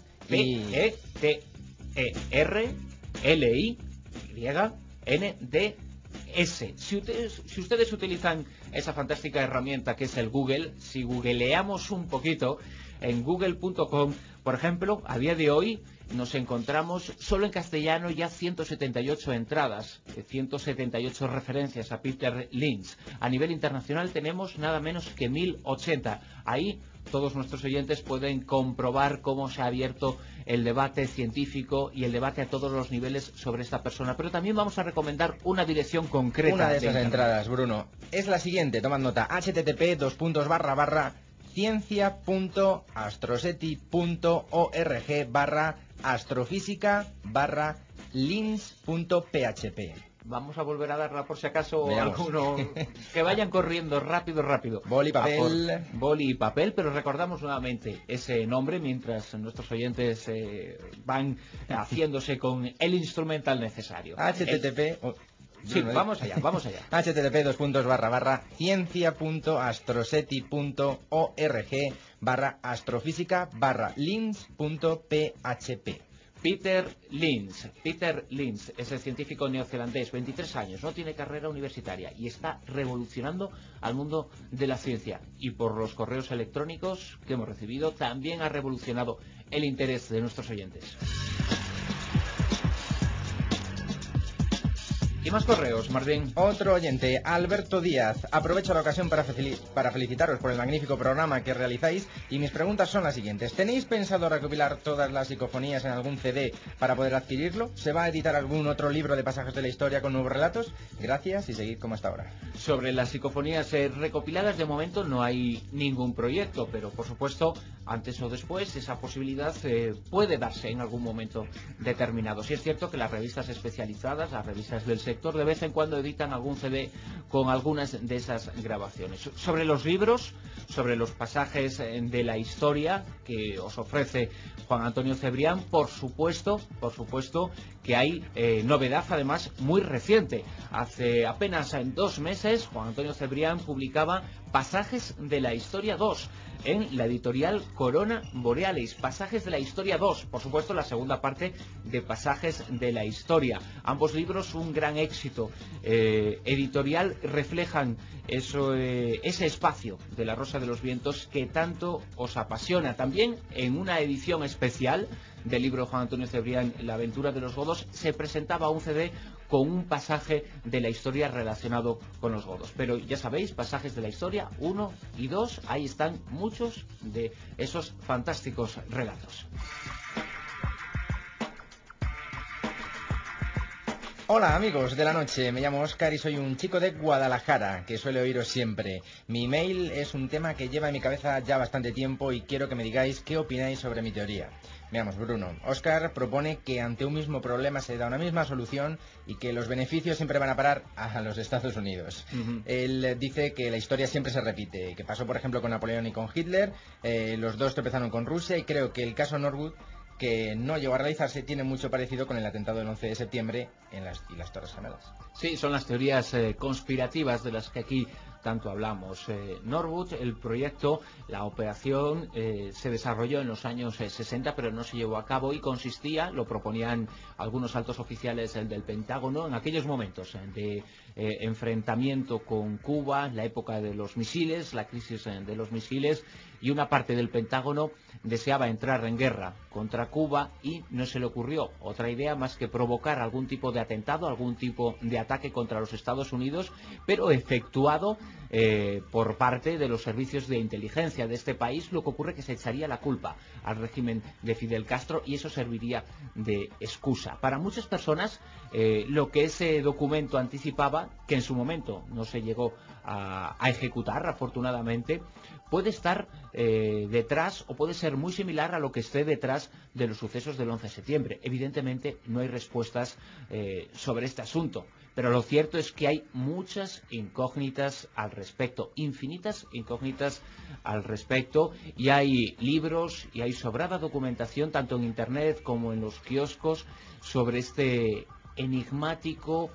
P-E-T-R-L-Y-N-D-S. Si ustedes utilizan esa fantástica herramienta que es el Google, si googleamos un poquito en google.com, por ejemplo, a día de hoy nos encontramos solo en castellano ya 178 entradas, 178 referencias a Peter Lynch. A nivel internacional tenemos nada menos que 1080. Ahí todos nuestros oyentes pueden comprobar cómo se ha abierto el debate científico y el debate a todos los niveles sobre esta persona. Pero también vamos a recomendar una dirección concreta. Una de esas entradas, Bruno, es la siguiente, tomad nota: http://ciencia.astroseti.org/astrofísica/lynch.php. Vamos a volver a darla por si acaso. Veamos. Alguno que vayan corriendo rápido. Boli, papel. Boli y papel, pero recordamos nuevamente ese nombre mientras nuestros oyentes van haciéndose con el instrumental necesario. http. Sí, vamos allá. http://ciencia.astroseti.org/astrofísica/lynch.php. Peter Lynch es el científico neozelandés, 23 años, no tiene carrera universitaria y está revolucionando al mundo de la ciencia. Y por los correos electrónicos que hemos recibido también ha revolucionado el interés de nuestros oyentes. ¿Y más correos, Martín? Otro oyente, Alberto Díaz. Aprovecho la ocasión para felicitaros por el magnífico programa que realizáis y mis preguntas son las siguientes. ¿Tenéis pensado recopilar todas las psicofonías en algún CD para poder adquirirlo? ¿Se va a editar algún otro libro de pasajes de la historia con nuevos relatos? Gracias y seguid como hasta ahora. Sobre las psicofonías recopiladas, de momento no hay ningún proyecto, pero por supuesto, antes o después, esa posibilidad puede darse en algún momento determinado. Sí es cierto que las revistas especializadas, las revistas del sector, de vez en cuando editan algún CD con algunas de esas grabaciones. Sobre los libros, sobre los pasajes de la historia que os ofrece Juan Antonio Cebrián, por supuesto que hay novedad, además muy reciente. Hace apenas 2 meses Juan Antonio Cebrián publicaba Pasajes de la Historia 2 en la editorial Corona Borealis. Pasajes de la Historia 2, por supuesto la segunda parte de Pasajes de la Historia. Ambos libros un gran éxito editorial, reflejan ese espacio de La Rosa de los Vientos que tanto os apasiona. También en una edición especial del libro de Juan Antonio Cebrián, La aventura de los godos, se presentaba un CD con un pasaje de la historia relacionado con los godos. Pero ya sabéis, Pasajes de la Historia 1 y 2, ahí están muchos de esos fantásticos relatos. Hola amigos de la noche, me llamo Óscar y soy un chico de Guadalajara que suele oíros siempre. Mi email es un tema que lleva en mi cabeza ya bastante tiempo y quiero que me digáis qué opináis sobre mi teoría. Veamos, Bruno. Óscar propone que ante un mismo problema se da una misma solución y que los beneficios siempre van a parar a los Estados Unidos. Él dice que la historia siempre se repite, que pasó por ejemplo con Napoleón y con Hitler, los dos tropezaron con Rusia y creo que el caso Norwood, que no llegó a realizarse, tiene mucho parecido con el atentado del 11 de septiembre y las Torres Gemelas. Sí, son las teorías conspirativas de las que aquí tanto hablamos. Norwood, el proyecto, la operación se desarrolló en los años 60, pero no se llevó a cabo y consistía, lo proponían algunos altos oficiales del Pentágono, en aquellos momentos de enfrentamiento con Cuba, la época de los misiles, la crisis de los misiles, y una parte del Pentágono deseaba entrar en guerra contra Cuba y no se le ocurrió otra idea más que provocar algún tipo de atentado, algún tipo de ataque contra los Estados Unidos, pero efectuado por parte de los servicios de inteligencia de este país, lo que ocurre que se echaría la culpa al régimen de Fidel Castro y eso serviría de excusa. Para muchas personas lo que ese documento anticipaba, que en su momento no se llegó a ejecutar afortunadamente, puede estar detrás o puede ser muy similar a lo que esté detrás de los sucesos del 11 de septiembre. Evidentemente no hay respuestas sobre este asunto, pero lo cierto es que hay muchas incógnitas al respecto, infinitas incógnitas al respecto, y hay libros y hay sobrada documentación tanto en internet como en los kioscos sobre este enigmático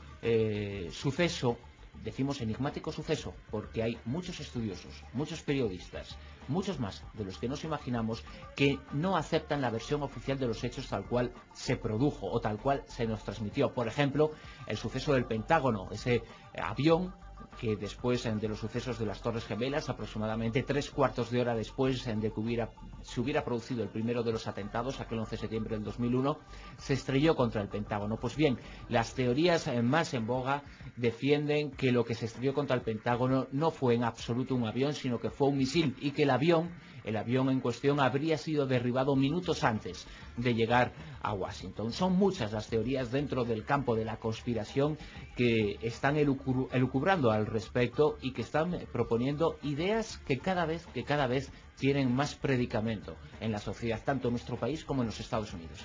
suceso. Decimos enigmático suceso porque hay muchos estudiosos, muchos periodistas, muchos más de los que nos imaginamos, que no aceptan la versión oficial de los hechos tal cual se produjo o tal cual se nos transmitió. Por ejemplo, el suceso del Pentágono, ese avión que después de los sucesos de las Torres Gemelas, aproximadamente 3/4 de hora después de que se hubiera producido el primero de los atentados, aquel 11 de septiembre del 2001, se estrelló contra el Pentágono. Pues bien, las teorías más en boga defienden que lo que se estrelló contra el Pentágono no fue en absoluto un avión, sino que fue un misil, y que el avión en cuestión habría sido derribado minutos antes de llegar a Washington. Son muchas las teorías dentro del campo de la conspiración que están elucubrando al respecto y que están proponiendo ideas que cada vez tienen más predicamento en la sociedad, tanto en nuestro país como en los Estados Unidos.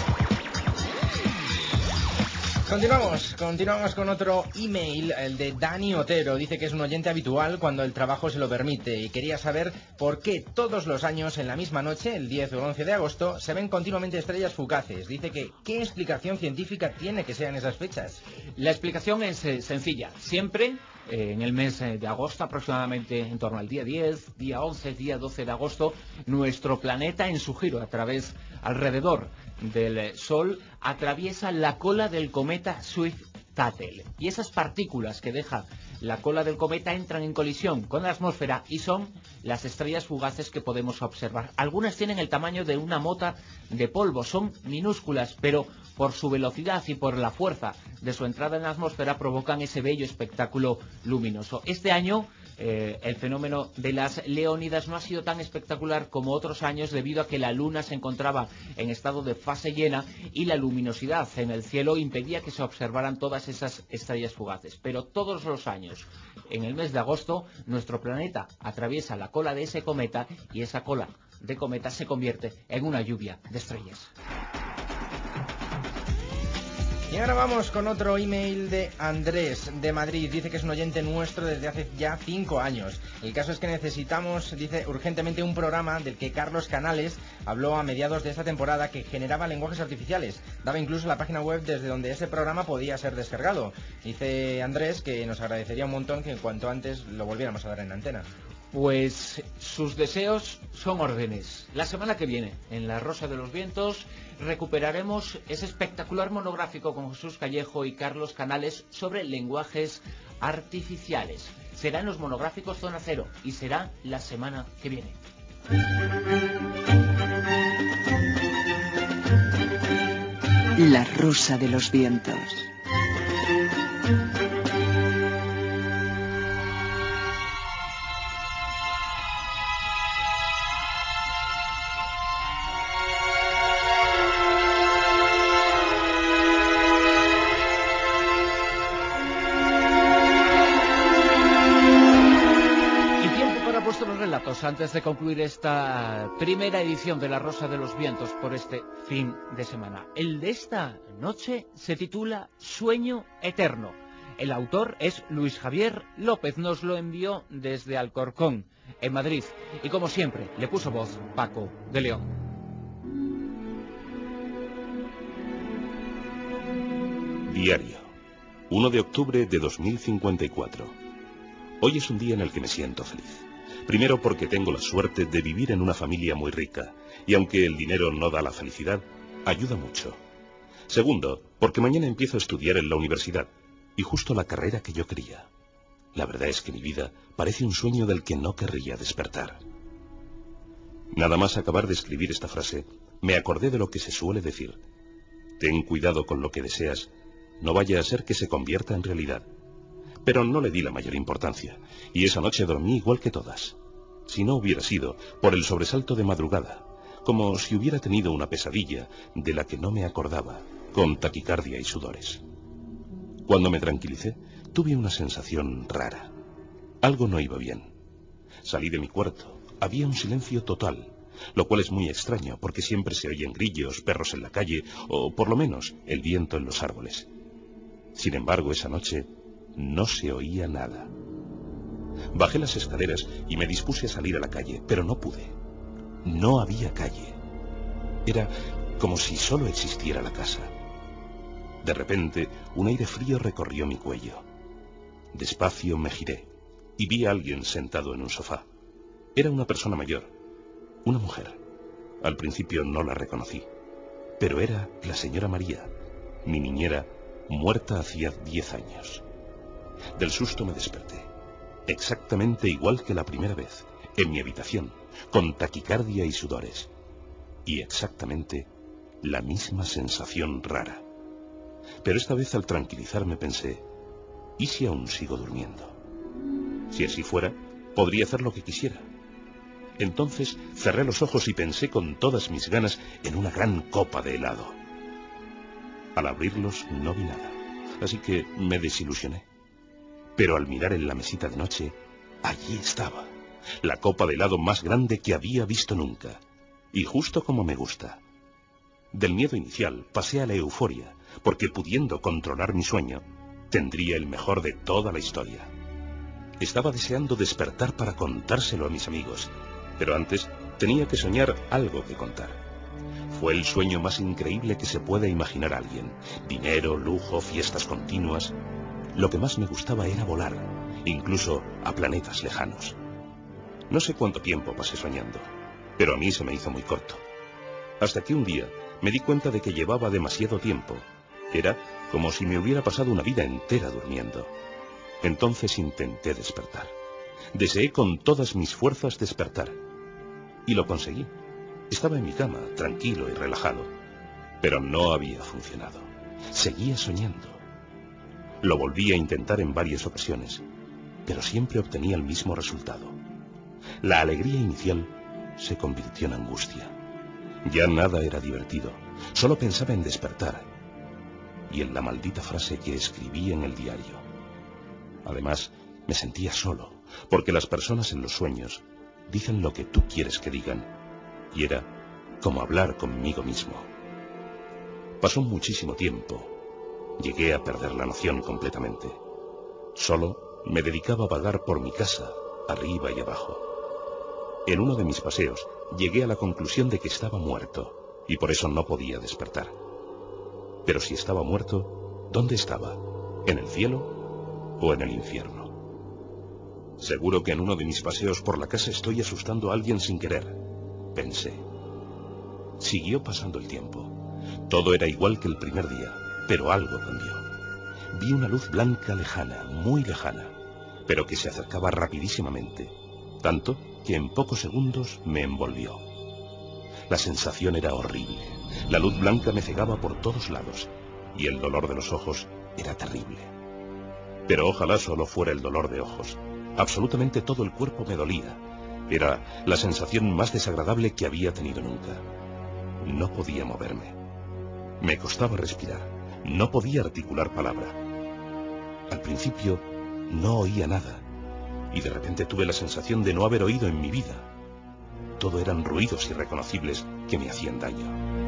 Continuamos con otro email, el de Dani Otero. Dice que es un oyente habitual cuando el trabajo se lo permite y quería saber por qué todos los años en la misma noche, el 10 o el 11 de agosto, se ven continuamente estrellas fugaces. Dice que ¿qué explicación científica tiene que sean esas fechas? La explicación es sencilla. Siempre en el mes de agosto, aproximadamente en torno al día 10, día 11, día 12 de agosto, nuestro planeta en su giro alrededor del Sol atraviesa la cola del cometa Swift-Tuttle, y esas partículas que deja la cola del cometa entran en colisión con la atmósfera y son las estrellas fugaces que podemos observar. Algunas tienen el tamaño de una mota de polvo, son minúsculas, pero por su velocidad y por la fuerza de su entrada en la atmósfera provocan ese bello espectáculo luminoso. Este año el fenómeno de las Leónidas no ha sido tan espectacular como otros años, debido a que la Luna se encontraba en estado de fase llena y la luminosidad en el cielo impedía que se observaran todas esas estrellas fugaces. Pero todos los años, en el mes de agosto, nuestro planeta atraviesa la cola de ese cometa y esa cola de cometa se convierte en una lluvia de estrellas. Y ahora vamos con otro email de Andrés, de Madrid. Dice que es un oyente nuestro desde hace ya 5 años. El caso es que necesitamos, dice, urgentemente un programa del que Carlos Canales habló a mediados de esta temporada, que generaba lenguajes artificiales. Daba incluso la página web desde donde ese programa podía ser descargado. Dice Andrés que nos agradecería un montón que en cuanto antes lo volviéramos a dar en antena. Pues sus deseos son órdenes. La semana que viene, en La Rosa de los Vientos, recuperaremos ese espectacular monográfico con Jesús Callejo y Carlos Canales sobre lenguajes artificiales. Será en los monográficos Zona Cero y será la semana que viene. La Rosa de los Vientos. Antes de concluir esta primera edición de La Rosa de los Vientos por este fin de semana. El de esta noche se titula Sueño Eterno. El autor es Luis Javier López, nos lo envió desde Alcorcón, en Madrid, y como siempre le puso voz Paco de León. Diario, 1 de octubre de 2054. Hoy es un día en el que me siento feliz. Primero porque tengo la suerte de vivir en una familia muy rica, y aunque el dinero no da la felicidad, ayuda mucho. Segundo, porque mañana empiezo a estudiar en la universidad, y justo la carrera que yo quería. La verdad es que mi vida parece un sueño del que no querría despertar. Nada más acabar de escribir esta frase, me acordé de lo que se suele decir. Ten cuidado con lo que deseas, no vaya a ser que se convierta en realidad. Pero no le di la mayor importancia, y esa noche dormí igual que todas. Si no hubiera sido por el sobresalto de madrugada, como si hubiera tenido una pesadilla de la que no me acordaba, con taquicardia y sudores. Cuando me tranquilicé, tuve una sensación rara. Algo no iba bien. Salí de mi cuarto. Había un silencio total, lo cual es muy extraño porque siempre se oyen grillos, perros en la calle o, por lo menos, el viento en los árboles. Sin embargo, esa noche no se oía nada. Bajé las escaleras y me dispuse a salir a la calle, pero no pude. No había calle. Era como si solo existiera la casa. De repente, un aire frío recorrió mi cuello. Despacio me giré y vi a alguien sentado en un sofá. Era una persona mayor, una mujer. Al principio no la reconocí, pero era la señora María, mi niñera, muerta hacía 10 años. Del susto me desperté, exactamente igual que la primera vez, en mi habitación, con taquicardia y sudores, y exactamente la misma sensación rara. Pero esta vez al tranquilizarme pensé, ¿y si aún sigo durmiendo? Si así fuera, podría hacer lo que quisiera. Entonces cerré los ojos y pensé con todas mis ganas en una gran copa de helado. Al abrirlos no vi nada, así que me desilusioné. Pero al mirar en la mesita de noche, allí estaba, la copa de helado más grande que había visto nunca, y justo como me gusta. Del miedo inicial pasé a la euforia, porque pudiendo controlar mi sueño, tendría el mejor de toda la historia. Estaba deseando despertar para contárselo a mis amigos, pero antes tenía que soñar algo que contar. Fue el sueño más increíble que se pueda imaginar alguien. Dinero, lujo, fiestas continuas. Lo que más me gustaba era volar, incluso a planetas lejanos. No sé cuánto tiempo pasé soñando, pero a mí se me hizo muy corto. Hasta que un día me di cuenta de que llevaba demasiado tiempo. Era como si me hubiera pasado una vida entera durmiendo. Entonces intenté despertar. Deseé con todas mis fuerzas despertar. Y lo conseguí. Estaba en mi cama, tranquilo y relajado. Pero no había funcionado. Seguía soñando. Lo volví a intentar en varias ocasiones, pero siempre obtenía el mismo resultado. La alegría inicial se convirtió en angustia. Ya nada era divertido. Solo pensaba en despertar. Y en la maldita frase que escribí en el diario. Además, me sentía solo, porque las personas en los sueños dicen lo que tú quieres que digan, y era como hablar conmigo mismo. Pasó muchísimo tiempo. Llegué a perder la noción completamente. Solo me dedicaba a vagar por mi casa, arriba y abajo. En uno de mis paseos llegué a la conclusión de que estaba muerto, y por eso no podía despertar. Pero si estaba muerto, ¿dónde estaba? ¿En el cielo o en el infierno? Seguro que en uno de mis paseos por la casa estoy asustando a alguien sin querer, pensé. Siguió pasando el tiempo. Todo era igual que el primer día, pero algo cambió. Vi una luz blanca lejana, muy lejana, pero que se acercaba rapidísimamente, tanto que en pocos segundos me envolvió. La sensación era horrible. La luz blanca me cegaba por todos lados, y el dolor de los ojos era terrible. Pero ojalá solo fuera el dolor de ojos. Absolutamente todo el cuerpo me dolía. Era la sensación más desagradable que había tenido nunca. No podía moverme. Me costaba respirar. No podía articular palabra. Al principio no oía nada, y de repente tuve la sensación de no haber oído en mi vida. Todo eran ruidos irreconocibles que me hacían daño.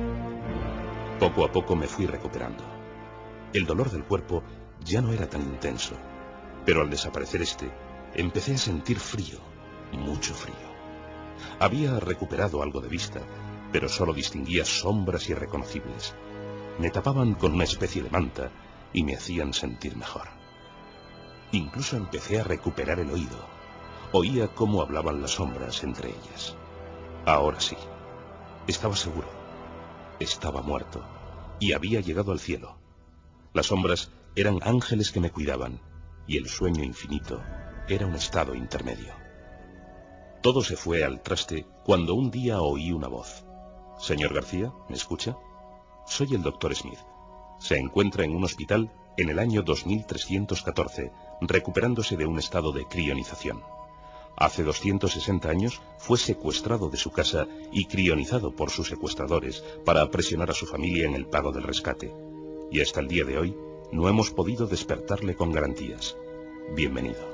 Poco a poco me fui recuperando. El dolor del cuerpo ya no era tan intenso, pero al desaparecer empecé a sentir frío, mucho frío. Había recuperado algo de vista, pero solo distinguía sombras irreconocibles. Me tapaban con una especie de manta y me hacían sentir mejor. Incluso empecé a recuperar el oído. Oía cómo hablaban las sombras entre ellas. Ahora sí. Estaba seguro. Estaba muerto. Y había llegado al cielo. Las sombras eran ángeles que me cuidaban. Y el sueño infinito era un estado intermedio. Todo se fue al traste cuando un día oí una voz. Señor García, ¿me escucha? Soy el doctor Smith. Se encuentra en un hospital en el año 2314, recuperándose de un estado de crionización. Hace 260 años fue secuestrado de su casa y crionizado por sus secuestradores para presionar a su familia en el pago del rescate. Y hasta el día de hoy no hemos podido despertarle con garantías. Bienvenido.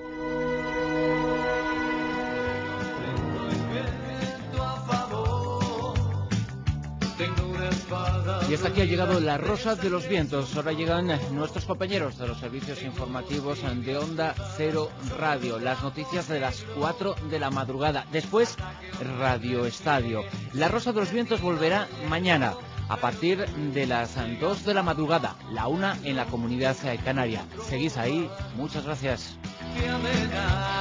Y hasta aquí ha llegado La Rosa de los Vientos. Ahora llegan nuestros compañeros de los servicios informativos de Onda Cero Radio. Las noticias de las 4 de la madrugada. Después, Radio Estadio. La Rosa de los Vientos volverá mañana a partir de las 2 de la madrugada, la 1 en la Comunidad Canaria. Seguís ahí. Muchas gracias.